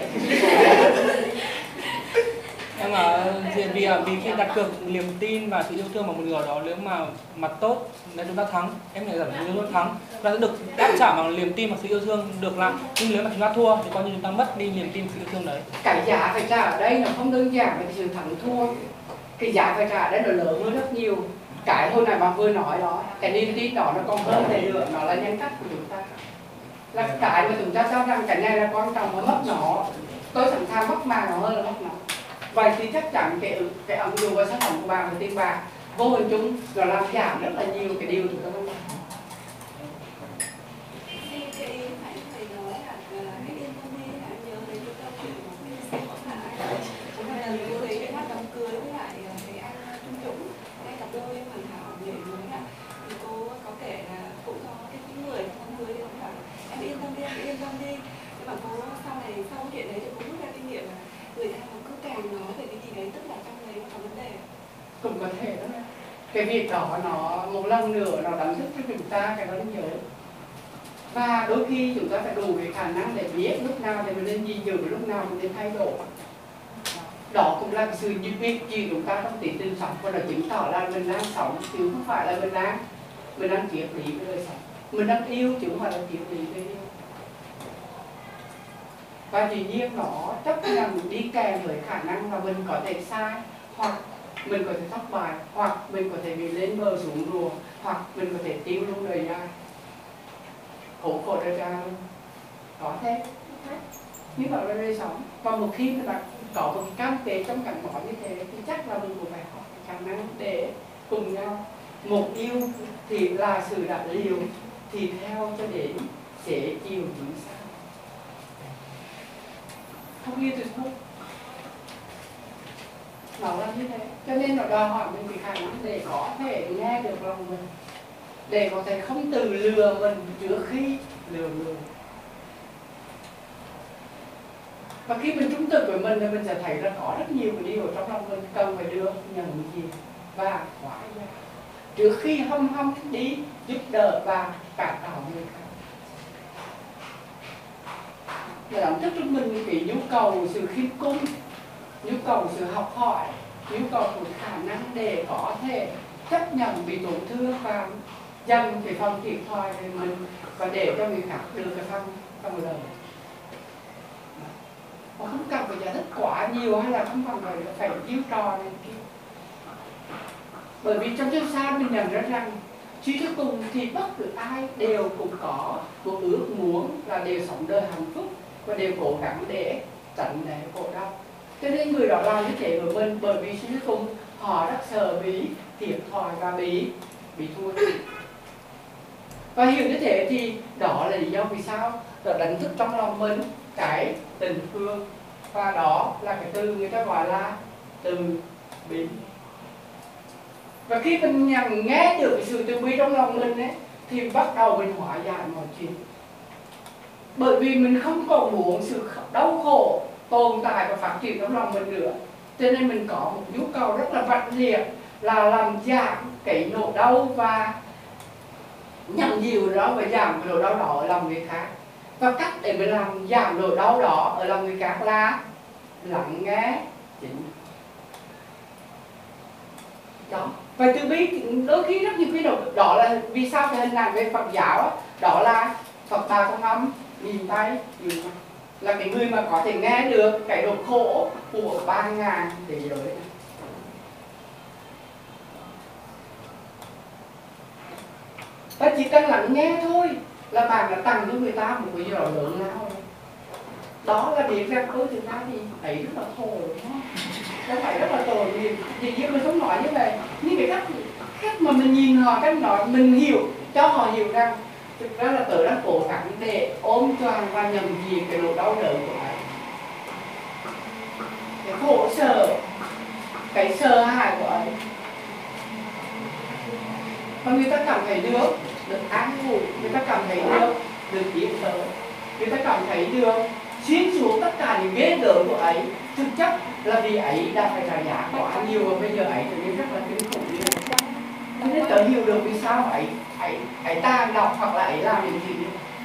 Nhưng mà vì khi đặt cược niềm tin và sự yêu thương vào một người đó, nếu mà mặt tốt nếu chúng ta thắng, em nghĩ rằng chúng ta thắng, chúng ta sẽ được đáp trả bằng niềm tin và sự yêu thương được lại. Nhưng nếu mà chúng ta thua thì coi như chúng ta mất đi niềm tin và sự yêu thương đấy. Cái giá phải trả ở đây nó không đơn giản về sự thắng thua. Cái giá phải trả ở đây nó lớn hơn rất nhiều. Cái hồi này bà vừa nói đó, cái niềm tin đó nó còn hơn thế nữa, nó là nhân cách của chúng ta. Là cái mà chúng ta cho rằng cái này là quan trọng mà mất nó, tôi sẵn sàng mất mà nó hơn là mất nó. Vậy thì chắc chắn cái ứng dụng vào sản phẩm của bạn và tiền bạc vô hình chung nó làm giảm rất là nhiều cái điều chúng ta không làm. Sau chuyện đấy thì cũng rút ra kinh nghiệm là người ta cứ càng nói về cái gì đấy tức là trong đấy có vấn đề. Cũng có thể đó. Cái việc đó nó một lần nữa nó đánh thức cho chúng ta cái đánh nhớ. Và đôi khi chúng ta phải đủ cái khả năng để biết lúc nào thì mình nên gìn giữ, lúc nào mình nên thay đổi. Đó cũng là cái sự biết gì chúng ta trong tiến trình sống, và nó chứng tỏ là mình đang sống chứ không phải là mình đang triết lý với đời sống. Mình đang yêu chứ không phải là triết lý với yêu. Và dĩ nhiên nó chấp nhận đi kèm với khả năng là mình có thể sai, hoặc mình có thể thất bại, hoặc mình có thể bị lên bờ xuống rùa, hoặc mình có thể tiêu luôn đời dài, khổ đời dài luôn. Có thế. hết. Như vậy là đời sống. Và một khi mà bạn có một cái cam kết trong gắn bó như thế thì chắc là mình cũng phải học khả năng để cùng nhau. Một yêu thì là sự đã liều, thì theo cho đến sẽ chiều những sao. Không yêu thì không. Nó là như thế. Cho nên nó đòi hỏi mình cái khả năng để có thể nghe được lòng mình, để có thể không tự lừa mình trước khi lừa người. Và khi mình trung thực với mình thì mình sẽ thấy là có rất nhiều cái điều trong lòng mình cần phải đưa nhận gì và hóa ra trước khi hâm đi giúp đỡ và cải tạo người khác. Để đánh thức trong mình cái nhu cầu sự khiêm cung, nhu cầu sự học hỏi, nhu cầu của khả năng để có thể chấp nhận bị tổn thương và dành cái phần thiệt thòi về mình và để cho người khác đưa cái phần lời. Mà không cần phải giải thích quá nhiều hay là không cần phải chiêu trò này kia. Bởi vì trong sâu xa mình nhận ra rằng suy cho cùng thì bất cứ ai đều cũng có một ước muốn là đều sống đời hạnh phúc và đều cố gắng để tránh để khổ đau. Cho nên người đó làm như thế với mình bởi vì suy cho cùng họ rất sợ bị thiệt thòi và bị thua thiệt. Và hiểu như thế thì đó là lý do vì sao đã đánh thức trong lòng mình cái tình thương, và đó là cái từ người ta gọi là từ bi. Và khi mình nhận nghe được cái sự từ bi trong lòng mình ấy, thì bắt đầu mình hóa giải mọi chuyện. Bởi vì mình không còn muốn sự đau khổ tồn tại và phát triển trong lòng mình nữa, cho nên mình có một nhu cầu rất là mãnh liệt là làm giảm cái nỗi đau và nhận dìu đó và giảm cái nỗi đau đó ở lòng người khác. Và cách để mình làm giảm nỗi đau đó ở lòng người khác là lắng nghe chính đó. Và từ bi đôi khi rất nhiều khi đó là vì sao cái hình ảnh về Phật giáo đó là Phật Bà Công Âm nhìn tay là cái người mà có thể nghe được cái nỗi khổ của 3.000 thế giới này. Và chỉ cần lắng nghe thôi là bạn đã tặng cho người ta một cái gì đó lớn lao. Đó là việc rằng tôi thực ra thì thấy rất là khổ đúng không? Nó phải rất là tội vì mình không nói như vậy. Nhưng cái cách mà mình nhìn họ, cách nói mình hiểu, cho họ hiểu rằng thực ra là tớ đang cố gắng để ôm choàng và nhận diện cái nỗi đau đớn của ấy, cái khổ sở, cái sợ hãi của ấy. Và người ta cảm thấy được an ủi, người ta cảm thấy được biết tới, người ta cảm thấy được xuyên suốt tất cả những ghê gớm của ấy. Thực chất là vì ấy đã phải trả giá quá nhiều và bây giờ ấy trở nên rất là kinh khủng như thế. Nên tớ hiểu được vì sao ấy tàn độc hoặc là ấy làm những gì.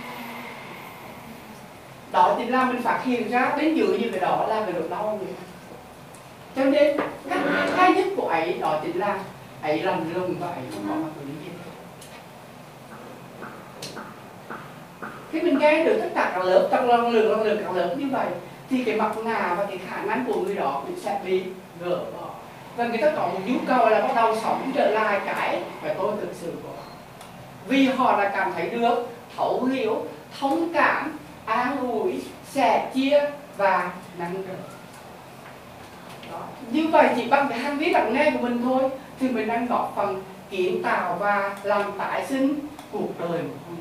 Đó thì là mình phát hiện ra bên dưới như cái đó là cái nỗi đau người. Cho nên cách hay nhất của ấy đó chính là ấy làm lưng và ấy không có mặt lý gì. Khi mình nghe được tất cả các lớp tăng năng lượng các lớp như vậy thì cái mặt nạ và cái khả năng của người đó cũng sẽ bị gỡ bỏ. Và người ta có một nhu cầu là bắt đầu sống trở lại cái tôi thực sự của họ. Vì họ đã cảm thấy được thấu hiểu, thông cảm, an ủi, sẻ chia và nâng đỡ. Như vậy chỉ bằng cái hành vi lắng nghe của mình thôi thì mình đang góp phần kiến tạo và làm tái sinh cuộc đời của mình.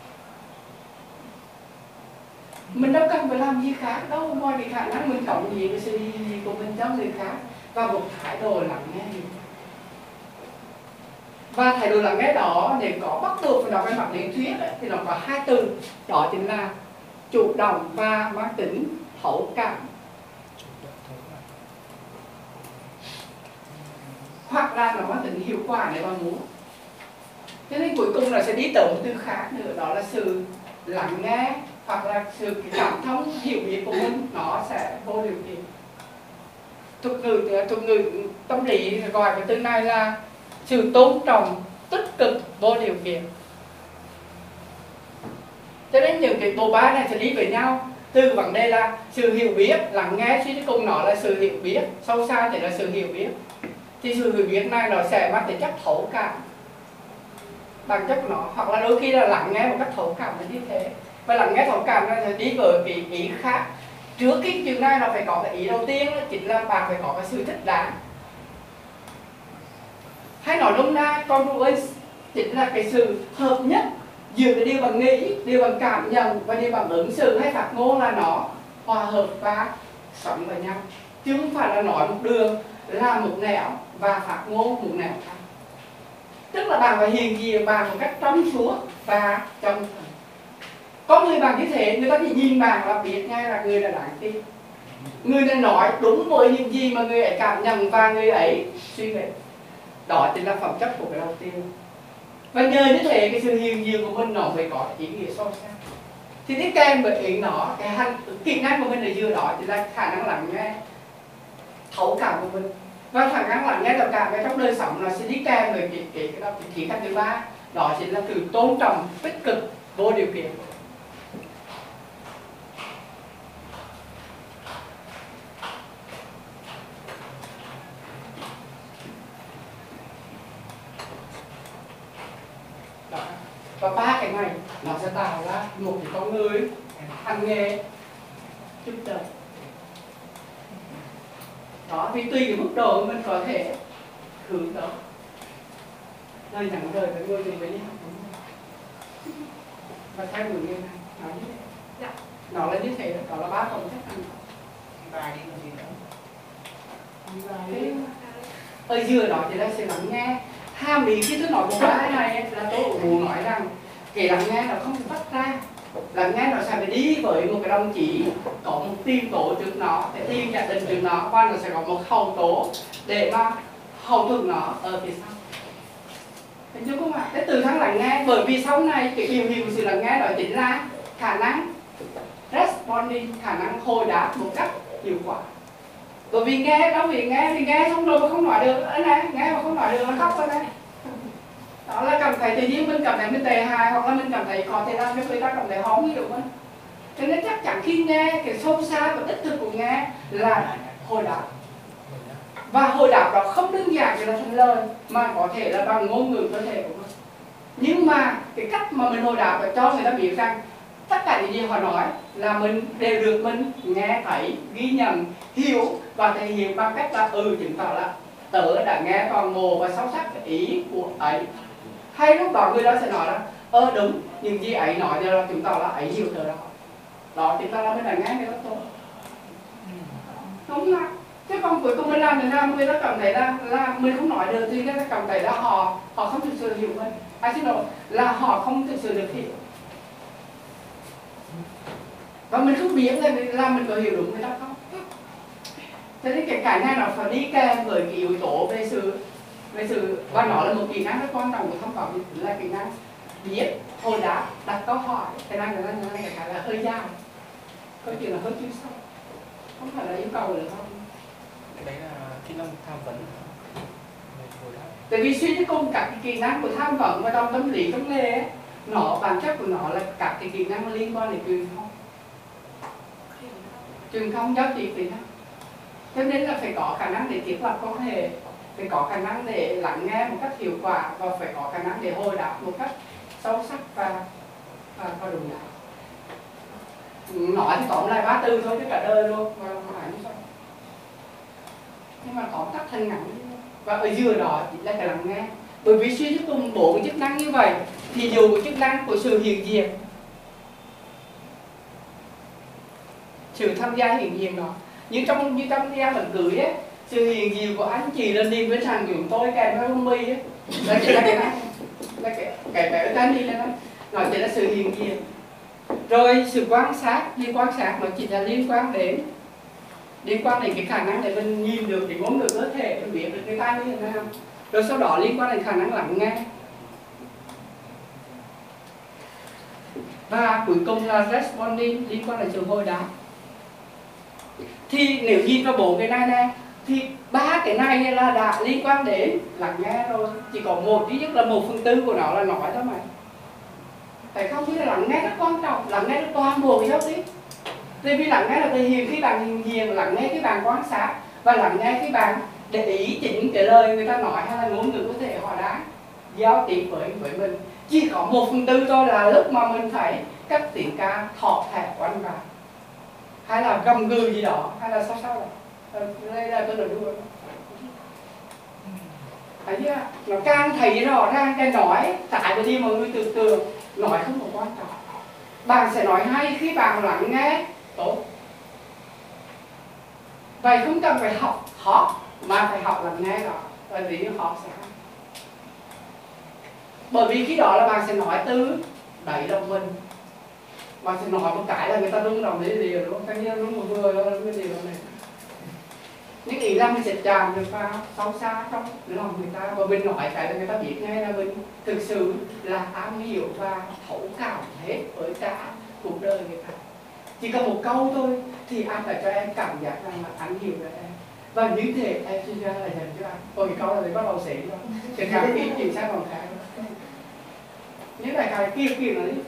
Mình đâu cần phải làm gì khác đâu, ngoài cái khả năng mình cộng gì cái sự gì của mình cho người khác và một thái độ lắng nghe. Và thái độ lắng nghe đó để có bắt buộc phải đọc về mặt lý thuyết ấy, thì nó có hai từ, đó chính là chủ động và mang tính thấu cảm. Hoặc là nó mang tính hiệu quả nếu bạn muốn. Cho nên cuối cùng là sẽ đi tới một từ khác nữa, đó là sự lắng nghe hoặc là sự cảm thông hiểu biết của mình nó sẽ vô điều kiện. Thuật ngữ tâm lý gọi cái từ này là sự tôn trọng tích cực vô điều kiện. Cho nên những cái bộ ba này sẽ đi với nhau. Từ vấn đề là sự hiểu biết, lắng nghe suy cho cùng nó là sự hiểu biết, sâu xa thì là sự hiểu biết. Thì sự hiểu biết này nó sẽ mang tính chất thấu cảm bản chất của nó, hoặc là đôi khi là lắng nghe một cách thấu cảm là như thế. Và lắng nghe thấu cảm là đi với cái ý khác. Trước cái chuyện này là phải có cái ý đầu tiên đó, chính là bạn phải có cái sự thích đáng. Hay nói đúng ra congruence chính là cái sự hợp nhất giữa cái điều bạn nghĩ, điều bạn cảm nhận và điều bạn ứng xử hay phát ngôn, là nó hòa hợp và sống với nhau, chứ không phải là nói một đường là một nẻo và phát ngôn một nẻo khác. Tức là bạn phải hiện diện bạn một cách trong suốt và trong. Có người bạn như thế, người ta thì nhìn bạn là biết ngay là người là đáng tin. Người này nói đúng với những gì mà người ấy cảm nhận và người ấy suy nghĩ. Đó chính là phẩm chất của cái đầu tiên. Và nhờ như thế cái sự hiện diện của mình nó mới có ý nghĩa sâu sắc. Thì đi kèm với ý nó, cái kỹ năng của mình ở giữa đó chính là khả năng lắng nghe, thấu cảm của mình. Và khả năng lắng nghe thấu cảm ở trong đời sống nó sẽ đi kèm với cái khía cạnh thứ ba, đó chính là sự tôn trọng tích cực vô điều kiện. Và ba cái này nó sẽ tạo ra một cái con người hành nghề giúp đỡ. Đó, vì tùy cái mức độ mình có thể hướng tới. Nơi nhận đời với người mình phải đi học. Và theo đuổi người này, nó như thế. Dạ. Nó là như thế, đó là ba phẩm chất này. Bài đi còn gì nữa? Ở giữa đó thì là sự lắng nghe. Hàm ý khi tôi nói một bài này là tôi cũng muốn nói rằng cái lắng nghe nó không tách ra. Lắng nghe nó sẽ phải đi với một cái đồng chí có một tiên tổ trước nó, để tiên gia đình trước nó, và nó sẽ có một hậu tố để mà hậu thuẫn nó ở phía sau. Thấy chưa không ạ? Cái từ thắng lắng nghe, bởi vì sau này cái biểu hiện của sự lắng nghe đó chính là khả năng responding, khả năng hồi đáp một cách hiệu quả. Bởi vì nghe đâu vì nghe xong rồi mà không nói được, này nghe mà không nói được nó khóc rồi đây. Đó là cảm thấy tự nhiên mình cảm thấy mình tệ hại, hoặc là mình cảm thấy có thể làm cho người ta cảm thấy hóng hiểu không? Cho nên chắc chắn khi nghe cái sâu xa và tích cực của nghe là hồi đáp. Và hồi đáp đó không đơn giản chỉ là thành lời, mà có thể là bằng ngôn ngữ cơ thể của mình. Nhưng mà cái cách mà mình hồi đáp để cho người ta biết rằng tất cả những gì họ nói là mình đều được mình nghe thấy, ghi nhận, hiểu và thể hiện bằng cách là chứng tỏ là tớ đã nghe toàn bộ và sâu sắc cái ý của ấy. Hay lúc đó người đó sẽ nói là đúng, những gì ấy nói thì là chứng tỏ là ấy hiểu tớ đó. Đó thì ta là mình đã nghe người đó tốt. Đúng là chứ còn cuối cùng mình làm thế nào người ta cảm thấy là mình không nói được thì người ta cảm thấy là họ không thực sự hiểu mình. Xin lỗi, là họ không thực sự được hiểu. Và mình không biết là mình có hiểu đúng người ta không. Thế nên cái này nó phải đi kèm với cái yếu tố về sự và nó là một kỹ năng rất quan trọng của thông báo, là kỹ năng biết, hồi đáp, đặt câu hỏi. Cái này là hơi dài, câu chuyện là hơi chuyên sâu, không phải là yêu cầu được không. Cái đấy là kỹ năng tham vấn. Tại vì suy cho cùng các cái kỹ năng của tham vấn và trong tâm lý công nghệ ấy, nó bản chất của nó là các cái kỹ năng liên quan đến truyền thông giao tiếp với nhau. Cho nên là phải có khả năng để thiết lập quan hệ, phải có khả năng để lắng nghe một cách hiệu quả, và phải có khả năng để hồi đáp một cách sâu sắc và đúng đắn. Nói thì tóm lại 3 từ thôi chứ cả đời luôn, và không phải như vậy. Nhưng mà tóm tắt thành ngắn, và ở giữa đó chỉ là cái lắng nghe. Bởi vì suy cho cùng 4 chức năng như vậy thì dù cái chức năng của sự hiện diện, sự tham gia hiện diện đó, như trong gia đình cưới ấy, sự hiện diện của anh chị lên đi với thằng chúng tôi kèm với bông mi ấy, là chỉ là cái này, là cái bé cái đi lên đó, nó chỉ là sự hiện diện. Rồi sự quan sát nó chỉ là liên quan đến cái khả năng để mình nhìn được cái ngôn ngữ cơ thể, mình biết được người ta như thế nào. Rồi sau đó liên quan đến khả năng lắng nghe. Và cuối cùng là responding, liên quan đến sự hồi đáp. Thì nếu nhìn vào 4 cái này nè, thì 3 cái này là đã liên quan đến lắng nghe rồi. Chỉ có một duy nhất là 1/4 của nó là nói thôi mà. Tại không biết là lắng nghe rất quan trọng, lắng nghe được toàn bộ cái giao tiếp. Tại vì lắng nghe là thể hiện khi bạn hiện diện, lắng nghe khi bạn quan sát, và lắng nghe khi bạn để ý chính cái lời người ta nói hay là ngôn ngữ có thể họ đã giao tiếp với mình. Chỉ có 1/4 thôi là lúc mà mình phải cắt tiếng ca thọ thẻ của anh vào, hay là gầm gừ gì đó, hay là sao đó. Đây là tôi được đua. Thấy chưa? Nó càng thấy rõ ràng cái nói tại vì mọi người tưởng tượng nói không có quan trọng. Bạn sẽ nói hay khi bạn lắng nghe tốt. Vậy không cần phải học họ mà phải học lắng nghe đó, bởi vì họ sẽ hay. Bởi vì khi đó là bạn sẽ nói từ đẩy lòng mình, bạn sẽ nói một cái là người ta rung lòng đấy liền, đúng không? Cái như rung một vừa đó là cái gì đó này. Những ý là mình sẽ chạm được vào sâu xa trong lòng người ta, và mình nói cái là người ta biết ngay là mình thực sự là am hiểu và thấu cảm hết với cả cuộc đời người ta. Chỉ cần một câu thôi thì anh phải cho em cảm giác rằng là anh hiểu được em, và như thế em suy ra là dành cho anh. Còn cái câu là bắt đầu xảy ra sẽ cảm nghĩ chuyển sang còn khác. Những đại cái kia là gì?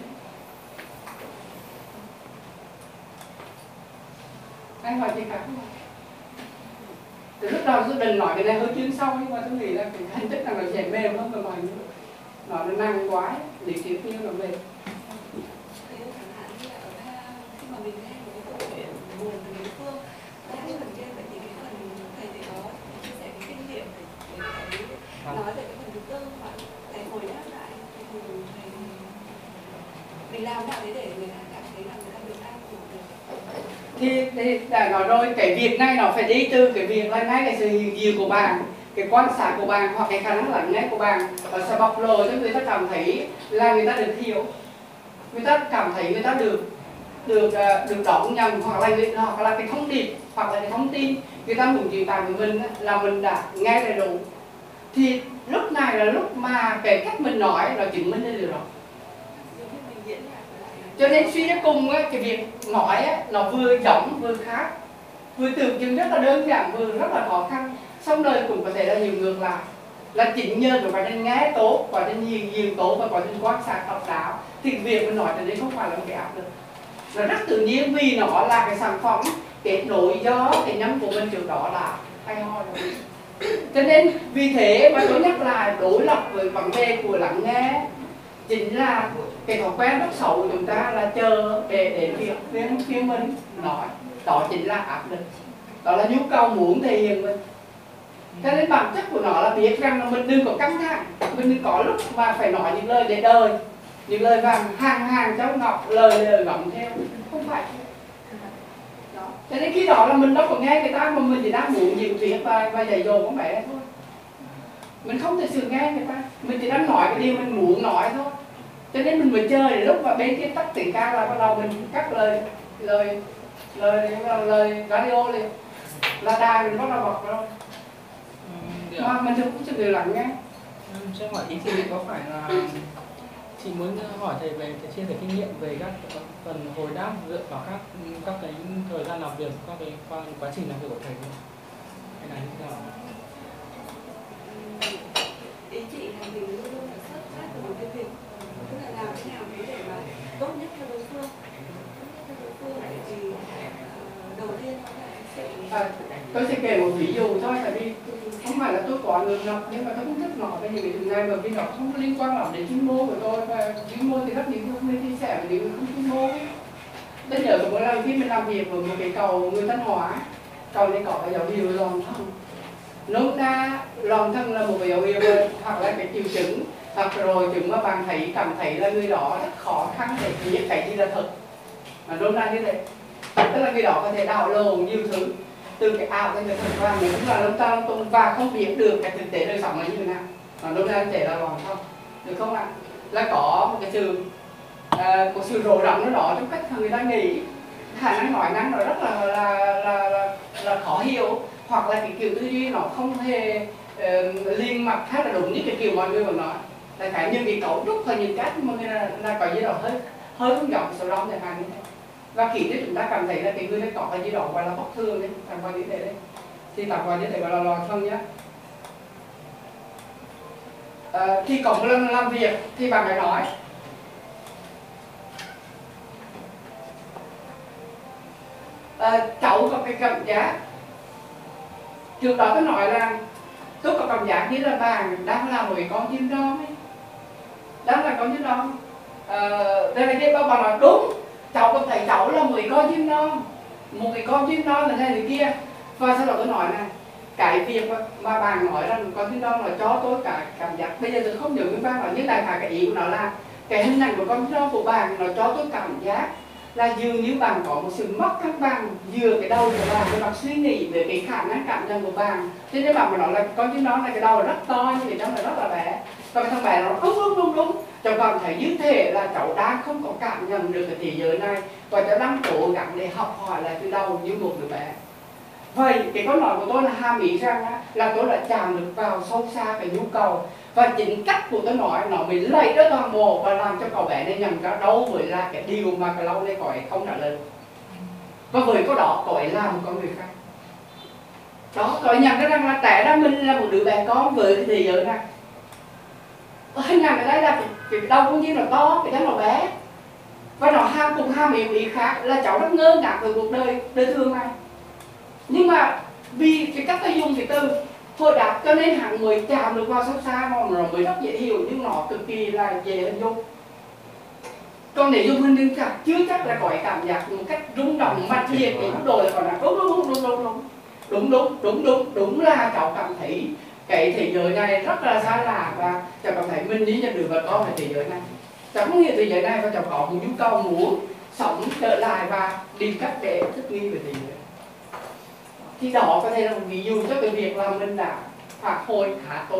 Anh hỏi gì khác không? Từ lúc đầu tôi định nói cái này hơi chuyên sâu, nhưng mà tôi nghĩ là cái hình thức là nó dễ mềm hơn mọi người. Nó năng quá, lý thuyết như là mềm. Chẳng hạn như là ở khi mà mình nghe một cái câu chuyện buồn từ đối phương, cái phần trên vậy thì cái phần thầy thì có chia sẻ cái kinh nghiệm để nói về cái phần thứ tư và thầy hồi đáp lại thì thầy mình làm nào đấy để người ta cảm thấy là người ta được an ủi được. Thì đã nói rồi, cái việc này nó phải đi từ cái việc là ngay cái sự hiện diện của bạn, cái quan sát của bạn hoặc cái khả năng lắng nghe của bạn, nó sẽ bộc lộ cho người ta cảm thấy là người ta được hiểu, người ta cảm thấy người ta được đón nhận, hoặc là cái thông điệp hoặc là cái thông tin người ta muốn truyền tải với mình là mình đã nghe đầy đủ. Thì lúc này là lúc mà cái cách mình nói nó chứng minh lên được rồi. Cho nên suy cho cùng á, cái việc nói á, nó vừa giống vừa khác, vừa tưởng chừng rất là đơn giản, vừa rất là khó khăn, xong rồi cũng có thể là nhiều ngược lại. Là chính nhờ cái quá trình nghe tốt, quá trình nhìn nhiều tốt và quá trình quan sát độc đáo thì việc mình nói từ đấy không phải là một cái áp lực, nó rất tự nhiên, vì nó là cái sản phẩm kết nối do cái nhâm của mình trước đó là hay ho rồi. Cho nên vì thế mà tôi nhắc lại đối lập với vấn đề của lắng nghe chính là cái thói quen rất xấu của chúng ta là chờ để đến việc phía mình nói, đó chính là áp lực, đó là nhu cầu muốn thể hiện mình. Cho nên bản chất của nó là biết rằng là mình đừng có căng thẳng, mình đừng có lúc mà phải nói những lời để đời, những lời vàng hàng cháu ngọc, lời gọng theo, không phải. Đó. Cho nên khi đó là mình đâu có nghe người ta, mà mình chỉ đang muốn diễn việc và dạy dỗ con bé thôi. Mình không thể sự nghe người ta, mình chỉ đang nói cái điều mình muốn nói thôi. Cho nên mình mới chơi để lúc mà bên kia tắt tiếng ca là bắt đầu mình cắt lời radio liền, là đài mình bắt đầu bật rồi. Mà mình không có sự lắng nghe. Cho hỏi ý chị có phải là chị muốn hỏi thầy về cái chia sẻ kinh nghiệm về các phần hồi đáp dựa vào các cái thời gian làm việc, các cái quá trình làm việc của thầy không? Hay là như thế nào? Ý chị là mình luôn luôn phải xuất phát từ một cái việc, tức là làm thế nào để mà tốt nhất cho đối phương, thì đầu tiên là tôi sẽ kể một ví dụ thôi, tại vì không phải là tôi có ngược ngập, nhưng mà tôi không thích nói về những cái chuyện này bởi vì nó không có liên quan lắm đến chuyên môn của tôi, và chuyên môn thì rất nhiều người không nên chia sẻ với những người không chuyên môn. Tôi nhớ có một lần khi mình làm việc với một cái cầu người Thanh Hóa, cầu này có cái dấu hiệu lòng thân. Nôm na lòng thân là một cái dấu hiệu hoặc là cái triệu chứng, hoặc rồi chứng mà bạn cảm thấy là người đó rất khó khăn để biết cái gì là thật. Mà nôm na như thế, tức là người đó có thể đảo lộn nhiều thứ, từ cái ảo đến cái thật, và mình cũng là lông ta lông tung và không biết được cái thực tế đời sống là như thế nào. Mà nôm na thể là lòng thân, được không ạ? Là có một cái sự rộ rộng đó trong cách người ta nghĩ, khả năng nói năng nó rất là khó hiểu, hoặc là cái kiểu tư duy nó không hề liên mạch hay là đúng như cái kiểu mọi người mà nói, là cái như cái cấu trúc hay những cách mà người là có gì đó hơi không giống số đó chẳng hạn như thế, và khi chúng ta cảm thấy là cái người đấy có cái gì đó gọi là bất thường đấy, tạm gọi như thế đấy, thì tạm gọi như thế gọi là loạn thân nhé. Khi có một lần làm việc thì bạn phải nói cháu có cái cảm giác, trước đó tôi nói là tôi có cảm giác như là bạn đang là một cái con chim non ấy, đang là con chim non, đây là cái bà nói đúng, cháu có thấy cháu là một cái con chim non, một cái con chim non là thế này kia. Và sau đó tôi nói này, cái việc mà bạn nói rằng con chim non là cho tôi cả cảm giác, bây giờ tôi không nhớ với bạn nói, nhưng đại khái cái ý của nó là cái hình ảnh của con chim non của bạn nó cho tôi cảm giác là dường như bạn có một sự mất cân bằng giữa cái đầu của bạn, về mặt suy nghĩ, về cái khả năng cảm nhận của bạn. Thế nên bạn mà nói là con chim non này cái đầu là rất to nhưng cái trong là rất là bé, và cái thằng bé nó đúng. Cháu cảm thấy như thế là cháu đang không có cảm nhận được cái thế giới này, và cháu đang cố gắng để học hỏi lại từ đầu như một đứa bé. Vậy cái câu nói của tôi là hàm ý rằng là tôi đã chạm được vào sâu xa cái nhu cầu, và chính cách của tôi nói nó mới lấy đó toàn bộ và làm cho cậu bé này nhận ra đâu mới là cái điều mà cái lâu nay cậu ấy không trả lời. Và với câu đó cậu ấy làm một con người khác. Đó, cậu ấy nhận ra rằng là trẻ ra mình là một đứa bé con với cái thế giới này. Hình ảnh ở đây là cái đầu con chim là to, cái thân là bé, và nó cùng hàm ý khác là cháu rất ngơ ngác về cuộc đời thường này. Nhưng mà vì cái cách tôi dùng cái từ hồi đáp cho nên hắn mới chạm được vào sâu xa, mà nó mới rất dễ hiểu, nhưng nó cực kỳ là dễ hình dung. Còn để dùng hình dung khác chưa chắc là có cái cảm giác một cách rung động mãnh liệt đến mức độ là còn là đúng là cháu cảm thấy cái thế giới này rất là xa lạ, và cháu cảm thấy mình đi nhận được và có về thế giới này. Cháu không hiểu thế giới này, và cháu có một nhu cầu muốn sống trở lại và tìm cách để thích nghi về thế giới. Thì đó có thể là một ví dụ cho cái việc là mình đã phản hồi khá tốt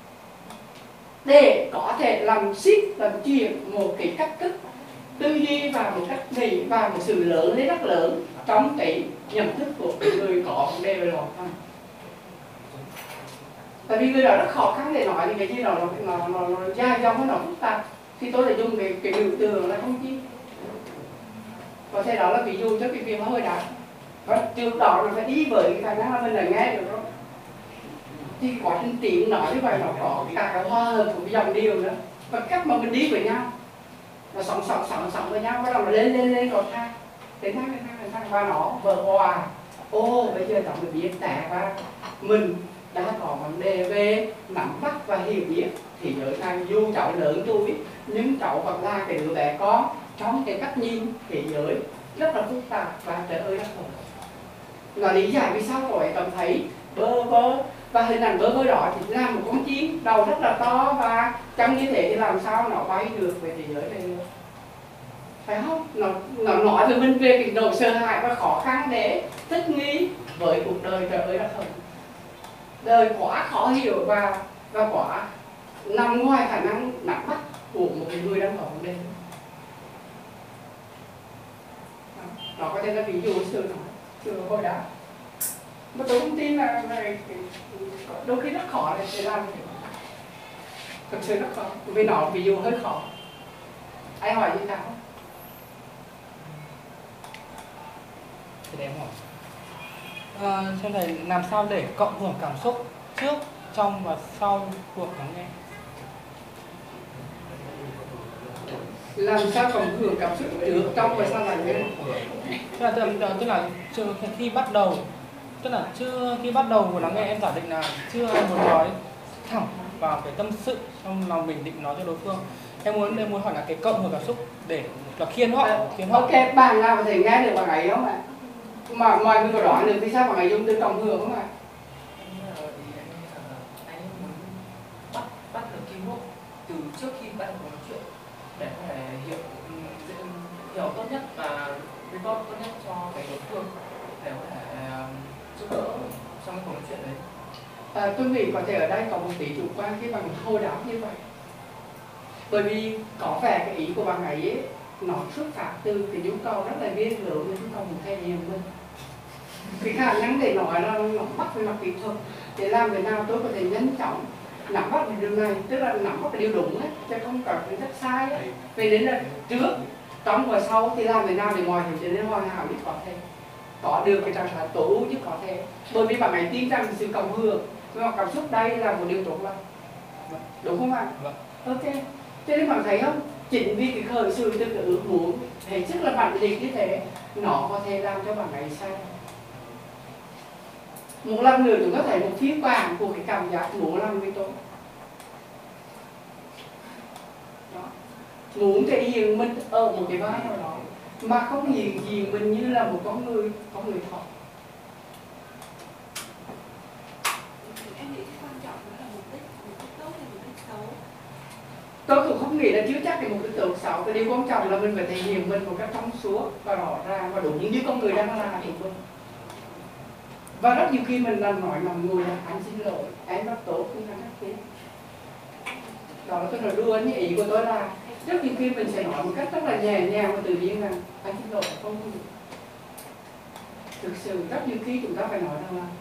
để có thể làm chuyển một cái cách thức tư duy và một cách nghĩ và một sự lớn lên rất lớn trong cái nhận thức của người có vấn đề về lòng tham. Tại vì người đó rất khó khăn để nói những cái gì đó nó dài dòng, nó phức tạp, thì tôi lại dùng cái biểu tượng là không chi. Có thể đó là ví dụ cho cái việc hồi đáp. Và trước đó nó phải đi với cái khả năng là mình đã nghe được đó. Thì quá trình tiếng nói như vậy nó có cả cái hòa hợp của dòng điều nữa, và cách mà mình đi với nhau nó sống với nhau, bắt đầu nó lên còn thang đến thang và nó vỡ hòa. Bây giờ cháu mới biết trẻ và mình đã có vấn đề về nắm bắt và hiểu biết thì giới này, dù cháu lớn tuổi nhưng cháu vẫn là cái đứa bé con trong cái cách nhìn thế giới rất là phức tạp và trời ơi rất khổ. Nó lý giải vì sao cậu ấy cảm thấy bơ vơ, và hình ảnh bơ vơ đó thì là một con chim đầu rất là to, và trong như thế thì làm sao nó bay được về thế giới này được, phải không? Nó nói với mình về cái nỗi sợ hãi và khó khăn để thích nghi với cuộc đời trời ơi rất khổ. Đời quá khó hiểu và quá nằm ngoài khả năng nắm bắt của một cái người đang có vấn đề. Đó có thể là ví dụ sự hồi đáp. Mà tôi không tin là đôi khi rất khó để làm. Thực sự rất khó, vì nó ví dụ hơi khó. Ai hỏi gì nào? Thì để em hỏi. Cho thầy làm sao để cộng hưởng cảm xúc trước, trong và sau cuộc lắng nghe? Làm sao cộng hưởng cảm xúc trước, trong và sau lắng nghe? Tức là khi bắt đầu, tức là khi bắt đầu của lắng nghe em giả định là chưa muốn nói thẳng vào cái tâm sự trong lòng mình định nói cho đối phương. Em muốn hỏi là cái cộng hưởng cảm xúc để là khiến họ. Ok, bạn nào có thể nghe được bạn ấy không ạ? Mà mọi người có đoán được vì sao bạn ấy dùng từ cộng hưởng không ạ? Anh muốn bắt được cái mốc từ trước khi bắt đầu nói chuyện để có thể hiểu tốt nhất và report tốt nhất cho cái đối phương để có thể giúp đỡ trong cái cuộc nói chuyện đấy. Tôi nghĩ có thể ở đây có một tí chủ quan khi bạn hồi đáp như vậy, bởi vì có vẻ cái ý của bạn ấy nó xuất phát từ cái nhu cầu rất là ghê gớm, nhu cầu một thay nhiều hơn. Cái khả năng để nói là nó bắt về mặt kỹ thuật để làm thế nào tôi có thể nhanh chóng nắm bắt được điều này, tức là nắm bắt cái điều đúng ấy, chứ không cần cái rất sai ấy. Vì đến là trước, trong và sau thì làm thế nào để mọi thứ trở nên hoàn hảo nhất có thể, có được cái trạng thái tối ưu nhất có thể. Bởi vì bạn ấy tin rằng sự cộng hưởng và cảm xúc đây là một điều tốt lành, đúng không ạ? Ok, cho nên bạn thấy không? Chính vì cái khởi sự từ cái ước muốn hết sức là mạnh liệt như thế, nó có thể làm cho bạn ấy sai. Một lần nữa chúng ta thấy một phiên bản của cái cảm giác muốn làm với tôi. Đó. muốn thể hiện mình ở một cái vai nào đó mà không hiện diện mình như là một con người thật. Em nghĩ cái quan trọng đó là mục đích tốt hay mục đích xấu. Tôi cũng không nghĩ là chưa chắc cái mục đích tốt xấu. Cái điều quan trọng là mình phải thể hiện mình một cách trong suốt và rõ ràng và đúng như con người đang làm của mình. Và rất nhiều khi mình làm nói mọi người là anh xin lỗi, em rất tốt nhưng anh rất tiếc. Đó là tôi nói đùa, như ý của tôi là rất nhiều khi mình sẽ nói một cách rất là nhẹ nhàng và tự nhiên rằng anh xin lỗi không. Thực sự rất nhiều khi chúng ta phải nói rằng là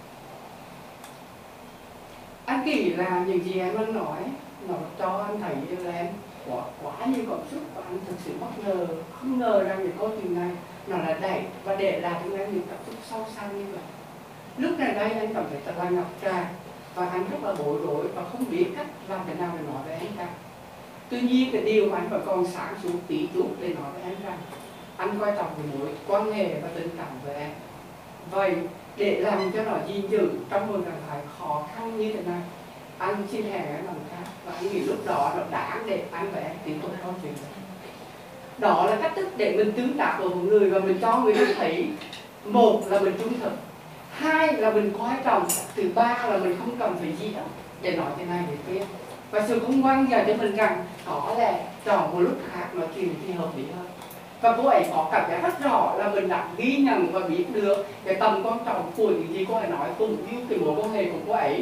anh nghĩ là những gì em đang nói nó cho anh thấy là em quá nhiều cảm xúc và anh thực sự bất ngờ, không ngờ rằng cái câu chuyện này nó là đẩy và để lại cho em những cảm xúc sâu xa như vậy. Lúc này đây anh cảm thấy thật là ngập tràn và anh rất là bối rối và không biết cách làm thế nào để nói với em cả. Tuy nhiên cái điều mà anh vẫn còn sáng suốt tí chút để nói với em rằng anh coi trọng cái mối quan hệ và tình cảm với em. Vậy để làm cho nó gìn giữ trong một trạng thái khó khăn như thế này, anh xin hẹn em làm khác và anh nghĩ lúc đó nó đáng để anh và em tiếp tục câu chuyện. Đó là cách thức để mình tương tác với một người và mình cho người ta thấy, một là mình trung thực, hai là mình coi trọng, thứ ba là mình không cần phải gì đó để nói thế này thế kia. Và sự khôn ngoan giờ cho mình rằng có lẽ chọn một lúc khác nói chuyện thì hợp lý hơn. Và cô ấy có cảm giác rất rõ là mình đã ghi nhận và biết được cái tầm quan trọng của những gì cô ấy nói cùng như cái mối quan hệ của cô ấy.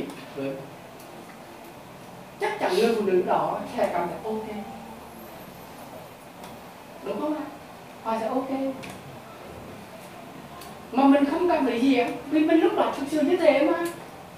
Chắc chắn người phụ nữ đó sẽ cảm thấy ok. Đúng không ạ? Họ sẽ ok. Mà mình không cần phải gì em, vì mình lúc đó thực sự như thế mà.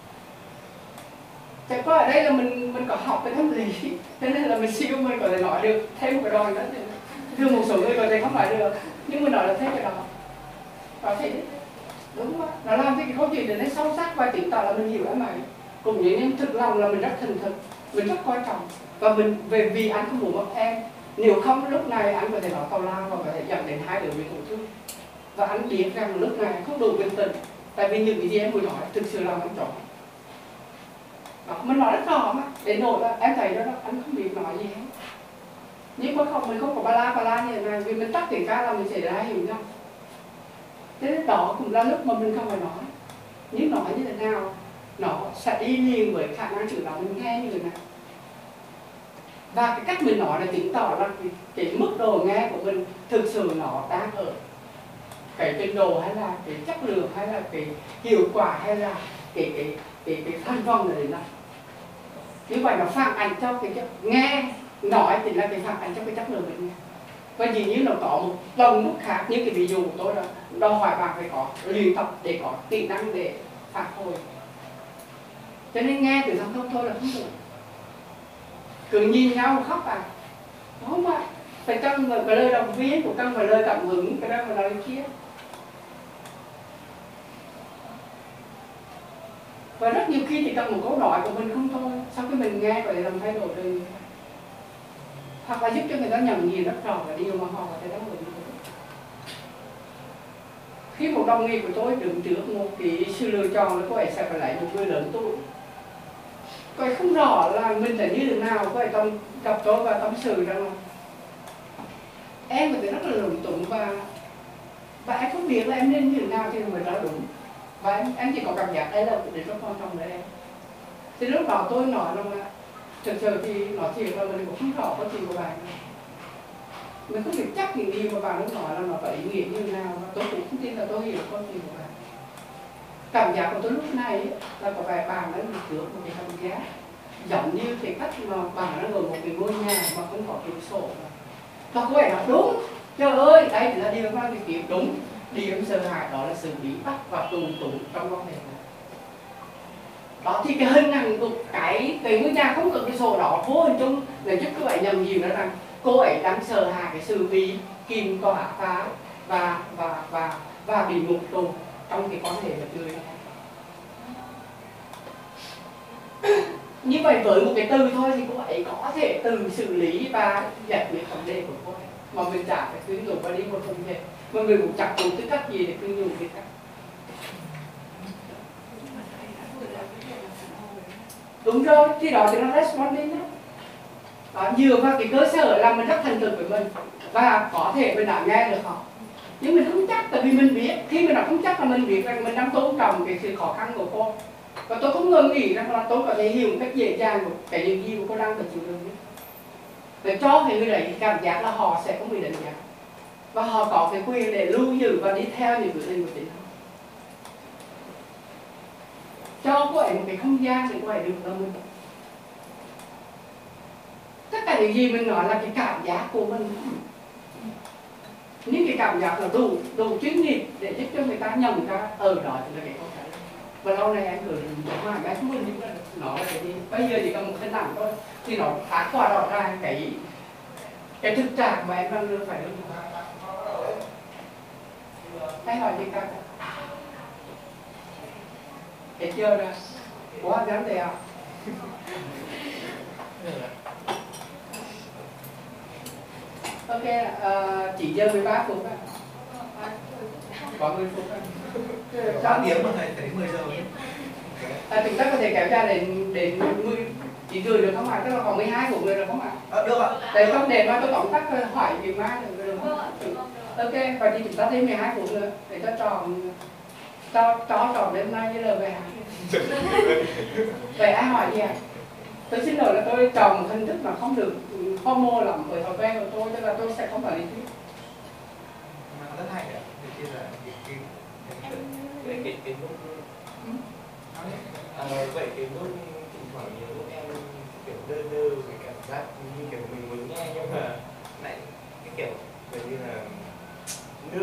Chẳng qua ở đây là mình có học cái tâm lý, thế nên là mình siêu mình có thể nói được thêm một cái đòn nữa. Thường một số người có thể không nói được, nhưng mình nói là thêm cái đó. Có thể đúng không? Nó làm cho cái câu chuyện này sâu sắc và chứng tỏ là mình hiểu em ấy. Cũng như em thực lòng là mình rất thành thực, mình rất quan trọng. Và mình vì anh không muốn mất em. Nếu không lúc này anh có thể nói tào lao và có thể dẫn đến hai đứa bị tổn thương. Và anh biết rằng lúc này không đủ bình tĩnh. Tại vì những cái gì em vừa nói thực sự làm anh chọn. Mình nói rất rõ mà, đến nỗi là em thấy đó anh không biết nói gì hết. Nhưng mà không, mình không có ba la như thế này, vì mình tắt tiếng ca là mình sẽ ra hiểu nhau. Thế nên đó cũng là lúc mà mình không phải nói. Nhưng nói như thế nào, nó sẽ đi liền với khả năng chữ đó mình nghe như thế nào. Và cái cách mình nói là chứng tỏ là cái mức độ nghe của mình thực sự nó đang ở cái trình độ hay là cái chất lượng hay là cái hiệu quả hay là cái thành phần này là như vậy nó phản ảnh cho cái nghe nói thì là cái phản ảnh cho cái chất lượng mình nghe. Và dĩ nhiên nó có một tầng mức khác như cái ví dụ của tôi là đòi hỏi bạn phải có luyện tập để có kỹ năng để phản hồi. Cho nên nghe từ thông thông thôi là không được. Cứ nhìn nhau mà khóc à, không ạ. Phải cần một cái lời động viên, của cần một lời cảm hứng, cái đó mà lời kia. Và rất nhiều khi chỉ cần một câu nói của mình không thôi, sau khi mình nghe có thể làm thay đổi đời. Hoặc là giúp cho người ta nhận diện rất rõ cái điều mà họ có thể đáp ứng được. Khi một đồng nghiệp của tôi đứng trước một cái sự lựa chọn là cô ấy sẽ phải lấy một người lớn tuổi. Cô ấy không rõ là mình sẽ như thế nào, cô ấy gặp tôi và tâm sự rằng là em có thể rất là lúng túng và em không biết là em nên như thế nào thì mới ra đúng. Và em chỉ có cảm giác đây là một điều rất quan trọng với em. Thì lúc đó tôi nói rằng là thực sự thì nói chuyện là mình cũng không rõ có chuyện của bạn. Mình không biết chắc những gì mà bạn nói là nó có ý nghĩa như thế nào. Và tôi cũng không tin là tôi hiểu có chuyện của bạn. Cảm giác của tôi lúc này là có vẻ bạn đang được trước một cái cảm giác giống như cái cách mà bạn đang ở một cái ngôi nhà mà không có cửa sổ. Và cô ấy nói đúng, trời ơi, đây là điều mà mình kiếm đúng. Điều em sợ hãi đó là sự bị bắt và tù tụng trong quan hệ này. Đó thì cái hình ảnh của cái ngôi nhà không có cái sổ đó vô hình chung là giúp các bạn nhầm nhiều đó rằng cô ấy đang sợ hãi cái sự bị kìm tỏa phá và bị ngục tù trong cái quan hệ với người này. Như vậy với một cái từ thôi thì cô ấy có thể từ xử lý và giải quyết vấn đề của cô ấy mà mình chả phải khuyến dụng và đi một phần hệ mà mình cũng chẳng có tư cách gì để khuyến dụng cái cách. Đúng rồi, thì đó thì nó responding đó. đó, dựa vào cái cơ sở là mình rất thành thực với mình và có thể mình đã nghe được họ, nhưng mình không chắc, tại vì mình biết khi mình đã không chắc là mình biết rằng mình đang tôn trọng cái sự khó khăn của cô, và tôi không ngờ nghĩ rằng là tôi có thể hiểu một cách dễ dàng của cái những gì của cô đang phải chịu đựng, để cho cái người đấy cảm giác là họ sẽ không bị đánh giá và họ có cái quyền để lưu giữ và đi theo những quyết định của chính họ. Cho cô ấy một cái không gian để cô ấy được là mình. Tất cả những gì mình nói là cái cảm giác của mình, những cái cảm giác là đủ chuyên nghiệp để giúp cho người ta nhận ra ở đó thì là cái câu trả lời. Và lâu nay anh gửi mà cái chúng mình nó là cái gì? Bây giờ chỉ cần một hình ảnh thôi thì nó phát qua rõ ràng cái thực trạng mà em đang đưa phải đúng không? Hãy hỏi gì cả. Hết chưa rồi? Quá dám thế à? Ok, chỉ giờ 13 phút ạ. Có 10 phút ạ. 3 tiếng mà thầy thấy 10 giờ. Chúng ta có thể kéo ra đến 10 chỉ gửi được không ạ? Tức là còn 12 phút nữa được không ạ? Được ạ. Để không để mà tôi tóm tắt hỏi việc mai được không? Ok, vậy thì chúng ta thêm 12 phút nữa để cho tròn đến nay với lời về hả? Vậy ai hỏi gì ạ? Tôi xin lỗi là tôi chọn một hình thức mà không được formal lắm với thói quen của tôi, tức là tôi sẽ không phải lý thuyết. Mà rất hay ạ. Thì là cái lúc vậy cái lúc thỉnh thoảng nhiều lúc em kiểu đơ cái cảm giác như kiểu mình muốn nghe nhưng mà lại cái kiểu gần như là nước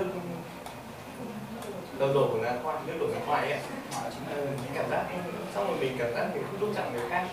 đổ ra khoai, nước đổ ra khoai ấy. Cảm giác xong rồi mình cảm giác mình không tôn trọng người khác.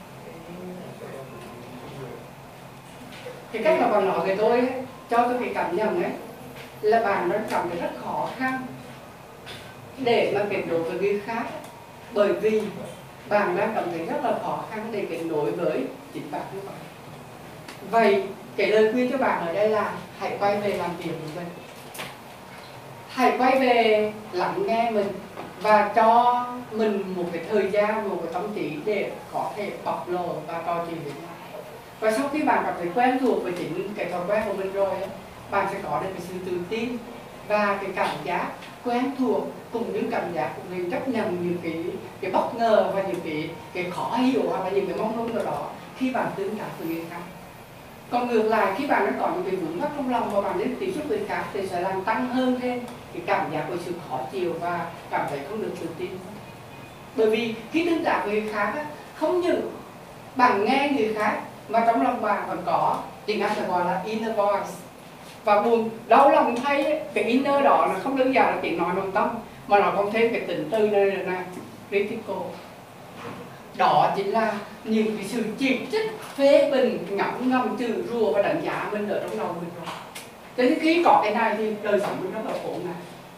Cái cách mà bạn nói về tôi ấy, cho tôi cái cảm nhận ấy là bạn đang cảm thấy rất khó khăn để mà kết nối với người khác, bởi vì bạn đang cảm thấy rất là khó khăn để kết nối với chính bạn như vậy. Vậy cái lời khuyên cho bạn ở đây là hãy quay về làm việc của mình, hãy quay về lắng nghe mình và cho mình một cái thời gian, một cái tâm trí để có thể bộc lộ và trò chuyện với nhau. Và sau khi bạn cảm thấy quen thuộc với chính cái thói quen của mình rồi, bạn sẽ có được cái sự tự tin và cái cảm giác quen thuộc cùng những cảm giác của mình chấp nhận những cái bất ngờ và những cái khó hiểu hoặc là những cái mong muốn nào đó khi bạn tương tác với người khác. Còn ngược lại, khi bạn đã có những cái vướng mắc trong lòng và bạn đến tiếp xúc với người khác thì sẽ làm tăng hơn thêm cái cảm giác của sự khó chịu và cảm thấy không được tự tin. Bởi vì khi tương tác với người khác, không những bạn nghe người khác mà trong lòng bạn còn có, tiếng Anh sẽ gọi là inner voice. Và buồn đau lòng thấy cái inner đó là không đơn giản là tiếng nói nội tâm, mà nó còn thêm cái tính từ này là critical. Đó chính là những cái sự chỉ trích, phê bình, ngầm chửi rủa và đánh giá mình ở trong đầu mình rồi. Thế thì khi có cái này thì đời sống mình rất là khổ này.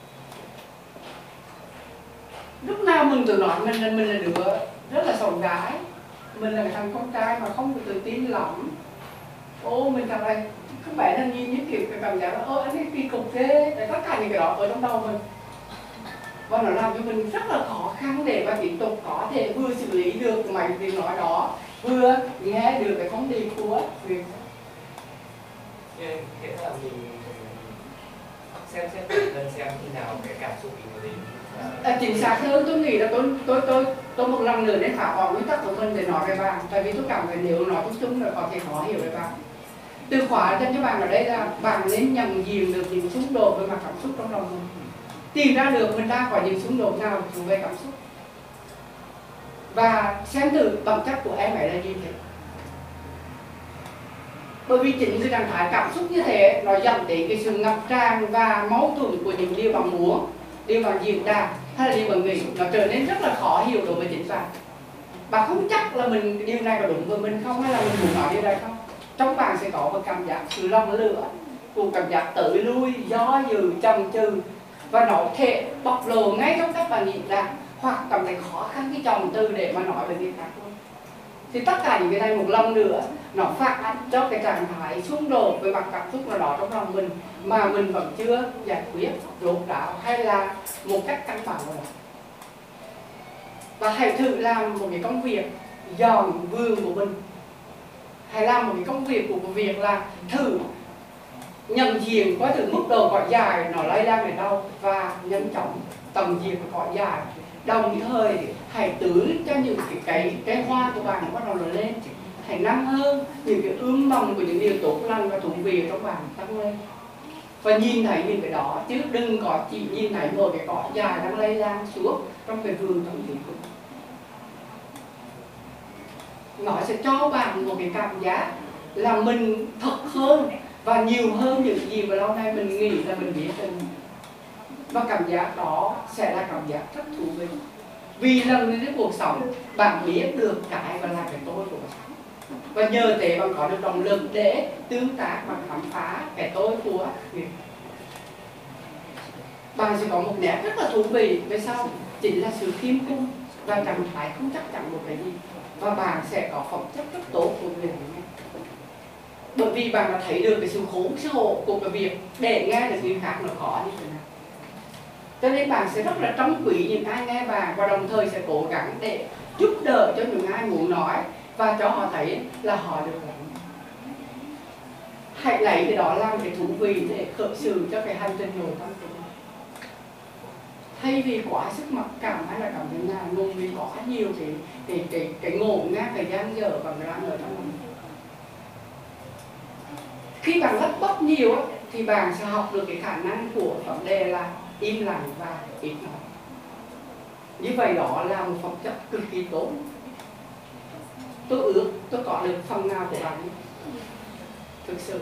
Lúc nào mình tự nói mình là đứa rất là sồn gái, mình là thằng con trai mà không được tự tin lắm. Ô mình cảm thấy các bạn đang nhìn những kiểu cái cảm giác là anh ấy kỳ cục ghê, để tất cả những cái đó ở trong đầu mình. Và nó làm cho mình rất là khó khăn để mà tiếp tục có thể vừa xử lý được mấy tiếng nói đó, vừa nghe được cái thông điệp của việc. Thế là mình xem khi nào cái cảm xúc của mình chính xác hơn, tôi nghĩ là tôi một lần nữa nên thả bỏ nguyên tắc của mình để nói về bạn, tại vì tôi cảm thấy nếu nói chung là có thể khó hiểu về bạn. Từ khóa chân cho bạn ở đây là bạn nên nhận diện được những xung đột về mặt cảm xúc trong lòng mình, tìm ra được mình đang có những xung đột nào về cảm xúc và xem thử bản chất của em ấy là gì thế. Bởi vì chính cái trạng thái cảm xúc như thế nó dẫn đến cái sự ngập tràn và mâu thuẫn của những điều bạn muốn, điều bạn diễn đạt hay là điều bạn nghĩ, nó trở nên rất là khó hiểu đối với chính bạn. Bạn không chắc là điều này có đúng với mình không, hay là mình muốn nói điều này không. Trong bạn sẽ có một cảm giác sự lòng lửa, cùng cảm giác tới lui, do dự, chần chừ, và nó thể bộc lộ ngay trong cách bạn diễn đạt, hoặc cảm thấy khó khăn cái chọn từ để mà nói về người khác luôn. Thì tất cả những cái này một lần nữa nó phản ánh cho cái trạng thái xung đột với mặt cảm xúc nào đó trong lòng mình mà mình vẫn chưa giải quyết rốt ráo hay là một cách căn bản nào đó. Và hãy thử làm một cái công việc dọn vườn của mình, hãy làm một cái công việc của việc là thử nhận diện qua từ mức độ cỏ dài nó lây lan đến đâu và nhanh chóng tầm diệt cỏ dài. Đồng thời hãy tưới cho những cái hoa của bạn bắt đầu lớn lên, hãy năng hơn những cái ươm mầm của những điều tốt lành và thú vị trong bạn tăng lên, và nhìn thấy những cái đó chứ đừng có chỉ nhìn thấy một cái cỏ dài đang lây lan xuống trong cái vườn trong vườn. Nó sẽ cho bạn một cái cảm giác là mình thật hơn và nhiều hơn những gì mà lâu nay mình nghĩ là mình biết mình. Và cảm giác đó sẽ là cảm giác rất thú vị. Vì lần đến cuộc sống bạn biết được cái và là cái tôi của bạn. Và nhờ thế bạn có được động lực để tương tác và khám phá cái tôi của việc. Bạn sẽ có một nét rất là thú vị về sau, chính là sự khiêm cung và trạng thái không chắc chắn một cái gì. Và bạn sẽ có phẩm chất rất tốt của người nghe. Bởi vì bạn đã thấy được cái sự khốn khổ của cái việc để nghe được người khác nó khó như thế nào. Cho nên bạn sẽ rất là trân quý những ai nghe bạn và đồng thời sẽ cố gắng để giúp đỡ cho những ai muốn nói và cho họ thấy là họ được lắng. Hãy lấy cái đó làm cái thú vị để khởi sự cho cái hành trình nội tâm của mình. Thay vì quá sức mặc cảm hay là cảm thấy nào ngôn vì có nhiều cái ngộ ngang, cái gian dở và cái đang ở trong lòng. Khi bạn lấp bắp nhiều thì bạn sẽ học được cái khả năng của vấn đề là im lặng và ít nói. Như vậy đó là một phẩm chất cực kỳ tốt. Tôi ước tôi có được phần nào của bạn thực sự.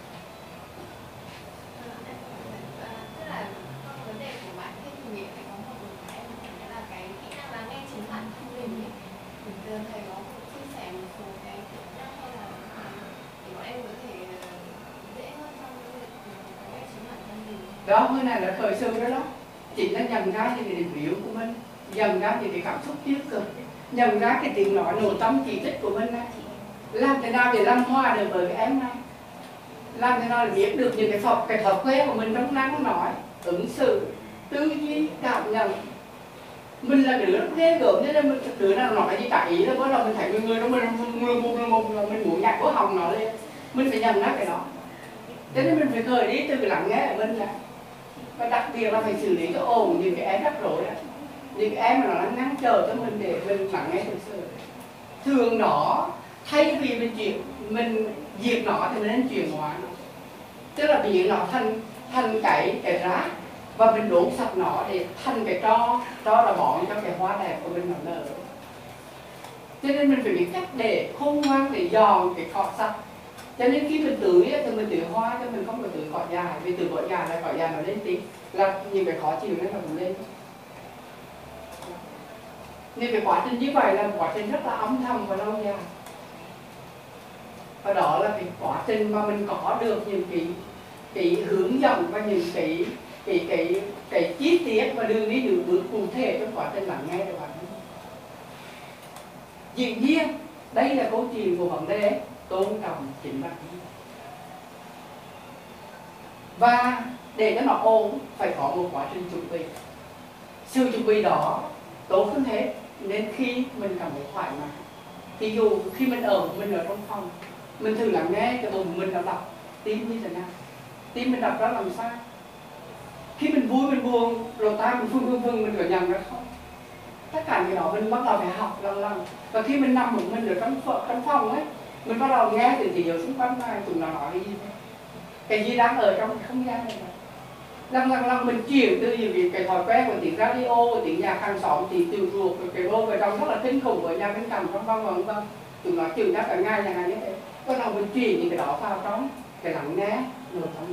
Tức là vấn đề của bạn khi thử nghiệm phải có một cái là cái kỹ năng lắng nghe chính bản thân mình ấy. Mình thầy có chia sẻ một số cái kỹ năng hay là để bọn em có thể dễ hơn trong việc lắng nghe chính bản thân mình. Đó, cái này là thời sự đó đó. Chỉ là nhận ra những cái điểm yếu của mình, nhận ra những cái cảm xúc tiêu cực, nhận ra cái tiếng nói nội tâm chỉ trích của mình này. Làm thế nào để làm hòa được với cái em này? Làm thế nào để biết được những cái thói quen của mình trong năng nói, ứng xử, tư duy, cảm nhận. Mình là đứa rất ghê gớm, cho nên đứa nào nói gì tại ý là bắt đầu mình thấy người đó mình muốn nhặt của hồng nó lên. Mình phải nhận ra cái đó. Cho nên mình phải khởi đi từ cái lắng nghe của mình này. Và đặc biệt là phải xử lý cho ổn những cái em rắc rối đó. Những cái em mà nó đang ngăn chờ cho mình để mình lắng nghe thực sự. Thường nó, thay vì mình diệt nó thì mình nên chuyển hóa nó. Tức là biến nó thành cái rác và mình đốn sạch nó để thành cái tro là bón cho cái hoa đẹp của mình nó nở. Cho nên mình phải biết cách để khôn ngoan để dòn cái cỏ sạch. Cho nên khi mình tưới thì mình tưới hoa chứ mình không phải tưới cỏ dài. Vì tưới cỏ dài là cỏ dài nó lên tí, là những cái khó chịu nó cũng lên. Nên cái quá trình như vậy là quá trình rất là âm thầm và lâu dài. Và đó là cái quá trình mà mình có được những cái hướng dẫn và những cái chi tiết và đường đi đường bước cụ thể trong quá trình lắng nghe của bạn. Dĩ nhiên đây là câu chuyện của vấn đề tôn trọng chính bản thân. Và để cho nó ổn phải có một quá trình chuẩn bị. Sự chuẩn bị đó tốt hơn hết. Nên khi mình cảm thấy thoải mái, thì dù khi mình ở trong phòng, mình thử lắng nghe cái bụng mình đập tim như thế nào, tim mình đập ra làm sao. Khi mình vui mình buồn, rồi tai mình phưng mình có nhận ra không? Tất cả cái đó mình bắt đầu phải học lần. Và khi mình nằm một mình ở trong phòng ấy, mình bắt đầu nghe từ điều xung quanh này tụi nó nói cái gì thế? Cái gì đang ở trong không gian này. Lần mình chuyển từ cái thói quen của tiếng radio, tiếng nhạc hàng xóm, tiếng tiểu ruột, cái rô về trong rất là kinh khủng với nhà bên cạnh vân. Tụi nó chịu nhắc cả ngày như thế. Bắt đầu mình chuyển những cái đó vào trong cái lắng nghe nội tâm.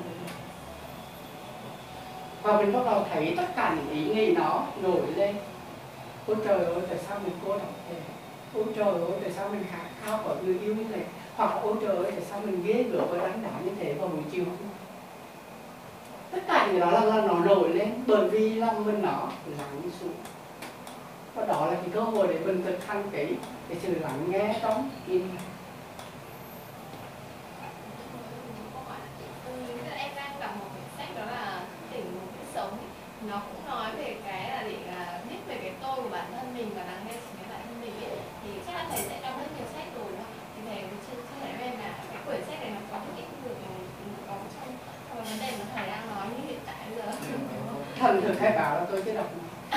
Và mình bắt đầu thấy tất cả những ý nghĩ nó nổi lên. Ôi trời ơi, tại sao mình cô độc thế? Ôi trời ơi, tại sao mình khao khát người yêu như thế? Hoặc là ôi trời ơi, tại sao mình ghê gớm và đánh đá như thế vào buổi chiều? Tất cả những đó là nó nổi lên bởi vì lòng mình nó lắng xuống. Và đó là cái cơ hội để mình thực hành cái sự lắng nghe trong im lặng. Em đang đọc một quyển sách đó là Tỉnh Một Biết Sống. Nó cũng nói về cái là để biết về cái tôi của bản thân mình và lắng nghe chính cái bản thân mình ấy. Thì chắc là thầy sẽ đọc rất nhiều sách rồi đó. Thì thầy chia sẻ với em thành thực hay bảo là tôi cái đọc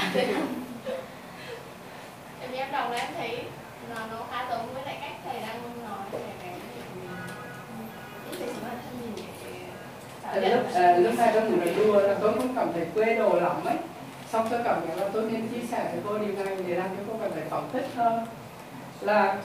Tại vì em đọc là em thấy nó khá giống với lại cách thầy đang nói về cái lúc này tôi ngủ đùa là tôi không cảm thấy quê đồ lắm ấy, xong tôi cảm thấy là tôi nên chia sẻ với cô điều này để làm cho cô cảm thấy phóng thích hơn. Là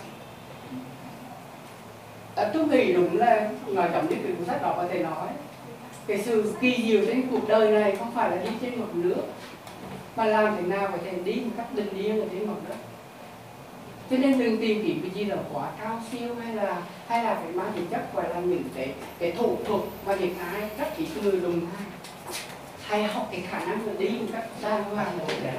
tôi nghĩ đúng là nói giống như cái cuốn sách đó có thể nói cái sự kỳ diệu trên cuộc đời này không phải là đi trên một nước, mà làm thế nào có thể đi một cách bình yên ở trên mặt đất. Cho nên đừng tìm kiếm cái gì là quá cao siêu hay là phải mang tính chất gọi là những cái thủ thuật mà những ai rất chỉ người dùng hay học cái khả năng là đi một cách đàng hoàng nổi đấy.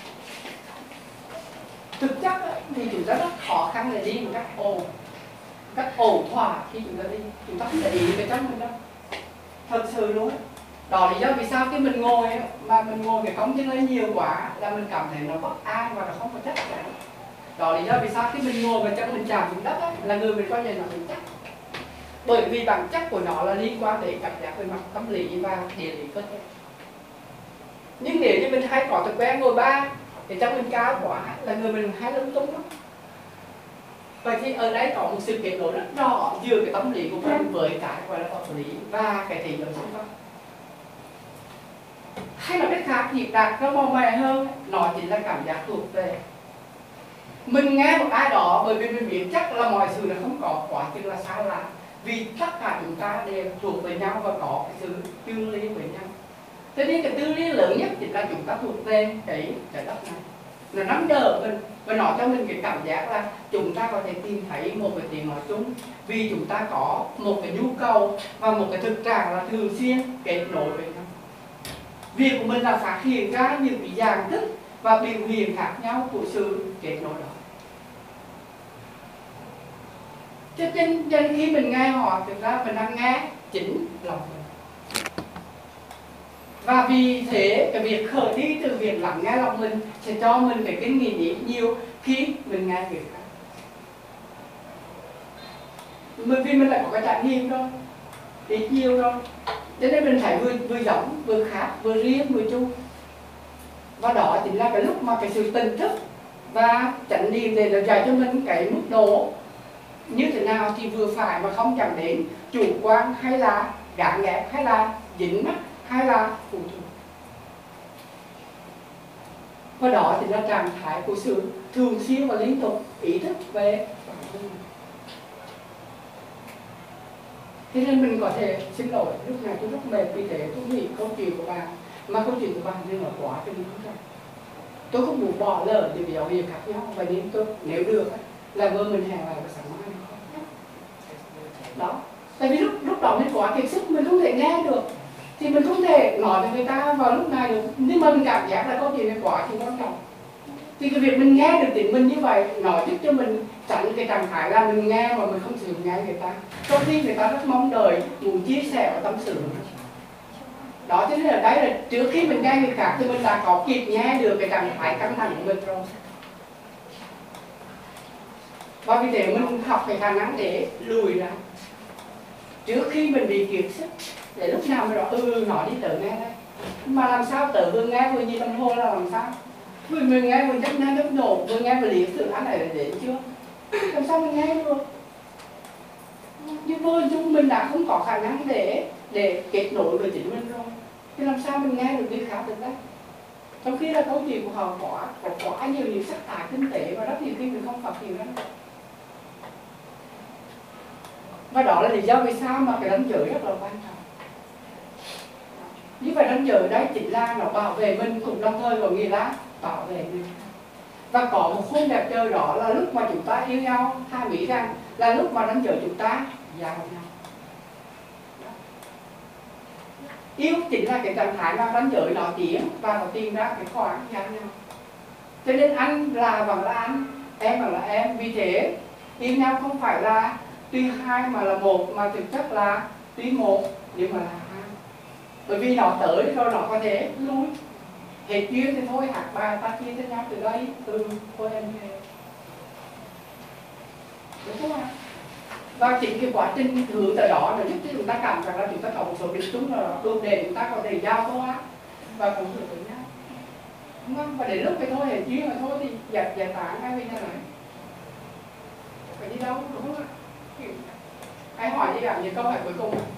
Thực chất thì chúng ta rất khó khăn để đi một cách ổn thỏa khi chúng ta đi, chúng ta không để ý cái trong mình đâu, thật sự luôn. Đó lý do vì sao khi mình ngồi mà mình ngồi cái cống chân lên nhiều quá là mình cảm thấy nó bất an và nó không có chắc chắn. Đó lý do vì sao khi mình ngồi và chân mình chạm xuống đất là người mình coi như nó vững chắc, bởi vì bản chất của nó là liên quan đến cảm giác về mặt tâm lý và địa lý cơ thể. Nhưng nếu như mình hay có thói quen ngồi ba thì chân mình cao quá là người mình hay lung tung lắm. Vậy thì ở đây có một sự kết nối rất rõ giữa cái tâm lý của mình với cái gọi là vật lý và cái thế giới xung quanh. Hay là cách khác thì đặt nó mong mè hơn, nó chính là cảm giác thuộc về. Mình nghe một ai đó bởi vì mình biết chắc là mọi sự nó không có quá chừng là sao lạ, vì tất cả chúng ta đều thuộc về nhau và có cái sự tương liên với nhau. Cho nên cái tương liên lớn nhất chính là chúng ta thuộc về cái trái đất này, nó nắm đỡ mình và nói cho mình cái cảm giác là chúng ta có thể tìm thấy một cái tiếng nói chung, vì chúng ta có một cái nhu cầu và một cái thực trạng là thường xuyên kết nối với nhau. Việc của mình là phát hiện ra những cái dạng thức và biểu hiện khác nhau của sự kết nối đó. Cho nên khi mình nghe họ, thực ra mình đang nghe chính lòng mình. Và vì thế cái việc khởi đi từ việc lắng nghe lòng mình sẽ cho mình cái kinh nghiệm ít nhiều khi mình nghe việc khác. Bởi vì mình lại có cái trải nghiệm rồi, ít nhiều rồi, cho nên mình thấy vừa giống, vừa khác, vừa riêng, vừa chung. Và đó chính là cái lúc mà cái sự tỉnh thức và chánh niệm để nó dạy cho mình cái mức độ như thế nào thì vừa phải mà không chẳng đến chủ quan hay là gạn ghép hay là dính mắc hay là phụ thuộc. Và đó thì là trạng thái của sự thường xuyên và liên tục ý thức về bản thân mình. Thế nên mình có thể xin lỗi lúc này tôi rất mệt vì thế tôi nghĩ câu chuyện của bạn mà câu chuyện của bạn nên là quá cho mình không phải. Tôi không muốn bỏ lỡ những dấu hiệu khác nhau, và nên tôi nếu được là vợ mình hẹn lại vào sáng mai đó. Tại vì lúc đó mình quá kiệt sức, mình không thể nghe được thì mình không thể nói với người ta vào lúc này được. Nhưng mà mình cảm giác là câu chuyện này quá thì quan trọng, thì cái việc mình nghe được tiếng mình như vậy nó giúp cho mình tránh cái trạng thái là mình nghe mà mình không chịu nghe người ta, trong khi người ta rất mong đợi muốn chia sẻ và tâm sự đó. Cho nên ở đây là trước khi mình nghe người khác thì mình đã có kịp nghe được cái trạng thái căng thẳng của mình rồi. Và vì thế mình học cái khả năng để lùi ra trước khi mình bị kiệt sức, để lúc nào mình nói nói đi tự nghe đây. Mà làm sao tự vừa nghe vừa nhìn tâm hồn là làm sao? Vừa mình nghe vừa chắc nghe nhấp nổ, vừa nghe vừa lý sự án này là để chưa? Làm sao mình nghe được? Nhưng vô chung mình đã không có khả năng để kết nối với chính mình rồi, thì làm sao mình nghe được người khác được đấy? Trong khi là câu chuyện của họ có quá nhiều những sắc thái tinh tế và rất nhiều khi mình không phát hiện ra. Và đó là lý do vì sao mà cái ranh giới rất là quan trọng. Như vậy ranh giới đấy chính là nó bảo vệ mình, cũng đồng thời có nghĩa là bảo vệ mình. Và có một khung đẹp trời đó là lúc mà chúng ta yêu nhau, hai nghĩ rằng là lúc mà ranh giới chúng ta giao nhau. Yêu chính là cái trạng thái mà ranh giới nó tiến và nó tìm ra cái khoảng giao nhau. Cho nên anh là vẫn là anh, em vẫn là em. Vì thế yêu nhau không phải là tuy hai mà là một, mà thực chất là tuy một nhưng mà là hai. Bởi vì nó tới rồi nó có thể lui. Hết duyên thì thôi, hạt bài ta chia cho nhau từ đây, thôi em về. Đúng không ạ? Và chính cái quá trình hướng tới đó là giúp cho chúng ta cảm rằng là chúng ta có một số điểm chung là đủ để chúng ta có thể giao thoa và cùng hưởng với nhau. đúng không? Và đến lúc cái thôi hệ duyên mà thôi thì giải tán ai bên này phải đi đâu đúng không ạ? Ai hỏi đi bạn những câu hỏi cuối cùng ạ?